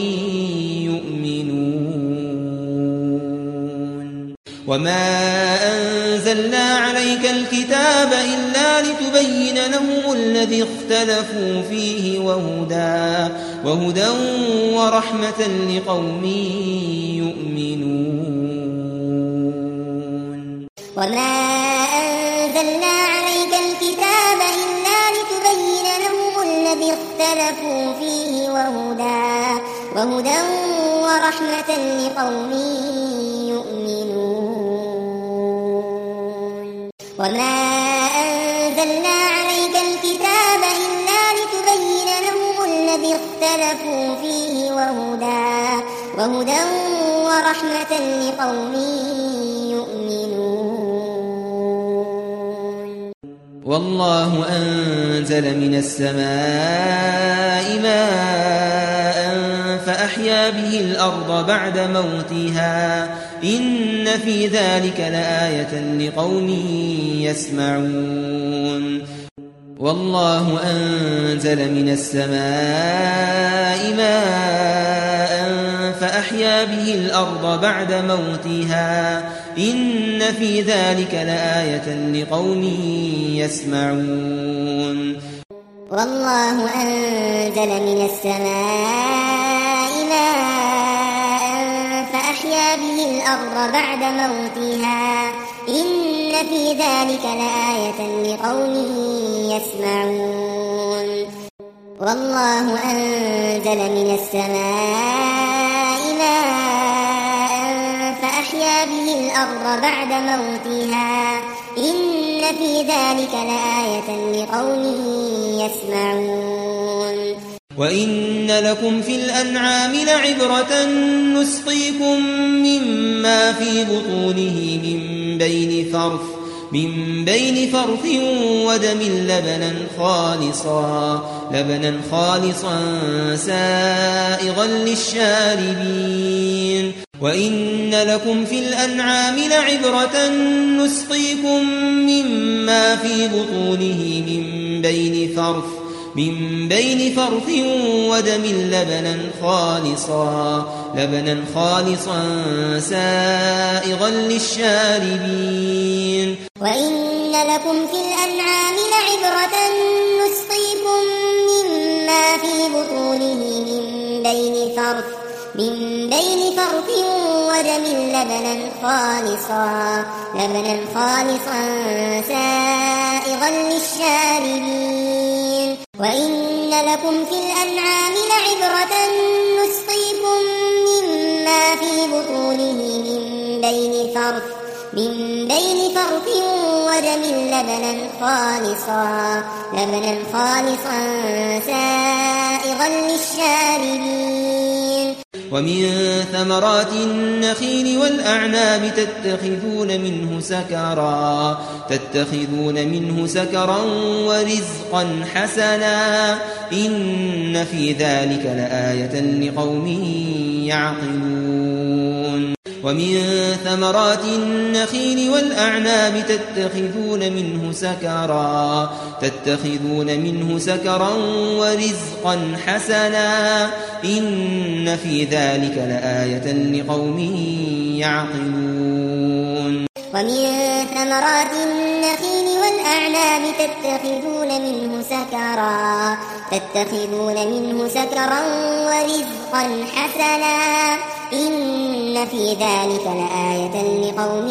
يؤمنون وما أنزلنا عليك الكتاب إلا لتبين لهم الذي اختلفوا فيه وهدى وهدى ورحمة لقوم يؤمنون وما أنزلنا عليك الكتاب إلا لتبين لهم الذي اختلفوا فيه وهدى وهدى ورحمة لقوم يؤمنون وما أنزلنا عليك الكتاب إلا لتبين لهم الذي اختلفوا فيه وهدى وهدى ورحمة لقوم يؤمنون والله أنزل من السماء ماء فأحيا به الأرض بعد موتها إن في ذلك لآية لقوم يسمعون والله أنزل من السماء ماء فأحيا به الأرض بعد موتها إن في ذلك لآية لقوم يسمعون والله أنزل من السماء ماء فأحيا به الأرض بعد موتها إن في ذلك لآية لقوم يسمعون والله أنزل من السماء ماء فأحيا به الأرض بعد موتها إن في ذلك لآية لقوم يسمعون وإن لكم في الأنعام لعبرة نسقيكم مما في بطونه من بين فرث من بين فرث ودم لبنا خالصا لبنا خالصا سائغا للشاربين وإن لكم في الأنعام لعبرة نسقيكم مما في بطونه من بين فرث من بين فرث ودم لبنا خالصا لبنا خالصا سائغا للشاربين وإن لكم في الأنعام لعبرة نسقيكم مما في بطونه من بين فرث من بين فرث ودم لبنا خالصا لبنا خالصا سائغا للشاربين وإن لكم في الأنعام لعبرة نسقيكم مما في بطونه من بين فرث من بين فرث ودم لبنا خالصا لبنا خالصا سائغا للشاربين ومن ثمرات النخيل والأعناب تتخذون منه سكرا تتخذون منه سكرا ورزقا حسنا إن في ذلك لآية لقوم يعقلون ومن ثمرات النخيل والأعناب تتخذون منه سكرا تتخذون منه سكرا ورزقا حسنا إن في ذلك لآية لقوم يعقلون ومن ثمرات النخيل والأعناب تتخذون منه سكرا تتخذون منه سكرا ورزقا حسنا إن في ذلك لآية لقوم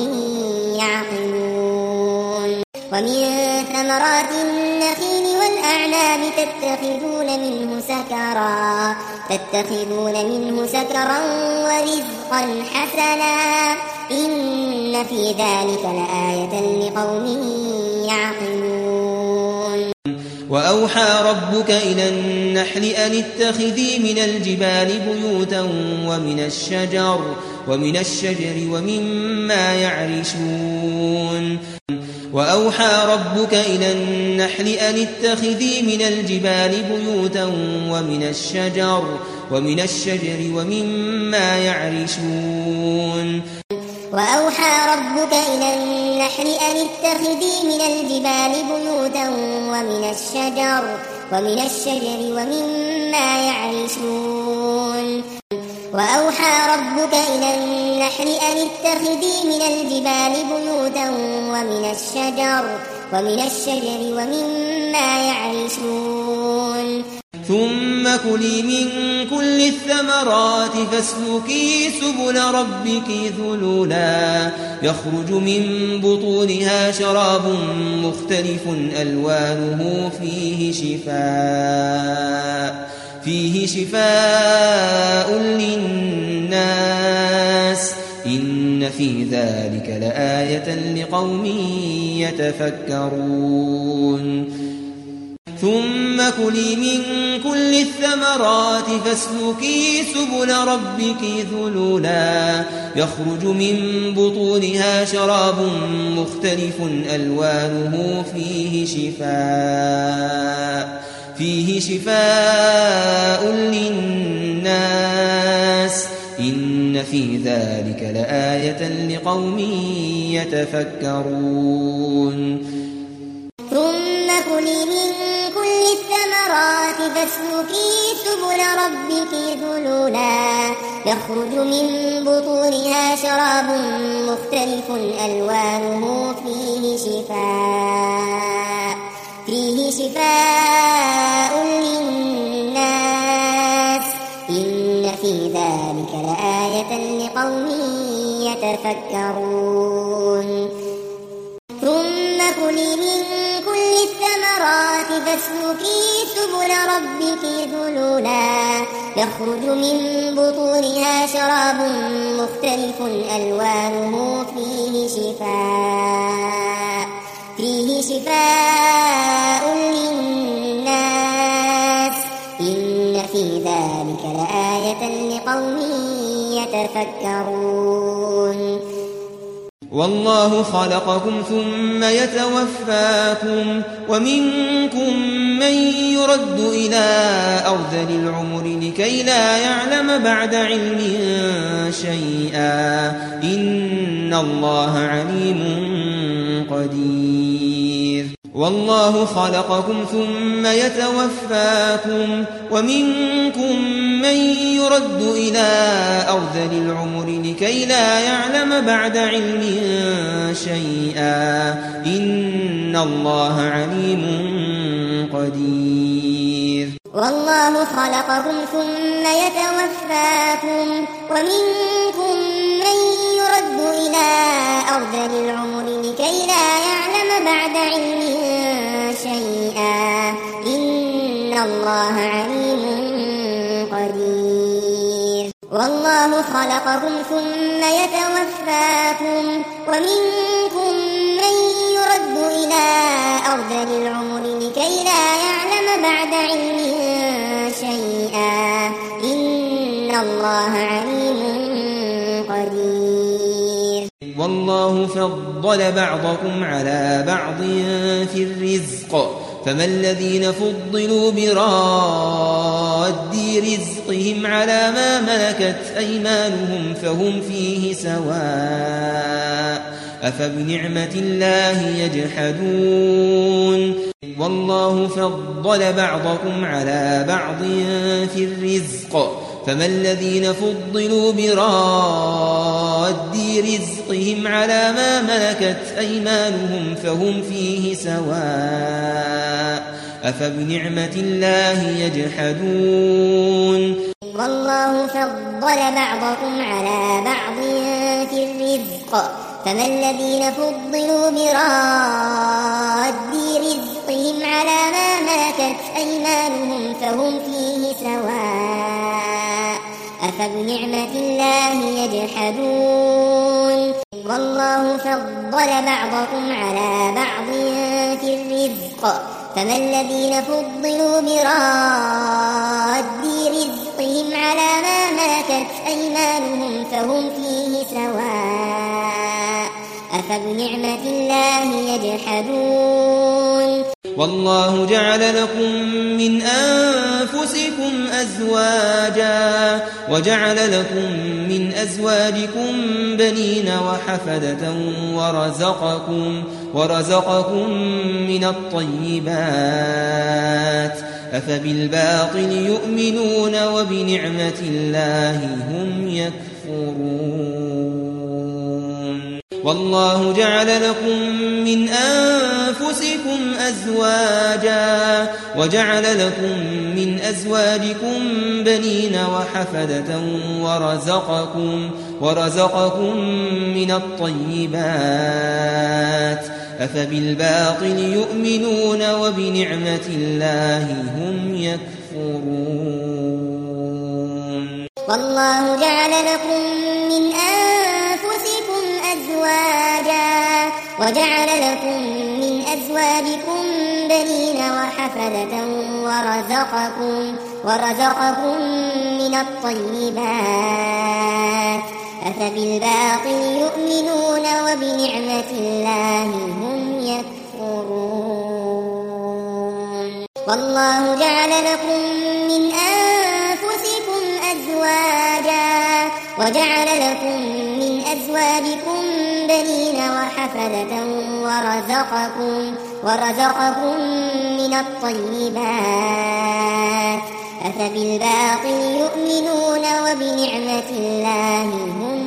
يعقلون ومن ثمرات النخيل والأعناب تتخذون منه سكرا تتخذون منه سكرا ورزقا حسنا إن في ذلك لآية لقوم يعقلون وأوحى ربك إلى النحل أن اتخذي من الجبال بيوتا ومن الشجر ومن الشجر ومما يعرشون وأوحى ربك إلى النحل أن اتخذي من الجبال بيوتا ومن الشجر ومن الشجر ومما يعرشون وأوحى ربك إلى النحل أن اتخذي من الجبال بيوتا ومن الشجر ومن الشجر ومما يعرشون وأوحى ربك إلى النحل أن اتخذي من الجبال بيوتا ومن الشجر ومن الشجر ومما يعرشون ثم كلي من كل الثمرات فاسلكي سبل ربك ذللا يخرج من بطونها شراب مختلف ألوانه فيه شفاء فيه شفاء للناس إن في ذلك لآية لقوم يتفكرون ثم كلي من كل الثمرات فاسلكي سبل ربك ذللا يخرج من بطونها شراب مختلف ألوانه فيه شفاء فيه شفاء للناس إن في ذلك لآية لقوم يتفكرون ثم كلي من كل الثمرات فاسلكي سبل ربك ذللا يخرج من بطونها شراب مختلف ألوانه فيه شفاء فيه شفاء للناس إن في ذلك لآية لقوم يتفكرون ثم كلي من كل الثمرات فاسلكي سبل ربك ذللا يخرج من بطونها شراب مختلف ألوانه فيه شفاء فيه شفاء للناس إن في ذلك لآية لقوم يتفكرون والله خلقكم ثم يتوفاكم ومنكم من يرد إلى أرذل العمر لكي لا يعلم بعد علم شيئا إن الله عليم قدير والله خلقكم ثم يتوفاكم ومنكم من يرد إلى أرذل العمر لكي لا يعلم بعد علم شيئا إن الله عليم قدير والله خلقكم ثم يتوفاكم ومنكم من يرد إلى أرذل العمر لكي لا يعلم بعد علم شيئا إن الله عليم قدير والله خلقكم ثم يتوفاكم ومنكم من يرد إلى أرذل العمر لكي لا يعلم بعد علم شيئا إن الله الله عليم قدير. والله فضل بعضكم على بعض في الرزق فما الذين فضلوا براد رزقهم على ما ملكت أيمانهم فهم فيه سواء أفبنعمة الله يجحدون. والله فضل بعضكم على بعض في الرزق فما الذين فضلوا براد رزقهم على ما ملكت أيمانهم فهم فيه سواء أفبنعمة الله يجحدون. والله فضل بعضكم على بعض في الرزق فما الذين فضلوا براد رزقهم على ما ملكت أيمانهم فهم فيه سواء أفبنعمة الله يجحدون. والله فضل بعضكم على بعض في الرزق فما الذين فضلوا براد رزقهم على ما ملكت أيمانهم فهم فيه سواء أفبنعمة الله يجحدون. والله جعل لكم من أنفسكم أزواجا وجعل لكم من أزواجكم بنين وحفدة ورزقكم ورزقكم من الطيبات أفبالباطل يؤمنون وبنعمة الله هم يكفرون. والله جعل لكم من أنفسكم أزواجا وجعل لكم من أزواجكم بنين وحفدة ورزقكم ورزقكم من الطيبات أفبالباطل يؤمنون وبنعمة الله هم يكفرون. والله جعل لكم من أنفسكم أزواجا وجعل لكم من أزواجكم بنين وحفدة ورزقكم ورزقكم من الطيبات أفبالباطل يؤمنون وبنعمة الله هم يكفرون. والله جعل لكم من أنفسكم أزواجا وجعل لكم من أزواجكم بنين وحفدة ورزقكم ورزقكم من الطيبات أفبالباطل يؤمنون وبنعمة الله هم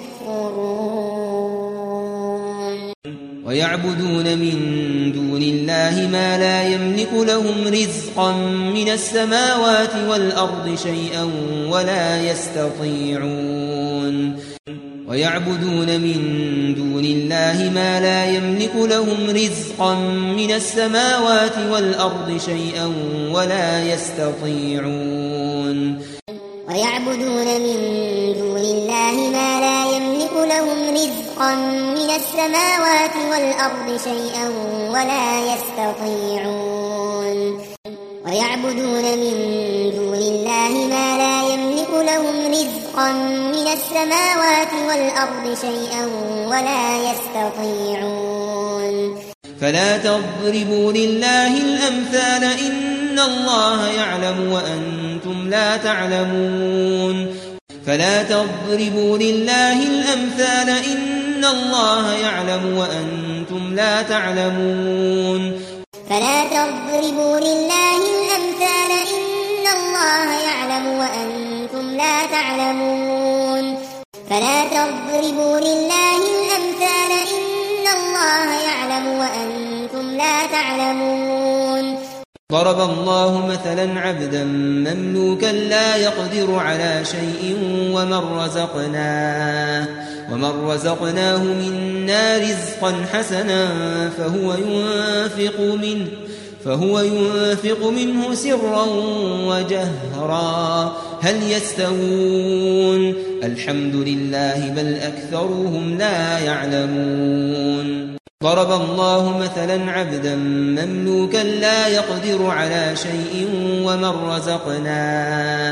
يكفرون. ويعبدون من دون الله ما لا يملك لهم رزقا من السماوات والأرض شيئا ولا يستطيعون. ويعبدون من دون الله ما لا يملك لهم رزقا من السماوات والأرض شيئا ولا يستطيعون. ويعبدون من دون الله ما لا يملك لهم رزقا من السماوات والأرض شيئا ولا يستطيعون. ويعبدون من دون الله ما لا يملك لهم رزقا من السماوات والأرض شيئا ولا يستطيعون. فلا تضربوا لله الأمثال إن الله يعلم وأنتم لا تعلمون. فلا تضربوا لله الأمثال إن الله يعلم وأنتم لا تعلمون. فلا تضربوا لله الأمثال إن الله يعلم وأنتم لا تعلمون. فلا تضربوا لله الأمثال إن الله يعلم وأنتم لا تعلمون. ضرب الله مثلا عبدا مملوكا لا يقدر على شيء ومن رزقناه ومن رزقناه منا رزقا حسنا فهو ينفق منه فهو ينفق منه سرا وجهرا هل يستوون الحمد لله بل أكثرهم لا يعلمون. ضرب الله مثلا عبدا مملوكا لا يقدر على شيء ومن رزقناه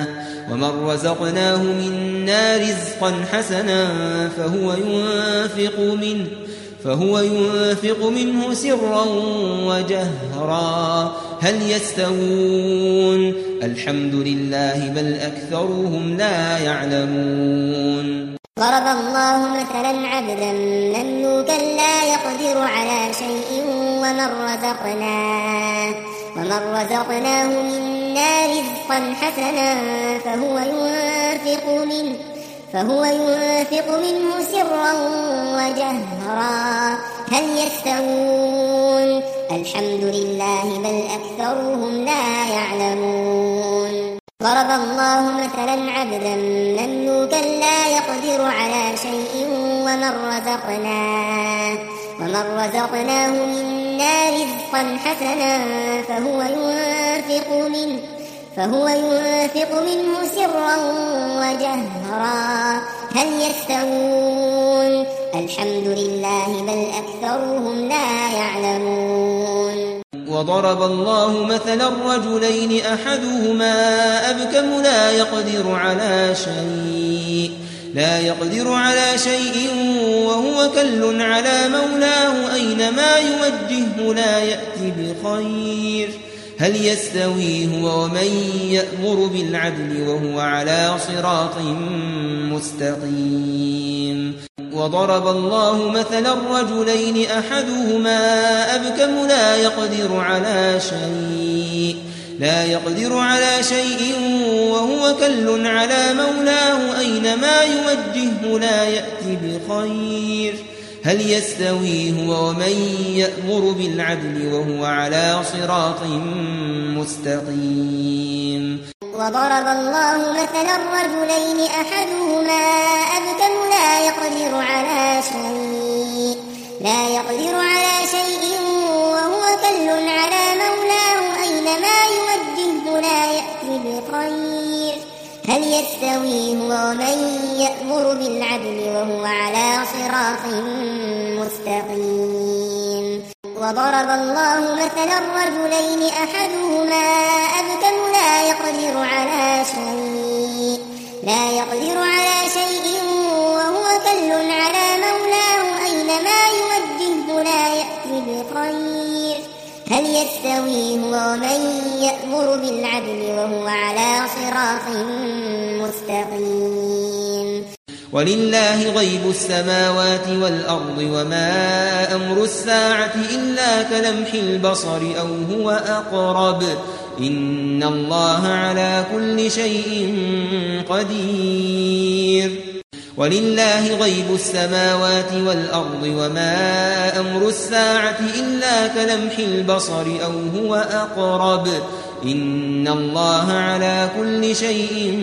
ومن رزقناه منا رزقا حسنا فهو ينفق منه فهو ينفق منه سرا وجهرا هل يستوون الحمد لله بل أكثرهم لا يعلمون. ضرب الله مثلا عبدا مملوكا لا يقدر على شيء ومن رزقناه ومن رزقناه منا رزقا حسنا فهو ينفق منه فهو ينفق منه سرا وجهرا هل يستوون الحمد لله بل أكثرهم لا يعلمون. ضرب الله مثلا عبدا مملوكا لا يقدر على شيء ومن رزقناه ومن رزقناه منا رزقا حسنا فهو ينفق منه فهو ينفق منه سرا وجهرا هل يستوون الحمد لله بل أكثرهم لا يعلمون. وضرب الله مثلا رجلين أحدهما أبكم لا يقدر على شيء لا يقدر على شيء وهو كل على مولاه أينما يوجهه لا يأتي بخير هل يستوي هو ومن يأمر بالعدل وهو على صراط مستقيم. وضرب الله مثلا رجلين أحدهما أبكم لا يقدر على شيء لا يقدر على شيء وهو كل على مولاه أينما يوجهه لا يأتي بخير هل يستوي هو ومن يأمر بالعدل وهو على صراط مستقيم. وضرب الله مثلا رجلين أحدهما أبكم لا يقدر على شيء لا يقدر على شيء وهو كل على مولاه أينما يوجهه لا يأتي بخير هل يستوي هو ومن يأمر بالعدل وهو على صراط مستقيم. وضرب الله مثلا رجلين أحدهما أبكم لا يقدر على شيء لا يقدر على شيء وهو كل على مولاه أينما يوجهه لا يأتي بخير هل يستوي هو ومن يأمر بالعدل وهو على صراط مستقيم. ولله غيب السماوات والأرض وما أمر الساعة إلا كلمح البصر أو هو أقرب إن الله على كل شيء قدير. ولله غيب السماوات والأرض وما أمر الساعة إلا كلمح البصر أو هو أقرب إن الله على كل شيء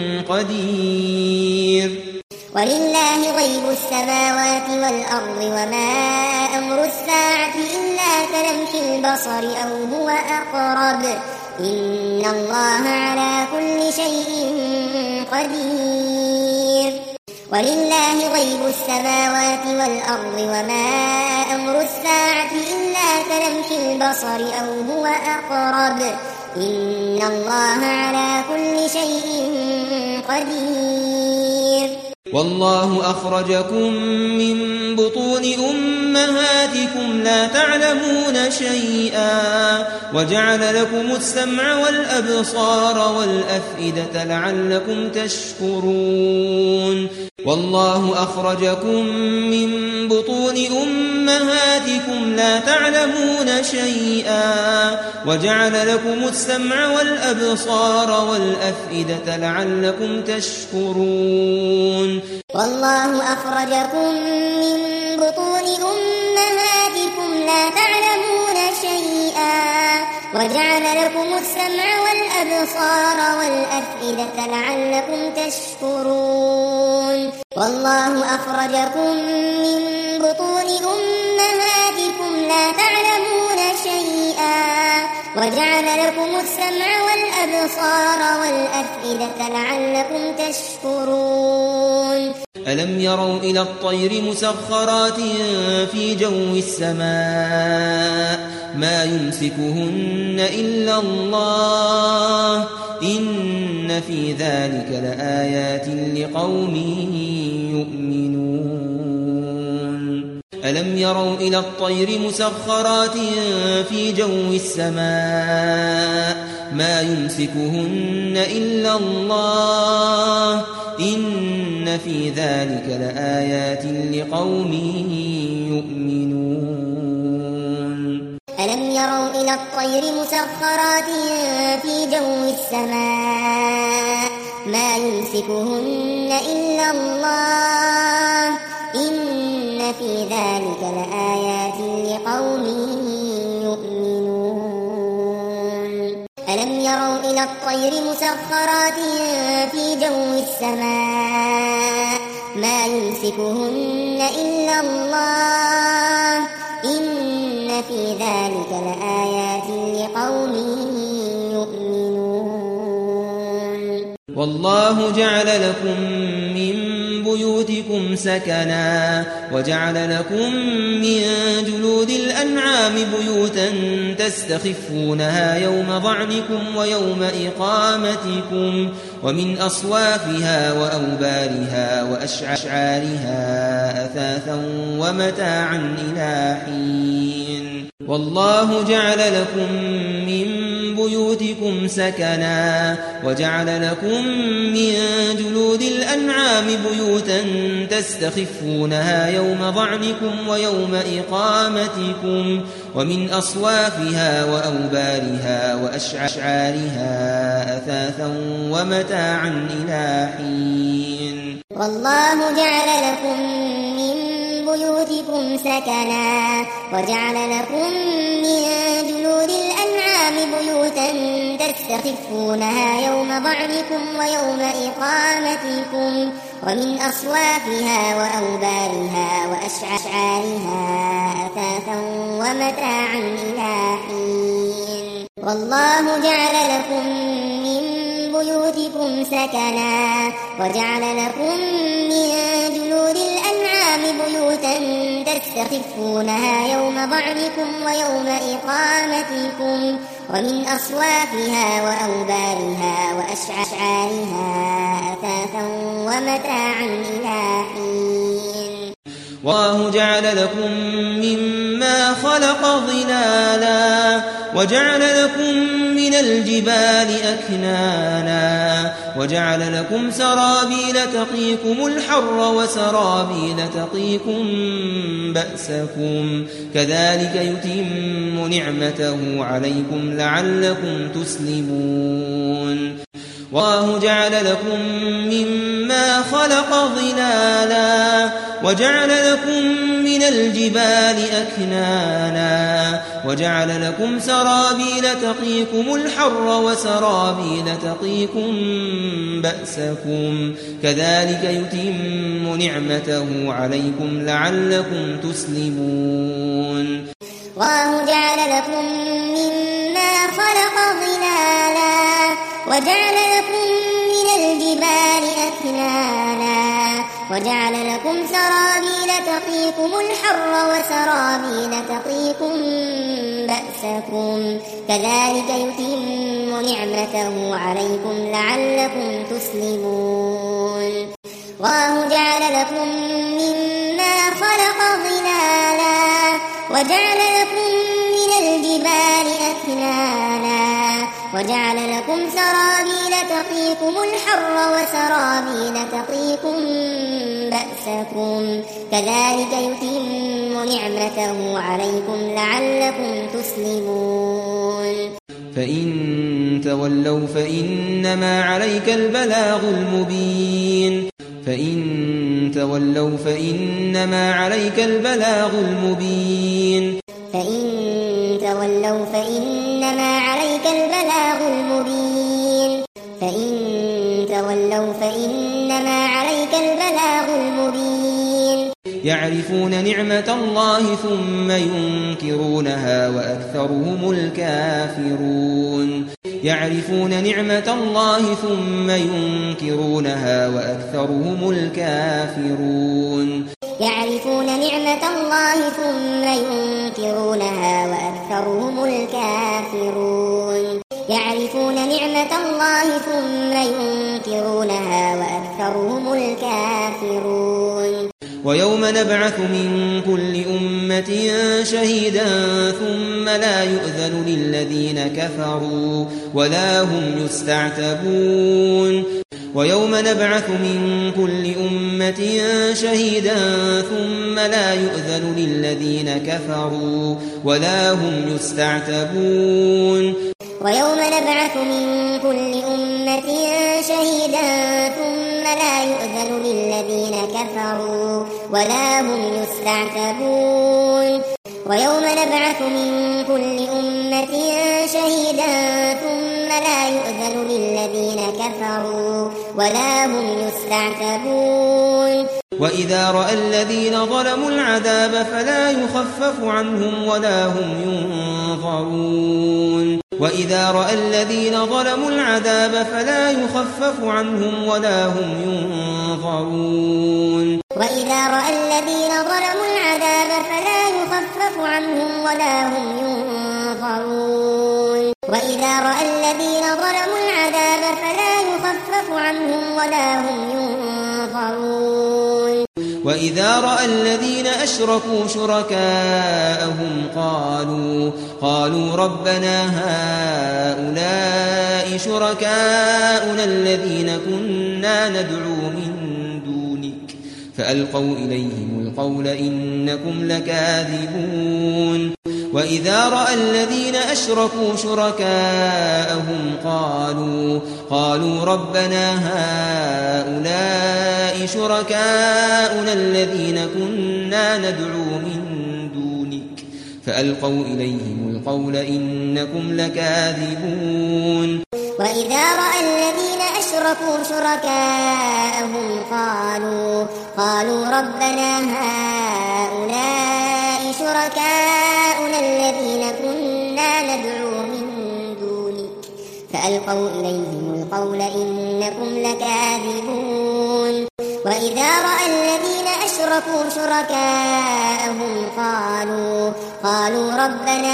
قدير. ولله غيب السماوات والأرض وما أمر الساعة إلا كلمح البصر أو هو أقرب إن الله على كل شيء قدير. ولله غيب السماوات والأرض وما أمر الساعة إلا كلمح البصر أو هو أقرب إن الله على كل شيء قدير. والله أخرجكم من بطون أمهاتكم لا تعلمون شيئا وجعل لكم السمع والأبصار والأفئدة لعلكم تشكرون. والله أخرجكم من بطون أمهاتكم لا تعلمون شيئا وجعل لكم السمع والأبصار والأفئدة لعلكم تشكرون. والله أخرجكم من بطون أمهاتكم لا تعلمون شيئا وجعل لكم السمع والأبصار والأفئدة لعلكم تشكرون. والله أخرجكم من بطون أمهاتكم لا تعلمون شيئا وجعل لكم السمع والأبصار والأفئدة لعلكم تشكرون. ألم يروا إلى الطير مسخرات في جو السماء ما يمسكهن إلا الله إن في ذلك لآيات لقوم يؤمنون ألم يروا إلى الطير مسخرات في جو السماء ما يمسكهن إلا الله إن في ذلك لآيات لقوم يؤمنون ألم يروا إلى الطير مسخرات في جو السماء ما يمسكهن إلا الله إن في ذلك لآيات لقوم يؤمنون ألم يروا إلى الطير مسخرات في جو السماء ما يمسكهن إلا الله إن في ذلك لآيات لقوم يؤمنون والله جعل لكم من بيوتكم سكنا وجعل لكم من جلود الأنعام بيوتا تستخفونها يوم ظعنكم ويوم إقامتكم ومن أصوافها وأوبارها وأشعارها أثاثا ومتاعا إلى حين والله جعل لكم من بيوتكم سكنا وجعل لكم من جلود الأنعام بيوتا تستخفونها يوم ظعنكم ويوم إقامتكم ومن أصوافها وأوبارها وأشعارها أثاثا ومتاعا إلى حين والله جعل لكم من بيوتكم سكنا وجعل لكم من جلود الأنعام بيوتا تستخفونها يوم ظعنكم ويوم إقامتكم ومن أصوافها وأوبارها وأشعارها أثاثا ومتاعا إلى حين والله جعل لكم من بيوتكم سكنا وجعل لكم من جلود الأنعام بيوتا تستخفونها يوم ظعنكم ويوم إقامتكم ومن أصوافها وأوبارها وأشعارها أثاثا ومتاعا إلى حين والله جعل لكم مما خلق ظلالا وجعل لكم من الجبال أكنانا وجعل لكم سرابيل تقيكم الحر وسرابيل تقيكم بأسكم كذلك يتم نعمته عليكم لعلكم تسلمون والله جعل لكم مما خلق ظلالا وجعل لكم من الجبال أكنانا وجعل لكم سرابيل تقيكم الحر وسرابيل تقيكم بأسكم كذلك يتم نعمته عليكم لعلكم تسلمون والله جعل لكم مما خلق ظلالا وجعل لكم من الجبال أكنانا وجعل لكم سرابيل تقيكم الحر وسرابيل تقيكم بأسكم كذلك يتم نعمته عليكم لعلكم تسلمون والله جعل لكم مما خلق ظلالا وجعل لكم من الجبال أكنانا وجعل لكم سرابيل تقيكم الحر وسرابيل تقيكم بأسكم كذلك يتم نعمته عليكم لعلكم تسلمون فإن تولوا فإنما عليك البلاغ المبين فإن تولوا فإنما عليك البلاغ المبين فإن تولوا فإنما عليك البلاغ المبين فإن تولوا فإنما عليك البلاغ المبين يعرفون نعمة الله ثم ينكرونها وأكثرهم الكافرون يعرفون نعمة الله ثم ينكرونها وأكثرهم الكافرون يعرفون نعمة الله ثم ينكرونها وأكثرهم وأكثرهم الكافرون يعرفون نعمة الله ثم ينكرونها وأكثرهم الكافرون ويوم نبعث من كل أمة شهيدا ثم لا يؤذن للذين كفروا ولا هم يستعتبون ويوم نبعث من كل أمة شهيدا ثم لا يؤذن للذين كفروا ولا هم يستعتبون ويوم نبعث من كل أمة شهيدا ثم لا يؤذن للذين كفروا ولا هم يستعتبون ويوم نبعث من كل أمة شهيدا ثم لا يؤذن للذين كفروا ولا هم يستعتبون وإذا رأى الذين ظلموا العذاب فلا يخفف عنهم ولا هم ينظرون وإذا رأى الذين ظلموا العذاب فلا يخفف عنهم ولا هم ينظرون وإذا رأى الذين ظلموا العذاب فلا يخفف عنهم ولا هم ينظرون وإذا رأى الذين ظلموا العذاب فلا يخفف عنهم ولا هم ينظرون وإذا رأى الذين أشركوا شركاءهم قالوا قالوا ربنا هؤلاء شركاؤنا الذين كنا ندعو من دونك فألقوا إليهم القول إنكم لكاذبون وإذا رأى الذين أشركوا شركاءهم قالوا قالوا ربنا هؤلاء شركاؤنا الذين كنا ندعو من دونك فألقوا إليهم القول إنكم لكاذبون وإذا رأى الذين أشركوا شركاءهم قالوا قالوا ربنا هؤلاء شركاؤنا الذين كنا ندعو من دونك فألقوا إليهم القول إنكم لكاذبون وإذا رأى الذين أشركوا شركاءهم قالوا قالوا ربنا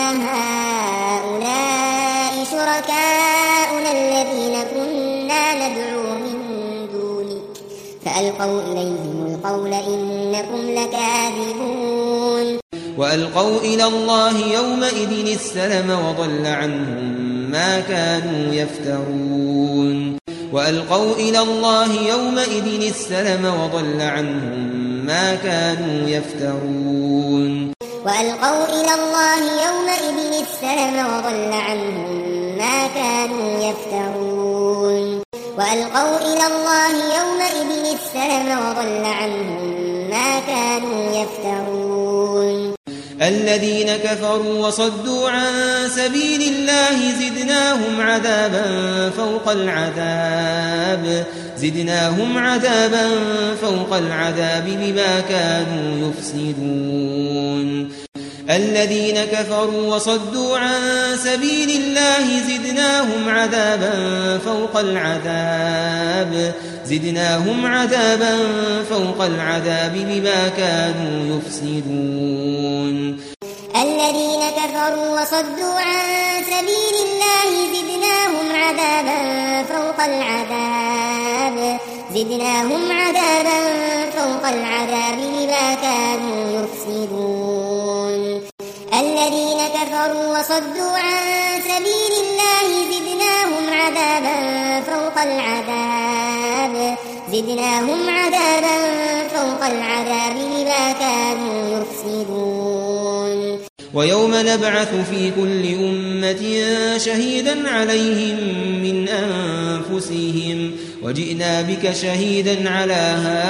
هؤلاء شركاؤنا الذين كنا ندعو من دونك فألقوا إليهم القول إنكم لكاذبون وألقوا إلى الله يومئذ السلم وضل عنهم ما كانوا يفترون وألقوا إلى الله يومئذ السلم وضل عنهم ما كانوا يفترون وألقوا إلى الله يومئذ السلم وضل عنهم ما كانوا يفترون وألقوا إلى الله يومئذ السلم وضل عنهم ما كانوا يفترون الذين كفروا وصدوا عن سبيل الله زدناهم عذابا فوق العذاب زدناهم عذابا فوق العذاب بما كانوا يفسدون الذين كفروا وصدوا عن سبيل الله زدناهم عذابا فوق العذاب زدناهم عذابا فوق العذاب بما كانوا يفسدون الذين كفروا وصدوا عن سبيل الله زدناهم عذابا فوق العذاب زدناهم عذابا فوق العذاب بما كانوا يفسدون الذين كفروا وصدوا عن سبيل الله زدناهم عذابا فوق العذاب زدناهم عذابا فوق العذاب بما كانوا يفسدون ويوم نبعث في كل أمة شهيدا عليهم من أنفسهم وجئنا بك شهيدا على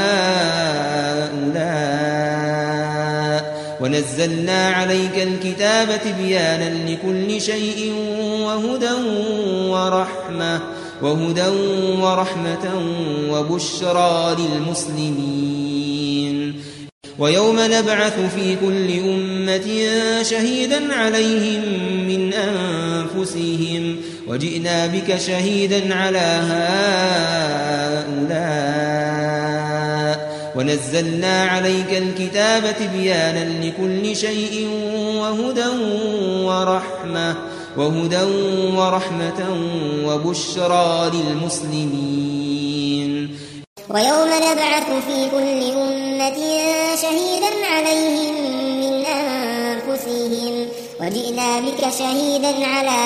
هؤلاء ونزلنا عليك الكتاب تبيانا لكل شيء وهدى ورحمة وهدى ورحمة وبشرى للمسلمين ويوم نبعث في كل أمة شهيدا عليهم من أنفسهم وجئنا بك شهيدا على هؤلاء ونزلنا عليك الكتاب تبيانا لكل شيء وهدى ورحمة وهدى ورحمة وبشرى للمسلمين. ويوم نبعث في كل أمة شهيدا عليهم من أنفسهم وجئنا بك شهيدا على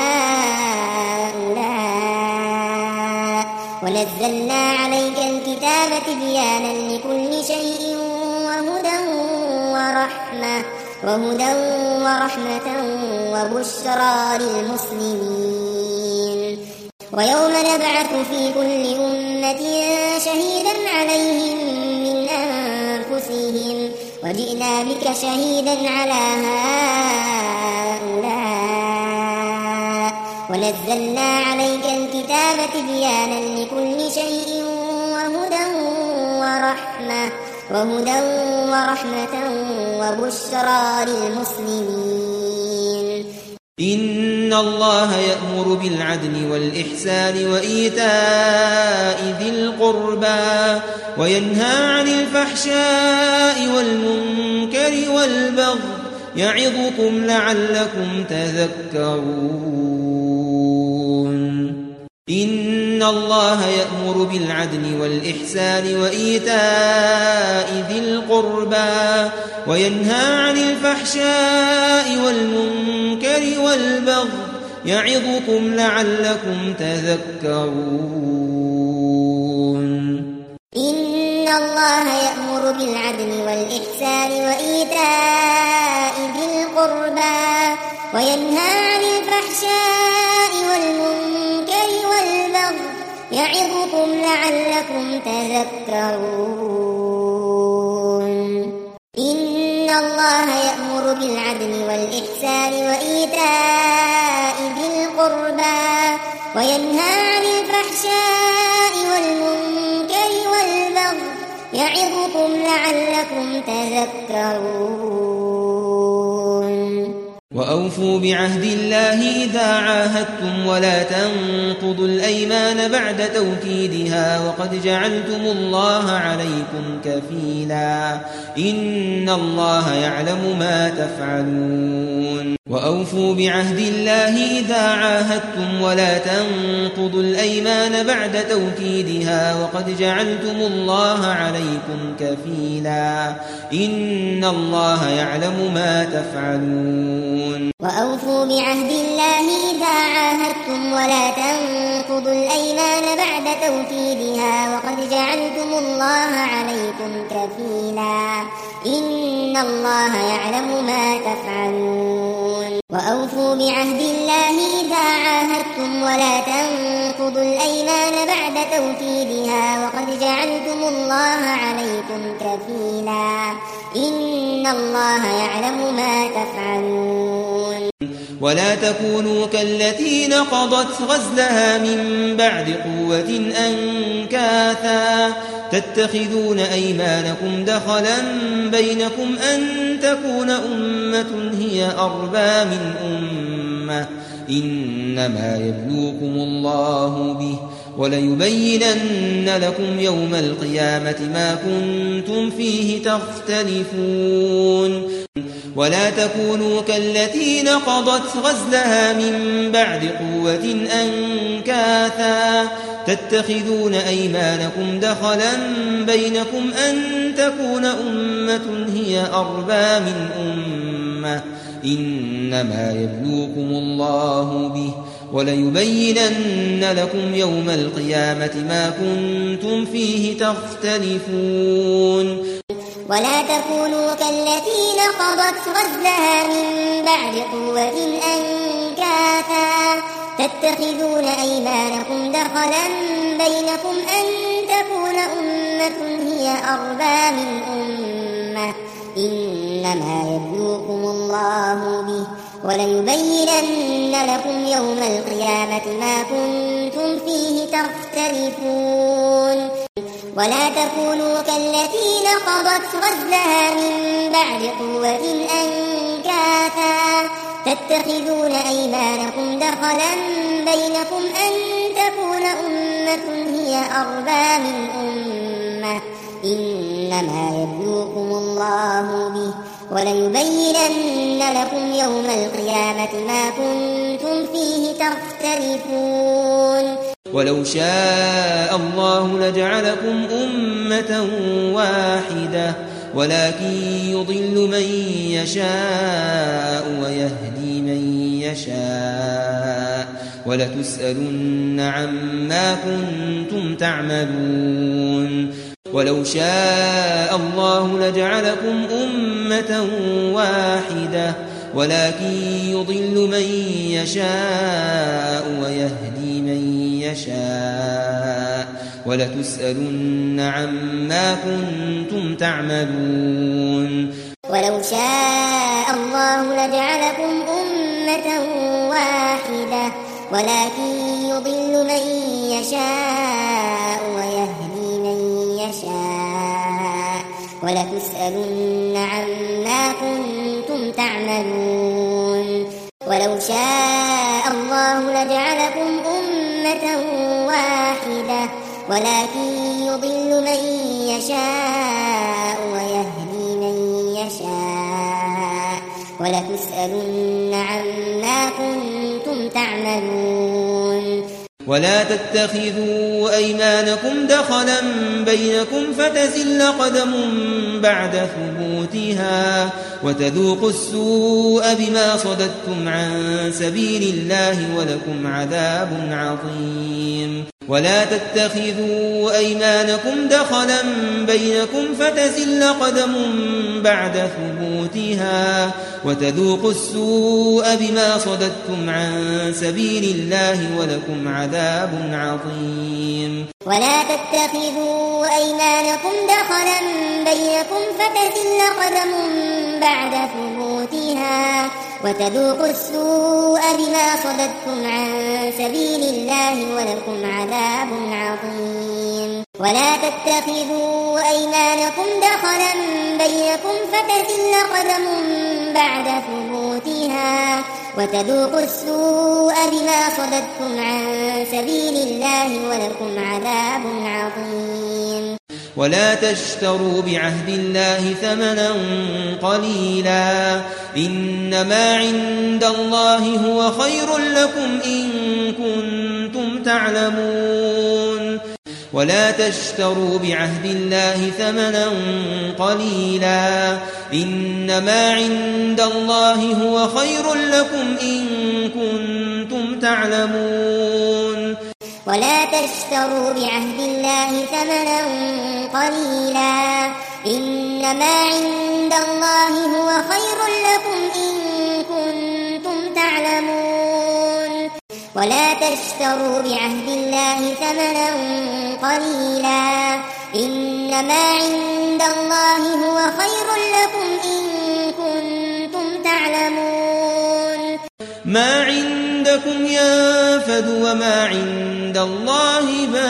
هؤلاء ونزلنا عليك الكتاب تبيانا لكل شيء وهدى ورحمة وهدى ورحمة وبشرى للمسلمين. ويوم نبعث في كل أمة شهيدا عليهم من أنفسهم وجئنا بك شهيدا على هؤلاء ونزلنا عليك الكتاب تبيانا لكل شيء وهدى ورحمة وهدى ورحمة وبشرى للمسلمين. إن الله يأمر بالعدل والإحسان وإيتاء ذي القربى وينهى عن الفحشاء والمنكر والبغي يعظكم لعلكم تذكرون. إن الله يأمر بالعدل والإحسان وإيتاء ذي القربى وينهى عن الفحشاء والمنكر والبغي يعظكم لعلكم تذكرون. إن الله يأمر بالعدل والإحسان وإيتاء ذي القربى وينهى عن الفحشاء والمنكر والبغي يعظكم لعلكم تذكرون. إن الله يأمر بالعدل والإحسان وإيتاء ذي القربى وينهى عن الفحشاء والمنكر والبغي يعظكم لعلكم تذكرون. وأوفوا بعهد الله إذا عاهدتم ولا تنقضوا الأيمان بعد توكيدها وقد جعلتم الله عليكم كفيلا إن الله يعلم ما تفعلون. وأوفوا بعهد الله إذا عاهدتم ولا تنقضوا الأيمان بعد توكيدها وقد جعلتم الله عليكم كفيلا إن الله يعلم ما تفعلون. وأوفوا بعهد الله إذا عاهدتم ولا تنقضوا الأيمان بعد توكيدها وقد جعلتم الله عليكم كفيلا إن الله يعلم ما تفعلون. وأوفوا بعهد الله إذا عاهدتم ولا تنقضوا الأيمان بعد توكيدها وقد جعلتم الله عليكم كفيلا إن الله يعلم ما تفعلون. ولا تكونوا كالتي نقضت غزلها من بعد قوة أنكاثا تتخذون أيمانكم دخلا بينكم أن تكون أمة هي أربى من أمة إنما يبلوكم الله به وليبينن لكم يوم القيامة ما كنتم فيه تختلفون. ولا تكونوا كالتي نقضت غزلها من بعد قوة أنكاثا تتخذون أيمانكم دخلا بينكم أن تكون أمة هي أربى من أمة إنما يبلوكم الله به وليبينن لكم يوم القيامة ما كنتم فيه تختلفون. ولا تكونوا كالتي نقضت غزلها من بعد قوة أنكاثا تتخذون أيمانكم دخلا بينكم أن تكون أمة هي أربى من أمة إنما يبلوكم الله به وليبينن لكم يوم القيامة ما كنتم فيه تختلفون. ولا تكونوا كالتي نقضت غزلها من بعد قوة أنكاثا تتخذون أيمانكم دخلا بينكم أن تكون أمة هي أربى من أمة إنما يبلوكم الله به وليبينن لكم يوم القيامة ما كنتم فيه تختلفون ولو شاء الله لجعلكم أمة واحدة ولكن يضل من يشاء ويهدي من يشاء ولتسألن عما كنتم تعملون ولو شاء الله لجعلكم أمة واحدة ولكن يضل من يشاء ويهدي من يشاء ولتسألن عما كنتم تعملون ولو شاء الله لجعلكم أمة واحدة ولكن يضل من يشاء ويهدي من يشاء ولتسألن عما كنتم تعملون ولو شاء الله لجعلكم أمة واحدة ولكن يضل من يشاء ويهدي من يشاء ولتسألن عما كنتم تعملون ولا تتخذوا أيمانكم دخلا بينكم فتزل قدم بعد ثبوتها وتذوقوا السوء بما صددتم عن سبيل الله ولكم عذاب عظيم ولا تتخذوا أيمانكم دخلا بينكم فتزل قدم بعد ثبوتها وتذوقوا السوء بما صددتم عن سبيل الله ولكم عذاب عظيم ولا تتخذوا أيمانكم دخلا بينكم فتزل قدم بعد ثبوتها وتذوقوا السوء بما صددتم عن سبيل الله ولكم عذاب عظيم ولا تتخذوا أيمانكم دخلا بينكم فتزل قدم بعد ثبوتها وتذوقوا السوء بما صددتم عن سبيل الله ولكم عذاب عظيم ولا تشتروا بعهد الله ثمنا قليلا إنما عند الله هو خير لكم إن كنتم تعلمون ولا تشتروا بعهد الله ثمنا قليلا إنما عند الله هو خير لكم إن كنتم تعلمون ولا تشتروا بعهد الله ثمنا قليلا إنما عند الله هو خير لكم إن كنتم تعلمون ولا تشتروا بعهد الله ثمنا قليلا إنما عند الله هو خير لكم إن كنتم تعلمون ما عندكم ينفد وما عند الله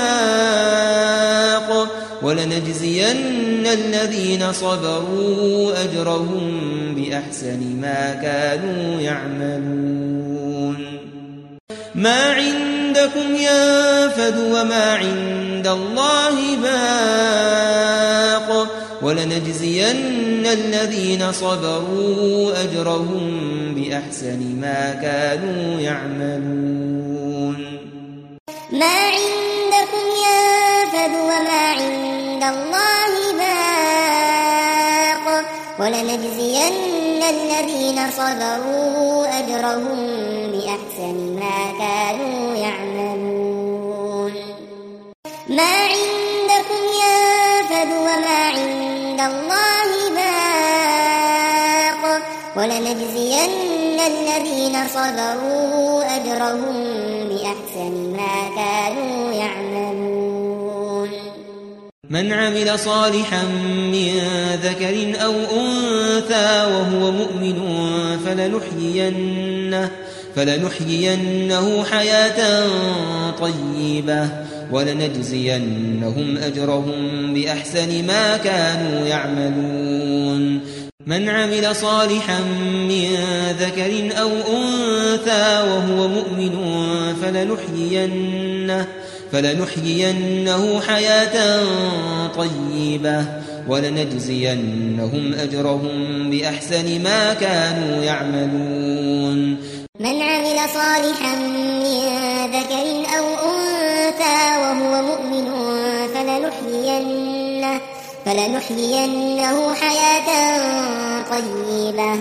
باق ولنجزين الذين صبروا أجرهم بأحسن ما كانوا يعملون ما عندكم ينفد وما عند الله باق ولنجزين الذين صبروا أجرهم بأحسن ما كانوا يعملون ما عندكم ينفد وما عند الله باق ولنجزين الذين صبروا أجرهم بأحسن ما كانوا يعملون ما عندكم ينفد وما عند الله باق ولنجزين الذين صبروا أجرهم بأحسن ما كانوا يعملون من عمل صالحا من ذكر أو أنثى وهو مؤمن فلنحيينه, فلنحيينه حياة طيبة ولنجزينهم أجرهم بأحسن ما كانوا يعملون من عمل صالحا من ذكر أو أنثى وهو مؤمن فلنحيينه, فلنحيينه حياة طيبة ولنجزينهم أجرهم بأحسن ما كانوا يعملون. من عمل صالحا من ذكر أو أنثى وهو مؤمن فلنحيينه, فلنحيينه حياة طيبة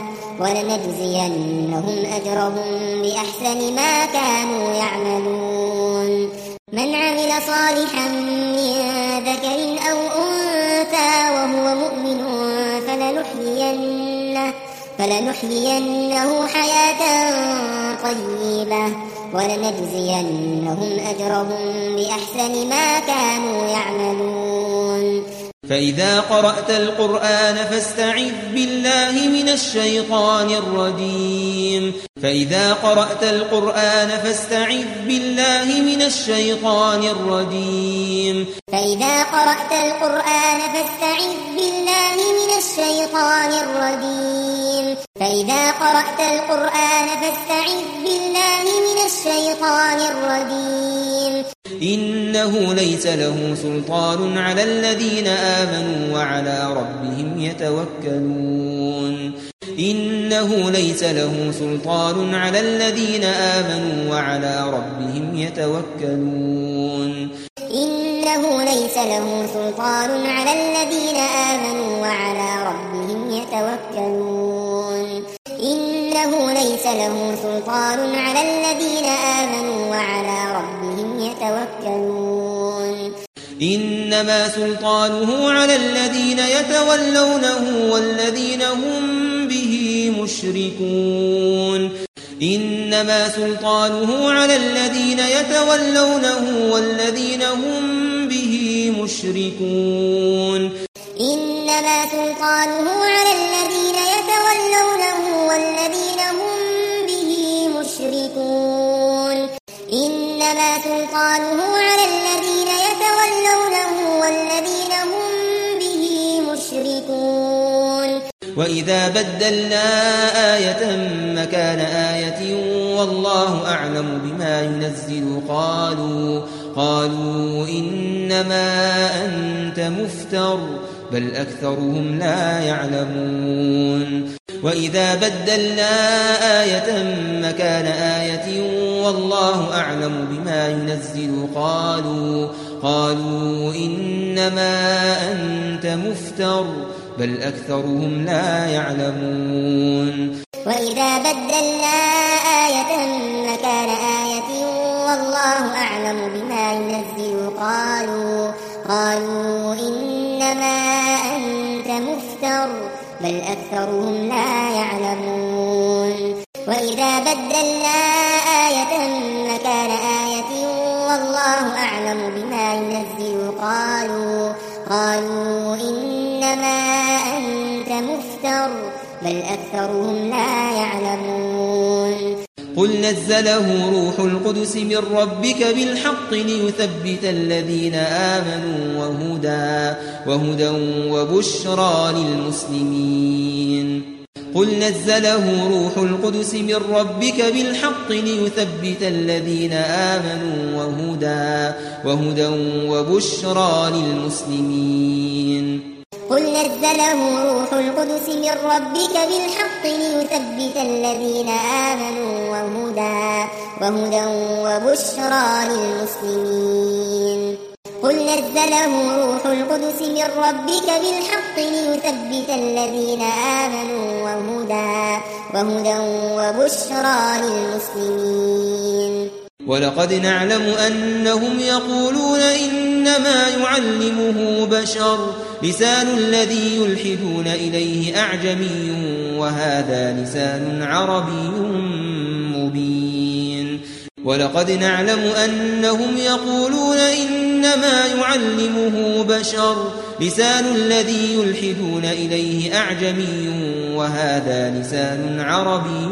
ولنجزينهم أجرهم بأحسن ما كانوا يعملون. من عمل صالحا من ذكر أو أنثى وهو مؤمن فلنحيينه, فلنحيينه حياة طيبة ولنجزينهم أجرهم بأحسن ما كانوا يعملون. فإذا قرأت القرآن فاستعذ بالله من الشيطان الرجيم. فإذا قرأت القرآن فاستعذ بالله من الشيطان الرجيم. فإذا قرأت القرآن فاستعذ بالله من الشيطان الرجيم. فإذا قرأت القرآن فاستعذ بالله من الشيطان الرجيم. إنه ليس له سلطان على الذين آمنوا وعلى ربهم يتوكلون. إنه ليس له سلطان على الذين آمنوا وعلى ربهم يتوكلون. إنه ليس له سلطان على الذين آمنوا وعلى ربهم يتوكلون. إنه ليس له سلطان على الذين آمنوا وعلى ربهم يتوكلون. إنما سلطانه على الذين يتولونه والذين هم به مشركون. إنما سلطانه على الذين يتولونه والذين هم به مشركون. إنما سلطانه على الذين يتولونه والذين هم به مشركون. إنما سلطانه على الذين يتولونه والذين هم به مشركون. وإذا بدلنا آية مكان آية والله أعلم بما ينزل قالوا قالوا إنما أنت مفتر بل أكثرهم لا يعلمون. وإذا بدلنا آية مكان آية والله أعلم بما ينزل قالوا قالوا إنما أنت مفتر بل أكثرهم لا يعلمون. وإذا بدلنا آية مكان آية والله أعلم بما ينزل قالوا قالوا إنما أنت مفتر بل أكثرهم لا يعلمون. وإذا بدلنا آية مكان آية والله أعلم بما ينزل قالوا قالوا إنما أنت مفتر بل أكثرهم لا يعلمون. قل نزله روح القدس من ربك بالحق ليثبت الذين آمنوا وهدى وهدى وبشرى للمسلمين. قل نزله روح القدس من ربك بالحق ليثبت الذين آمنوا وهدى وهدى وبشرى للمسلمين. قل نزله روح القدس من ربك بالحق ليثبت الذين آمنوا وهدى وهدى وبشرى للمسلمين. قل نزله روح القدس من ربك بالحق ليثبت الذين آمنوا وهدى وهدى وبشرى للمسلمين. ولقد نعلم أنهم يقولون إنما يعلمه بشر لسان الذي يلحدون إليه أعجمي وهذا لسان عربي مبين. ولقد نعلم أنهم يقولون إنما يعلمه بشر لسان الذي يلحدون إليه أعجمي وهذا لسان عربي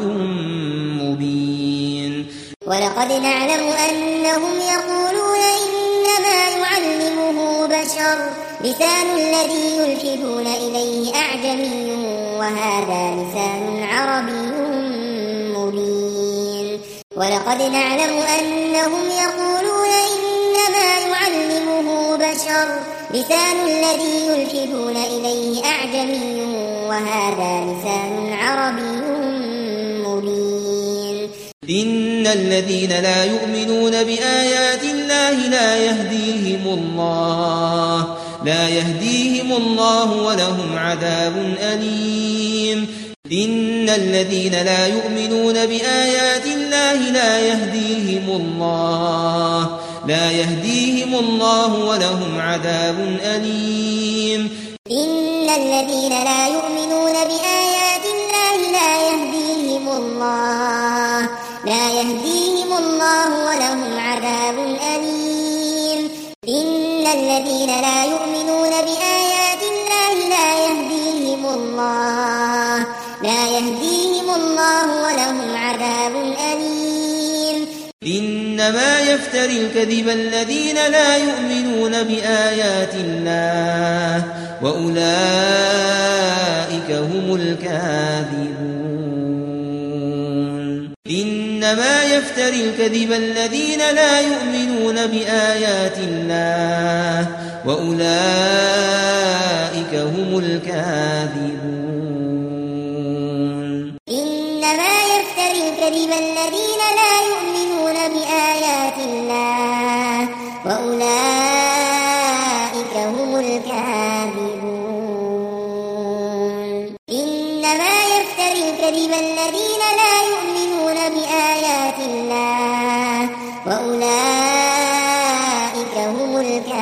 مبين. ولقد نعلم أنهم يقولون إنما يعلمه بشر لسان الذي يلحدون إليه أعجمي وهذا لسان عربي مبين. ولقد نعلم أنهم يقولون إنما يعلمه بشر لسان الذي يلحدون إليه أعجمي وهذا لسان عربي مبين إن الذين لا يؤمنون بآيات الله لا يهديهم الله لا يهديهم الله ولهم عذاب أليم إن الذين لا يؤمنون بآيات الله لا يهديهم الله لا يهديهم الله ولهم عذاب أليم إن الذين لا يؤمنون بآيات الله لا يهديهم الله لا يهديهم الله ولهم عذاب أليم إن الذين لا يؤمنون بآيات الله لا يهديهم الله لا يهديهم الله ولهم عذاب أليم إنما يفتري الكذب الذين لا يؤمنون بآيات الله وأولئك هم الكاذبون إنما يفتري الكذب الذين لا يؤمنون بآيات الله وأولئك هم الكاذبون إنما يفتري الكذب الذين لا يؤمنون بآيات الله وأولئك هم الكاذبون إنما يفتري الكذب الذين لا يؤمنون بآيات الله وأولئك هم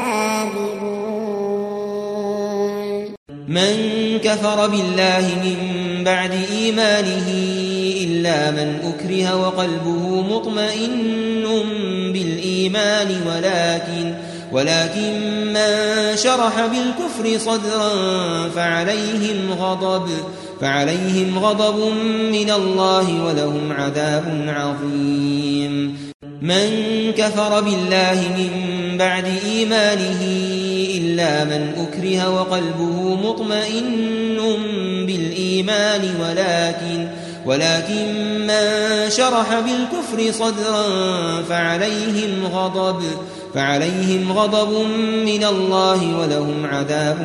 الكاذبون من كفر بالله من بعد إيمانه إلا من أكره وقلبه مطمئن بالإيمان ولكن ولكن من شرح بالكفر صدرا فعليهم غضب فعليهم غضب من الله ولهم عذاب عظيم من كفر بالله من بعد إيمانه إلا من أكره وقلبه مطمئن بالإيمان ولكن ولكن من شرح بالكفر صدرا فعليهم غضب فعليهم غضب من الله ولهم عذاب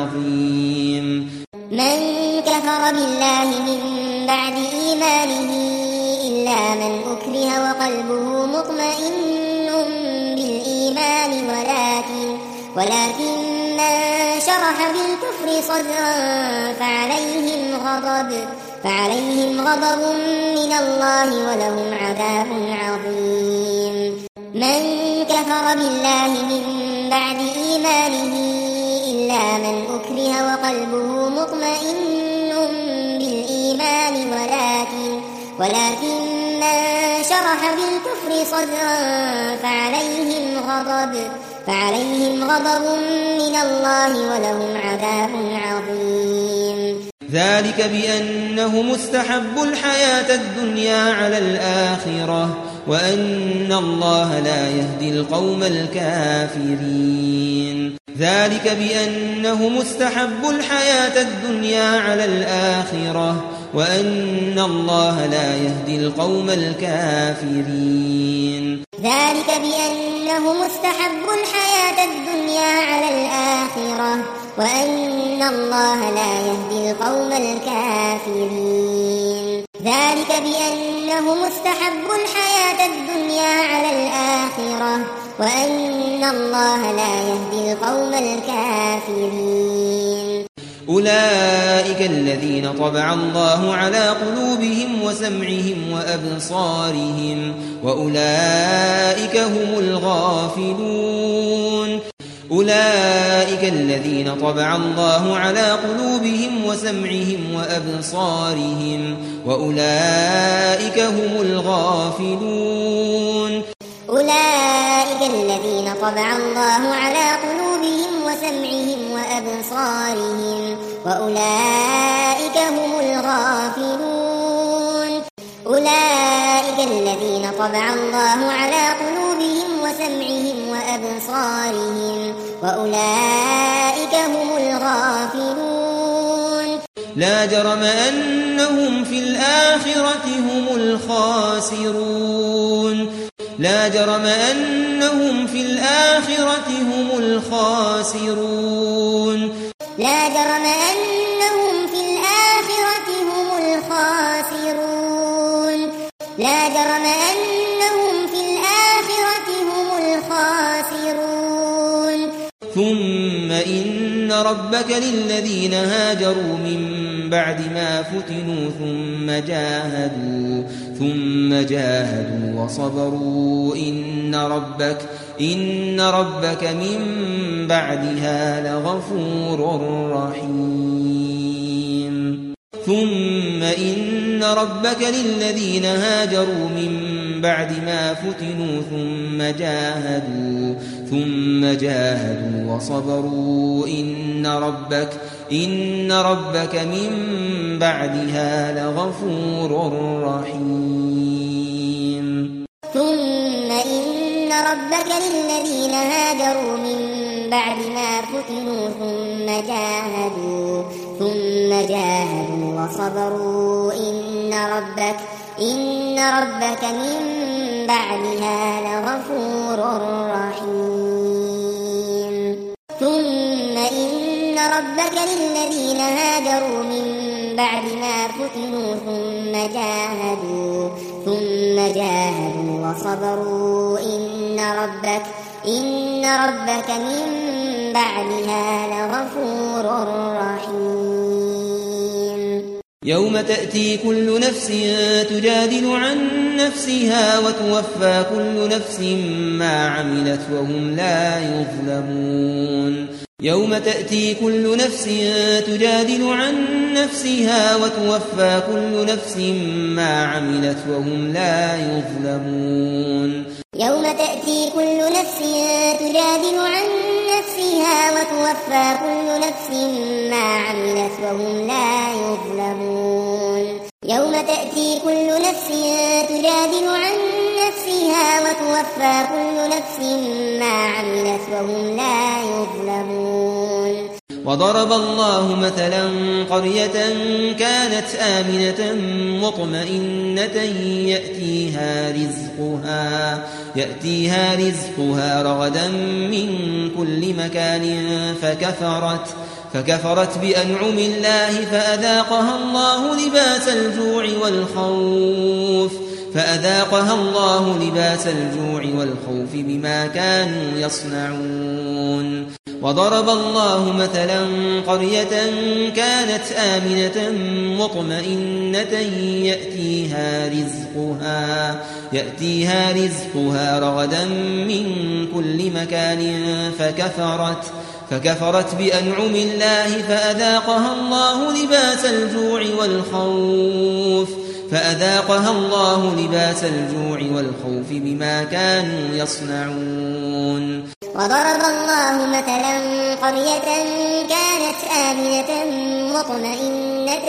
عظيم من كفر بالله من بعد إيمانه إلا من أكره وقلبه مطمئن بالإيمان ولكن ولكن من شرح بالكفر صدرا فعليهم غضب فعليهم غضب من الله ولهم عذاب عظيم من كفر بالله من بعد إيمانه إلا من أكره وقلبه مطمئن بالإيمان ولكن ولكن من شرح بالكفر صدرا فعليهم غضب فعليهم غضب من الله ولهم عذاب عظيم ذلك بأنهم استحبوا الحياة الدنيا على الآخرة وأن الله لا يهدي القوم الكافرين ذلك بأنهم استحبوا الحياة الدنيا على الآخرة وأن الله لا يهدي القوم الكافرين ذلك بأنهم استحبوا الحياة الدنيا على الآخرة وأن الله لا يهدي القوم الكافرين ذلك بأنهم استحبوا الحياة الدنيا على الآخرة وأن الله لا يهدي القوم الكافرين أولئك الذين طبع الله على قلوبهم وسمعهم وأبصارهم وأولئك هم الغافلون أولئك الذين طبع الله على قلوبهم وسمعهم وأبصارهم وأولئك هم الغافلون أولئك الذين طبع الله على قلوبهم وسمعهم وأبصارهم وأولئك هم الغافلون أولئك الذين طبع الله على قلوبهم وسمعهم وأبصارهم وأولئك هم الغافلون لا جرم أنهم في الآخرة هم الخاسرون لا جرم أنهم في الآخرة الخاسرون لا جرم أنهم في الآخرة هم الخاسرون لا جرم أنهم في الآخرة هم الخاسرون ثم إن ربك للذين هاجروا من بعد ما فتنوا ثم جاهدوا ثم جاهدوا وصبروا إن ربك إن ربك من بعدها لغفور رحيم ثم إن ربك للذين هاجروا من بعد ما فتنوا ثم جاهدوا ثم جاهدوا وصبروا إن ربك إن ربك من بعدها لغفور رحيم ثم إن ربك للذين هاجروا من بعد ما فتنوا ثم جاهدوا ثم جاهدوا وصبروا إن ربك إن ربك من بعدها لغفور رحيم ثم إن ربك للذين هاجروا من بعد ما فتنوا ثم جاهدوا ثم جاهدوا وصبروا إن ربك إن ربك من بعدها لغفور رحيم يوم تأتي كل نفس تجادل عن نفسها وتوفى كل نفس ما عملت وهم لا يظلمون يوم تأتي كل نفس تجادل عن نفسها وتوفى كل نفس ما عملت وهم لا يظلمون يوم تأتي كل نفس تجادل عن نفسها وتوفى كل نفس ما عملت وهم لا يظلمون يوم تأتي كل نفس تجادل عن نفسها وتوفى كل نفس ما عملت وهم لا يظلمون وضرب الله مثلا قرية كانت آمنة مطمئنة يأتيها رزقها يأتيها رزقها رغدا من كل مكان فكفرت فكفرت بأنعم الله فأذاقها الله لباس الجوع والخوف فأذاقها الله لباس الجوع والخوف بما كانوا يصنعون وضرب الله مثلا قرية كانت آمنة مطمئنة يأتيها رزقها يأتيها رزقها رغدا من كل مكان فكفرت فكفرت بأنعم الله فأذاقها الله لباس الجوع والخوف فأذاقها الله لباس الجوع والخوف بما كانوا يصنعون وضرب الله مثلا قرية كانت آمنة مطمئنة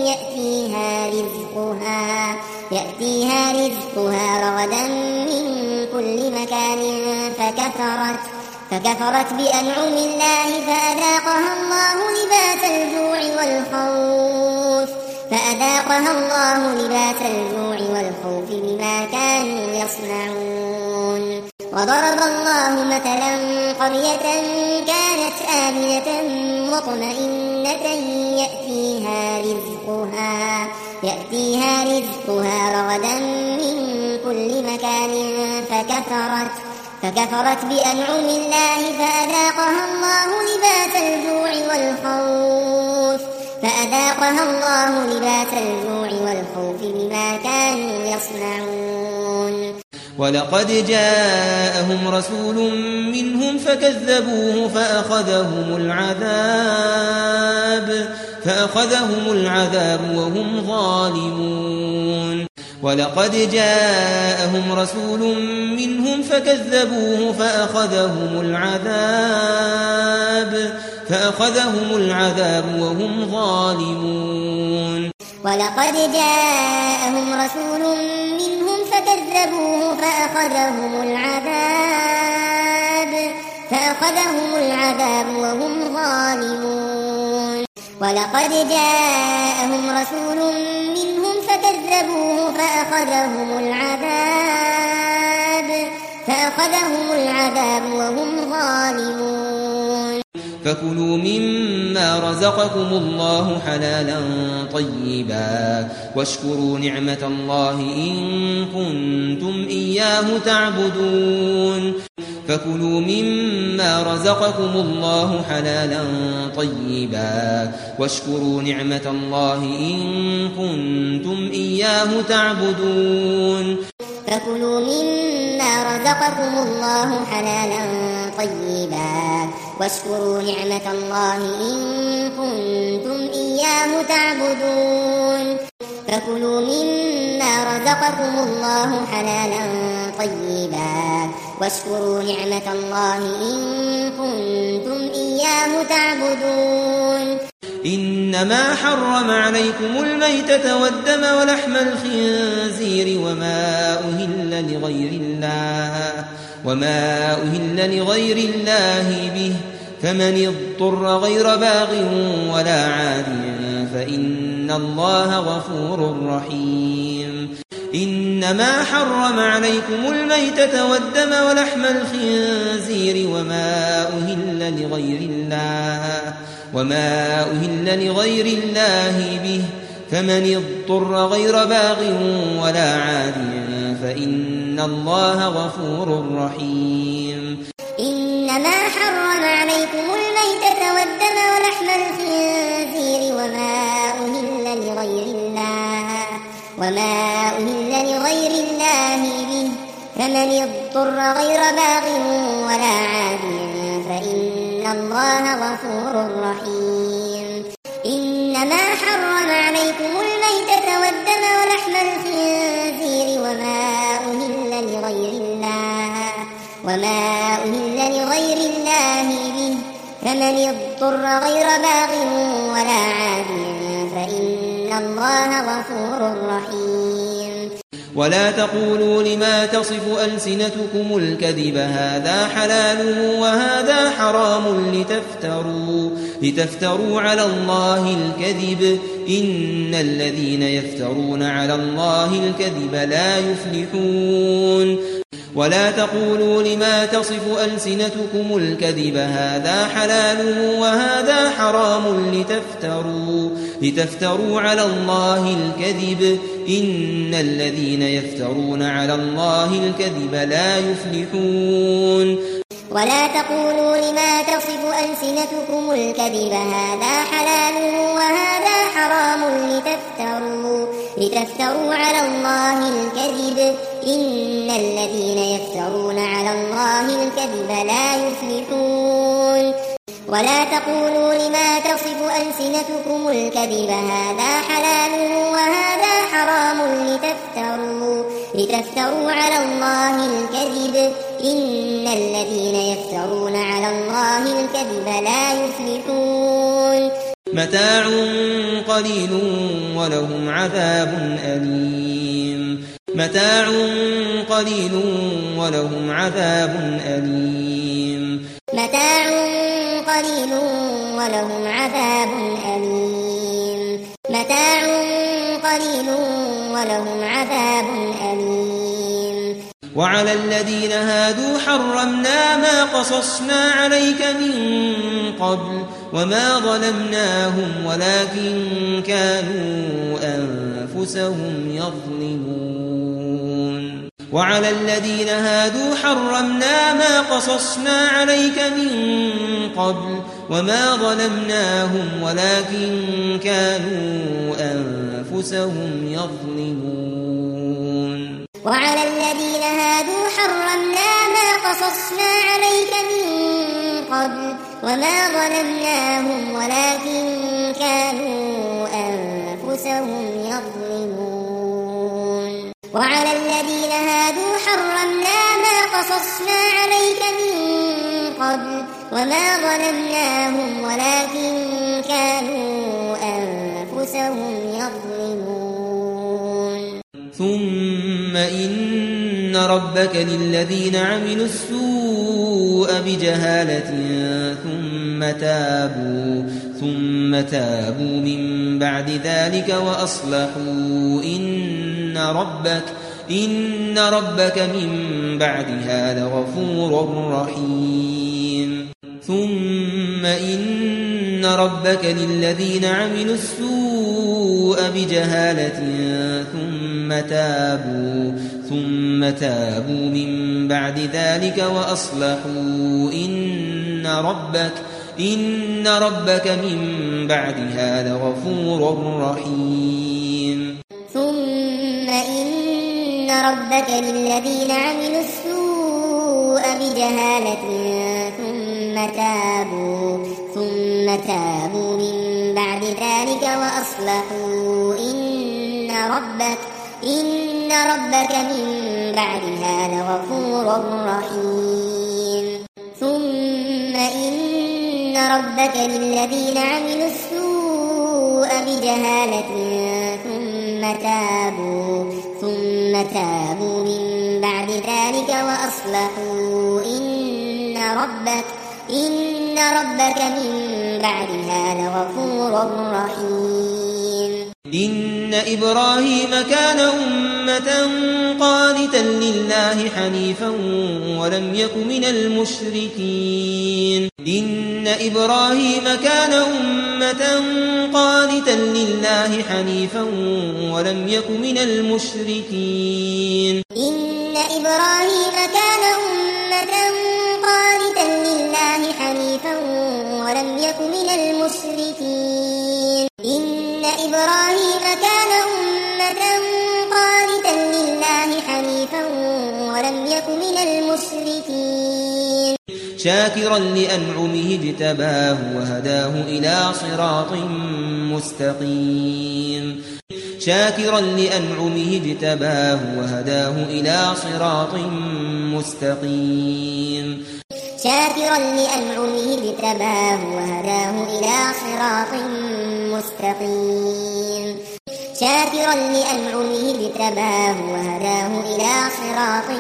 يأتيها رزقها يأتيها رزقها رغدا من كل مكان فكفرت فكفرت بأنعم الله فأذاقها الله لباس الجوع والخوف فأذاقها الله لباس الجوع والخوف بما كانوا يصنعون وضرب الله مثلا قرية كانت آمنة مطمئنة يأتيها رزقها يأتيها رزقها رغدا من كل مكان فكفرت فكفرت بأنعم الله فأذاقها الله لباس الجوع والخوف فأذاقها الله لباس الجوع والخوف بما كانوا يصنعون ولقد جاءهم رسول منهم فكذبوه فأخذهم العذاب فأخذهم العذاب وهم ظالمون ولقد جاءهم رسول منهم فكذبوه فأخذهم العذاب فأخذهم العذاب وهم ظالمون ولقد جاءهم رسول منهم فكذبوه فأخذهم العذاب فأخذهم العذاب وهم ظالمون ولقد جاءهم رسول منهم فكذبوه فأخذهم العذاب فأخذهم العذاب وهم ظالمون فكلوا مما رزقكم الله حلالا طيبا واشكروا نعمة الله إن كنتم إياه تعبدون فكلوا مما رزقكم الله حلالا طيبا واشكروا نعمة الله إن كنتم إياه تعبدون فكلوا مما رزقكم الله حلالا طيبا واشكروا نعمة الله إن كنتم إياه تعبدون فكلوا مما رزقكم الله حلالا طيبا واشكروا نعمة الله إن كنتم إياه تعبدون إنما حرم عليكم الميتة والدم ولحم الخنزير وما أهل لغير الله وما أهل لغير الله به فمن اضطر غير باغ ولا عاد فإن الله غفور رحيم إنما حرم عليكم الميتة والدم ولحم الخنزير وما أهل لغير الله وما أهل لغير الله به فمن اضطر غير باغ ولا عاد فإن الله غفور رحيم إنما حرم عليكم الميتة والدم ولحم الخنزير وما أهل لغير الله وما أهل لغير الله به فمن اضطر غير باغ ولا عاد فإن الله غفور رحيم إنما حرم عليكم الميتة والدم ولحم الخنزير وما أهل لغير الله وما أهل لغير الله به فمن اضطر غير باغ ولا عاد فإن الله غفور رحيم ولا تقولوا لما تصف ألسنتكم الكذب هذا حلال وهذا حرام لتفتروا لتفتروا على الله الكذب إن الذين يفترون على الله الكذب لا يفلحون ولا تقولوا لما تصف ألسنتكم الكذب هذا حلال وهذا حرام لتفتروا لتفتروا على الله الكذب إن الذين يفترون على الله الكذب لا يفلحون ولا تقولوا لما تصف ألسنتكم الكذب هذا حلال وهذا حرام لتفتروا لتفتروا على الله الكذب إن الذين يفترون على الله الكذب لا يفلحون ولا تقولوا لما تصف ألسنتكم الكذب هذا حلال وهذا حرام لتفتروا لتفتروا على الله الكذب إن الذين يفترون على الله الكذب لا يفلحون متاع قليل ولهم عذاب أليم متاع قليل ولهم عذاب أليم متاع قليل ولهم عذاب أليم متاع قليل ولهم عذاب أليم وعلى الذين هادوا حرمنا ما قصصنا عليك من قبل وما ظلمناهم ولكن كانوا أنفسهم يظلمون وعلى الذين هادوا حرمنا ما قصصنا عليك من قبل وما ظلمناهم ولكن كانوا أنفسهم يظلمون وعلى الذين هادوا حرمنا ما قصصنا عليك من قبل وما ظلمناهم ولكن كانوا أنفسهم يظلمون وعلى الذين هادوا حرمنا ما قصصنا عليك من قبل وما ظلمناهم ولكن كانوا أنفسهم يظلمون ثم إن ربك للذين عملوا السوء بجهالة ثم تابوا ثم تابوا من بعد ذلك وأصلحوا إن ربك إن ربك من بعدها لغفور رحيم ثم إن ربك للذين عملوا السوء بجهالة ثم تابوا ثم تابوا من بعد ذلك وأصلحوا إن ربك إن ربك من بعدها لغفور رحيم. ثم إن ربك للذين عملوا السوء بجهالة ثم تابوا ثم تابوا من بعد ذلك وأصلحوا إن ربك إن ربك من بعدها لغفور رحيم. ثم إن ربك للذين عملوا السوء بجهالة ثم تابوا ثم تابوا من بعد ذلك وأصلحوا إن ربك إن ربك من بعدها لغفور رحيم. إن إبراهيم كان أمة قانتا لله حنيفا ولم يك من المشركين. إن إبراهيم كان أمة قانتا لله حنيفا ولم يك من المشركين. إن إبراهيم كان أمة قانتا لله حنيفا ولم يك من المشركين. إن إبراهيم كان أمة قانتا لله حنيفا ولم يك من المشركين. شاكرا لأنعمه اجتباه وهداه إلى صراط مستقيم. شاكرا لأنعمه اجتباه وهداه إلى صراط مستقيم. شاكرا لأنعمه اجتباه وهداه إلى صراط مستقيم. شاكرا لأنعمه اجتباه وهداه إلى صراط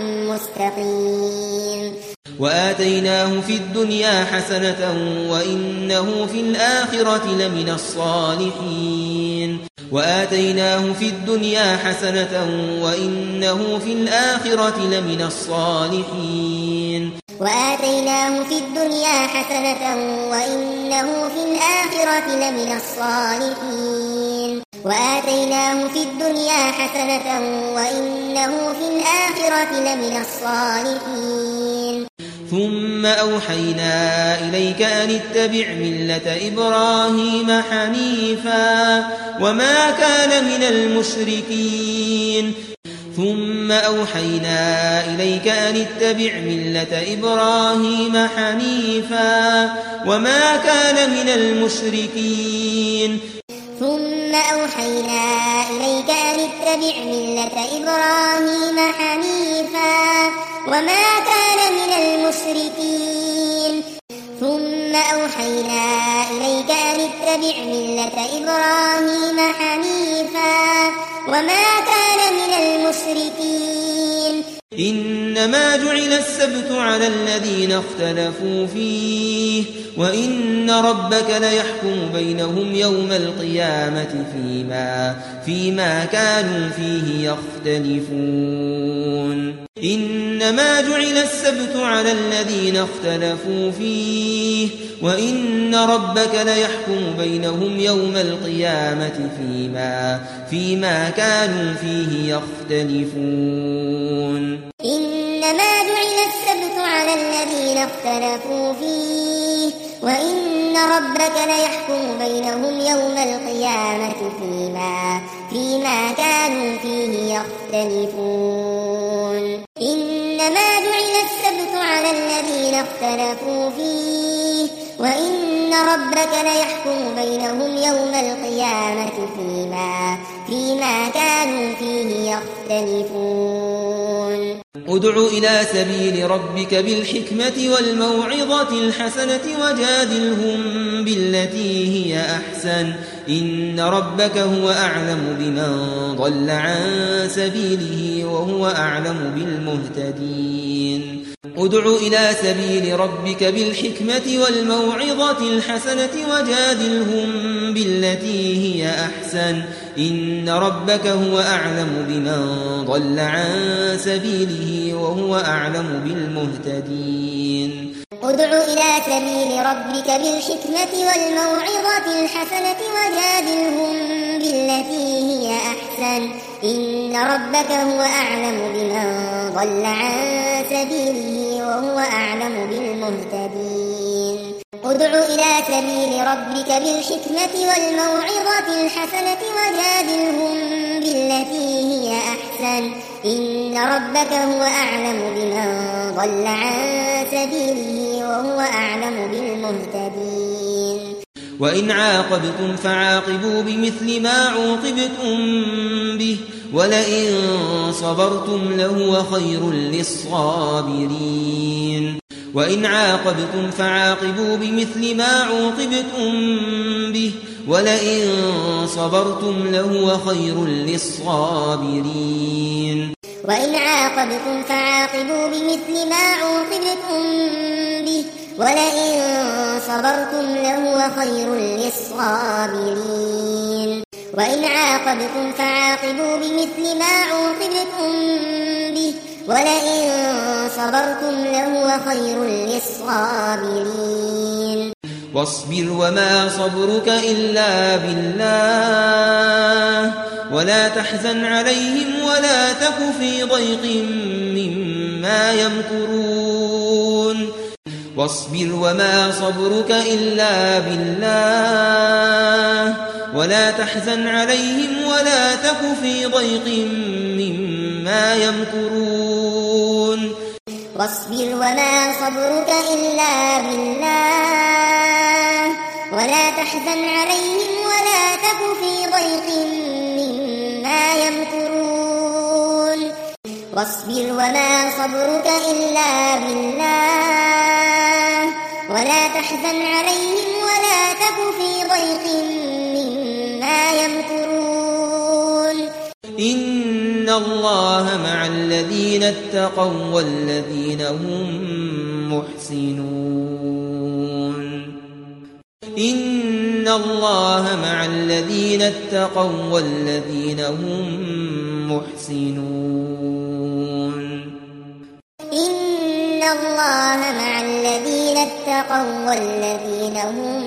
مستقيم. وآتيناه في الدنيا حسنة وإنه في الآخرة لمن الصالحين. وآتيناه في الدنيا حسنة وإنه في الآخرة لمن الصالحين. وآتيناه في الدنيا حسنة وإنه في الآخرة لمن الصالحين. وآتيناه في الدنيا حسنة وإنه في الآخرة لمن الصالحين. ثم أوحينا إليك أن اتبع ملة إبراهيم حنيفا وما كان من المشركين. ثم أوحينا إليك أن اتبع ملة إبراهيم حنيفا وما كان من المشركين. ثم أوحينا إليك أن اتبع ملة إبراهيم حنيفا وما كان من المشركين. ثم أوحينا إليك أن اتبع ملة إبراهيم حنيفا وما كان من المشركين. إنما جعل السبت على الذين اختلفوا فيه وإن ربك ليحكم بينهم يوم القيامة فيما فيما كانوا فيه يختلفون. إنما جعل السبت على الذين اختلفوا فيه وإن ربك ليحكم بينهم يوم القيامة فيما فيما كانوا فيه يختلفون. إنما جعل السبت على الذين اختلفوا فيه وإن ربك ليحكم بينهم يوم القيامة فيما فيما كانوا فيه يختلفون. إنما جعل السبت على الذين اختلفوا فيه وإن ربك ليحكم بينهم يوم القيامة فيما فيما كانوا فيه يختلفون. ادع إلى سبيل ربك بالحكمة والموعظة الحسنة وجادلهم بالتي هي أحسن إن ربك هو أعلم بمن ضل عن سبيله وهو أعلم بالمهتدين. ادع إلى سبيل ربك بالحكمة والموعظة الحسنة وجادلهم بالتي هي أحسن إن ربك هو أعلم بمن ضل عن سبيله وهو أعلم بالمهتدين. ادع إلى سبيل ربك بالحكمة والموعظة الحسنة وجادلهم بالتي هي أحسن إن ربك هو أعلم بمن ضل عن سبيله وهو أعلم بالمهتدين ادع إلى سبيل ربك بالحكمة والموعظة الحسنة وجادلهم بالتي هي أحسن إن ربك هو أعلم بمن ضل عن سبيله وهو أعلم بالمهتدين وإن عاقبتم فعاقبوا بمثل ما عوقبتم به ولئن صبرتم لهو خير للصابرين وإن عاقبتم فعاقبوا بمثل ما عوقبتم به ولئن صبرتم لهو خير للصابرين وإن عاقبتم فعاقبوا بمثل ما عوقبتم به ولئن صبرتم لهو خير للصابرين وإن عاقبتم فعاقبوا بمثل ما عوقبتم به ولئن صبرتم لهو خير للصابرين واصبر وما صبرك إلا بالله ولا تحزن عليهم ولا تك في ضيق مما يمكرون واصبر وما صبرك إلا بالله ولا تحزن عليهم ولا تك في ضيق مما يمكرون واصبر وما صبرك إلا بالله ولا تحزن عليهم ولا تك في ضيق مما يمكرون واصبر وما صبرك إلا بالله ولا تحزن عليهم ولا تك في ضيق مما يمكرون إن الله مع الذين اتقوا والذين هم محسنون إن الله مع الذين اتقوا والذين هم محسنون إن الله مع الذين اتقوا والذين هم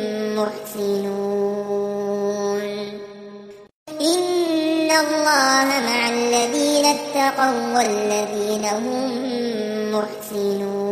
محسنون إن الله مع الذين اتقوا والذين هم محسنون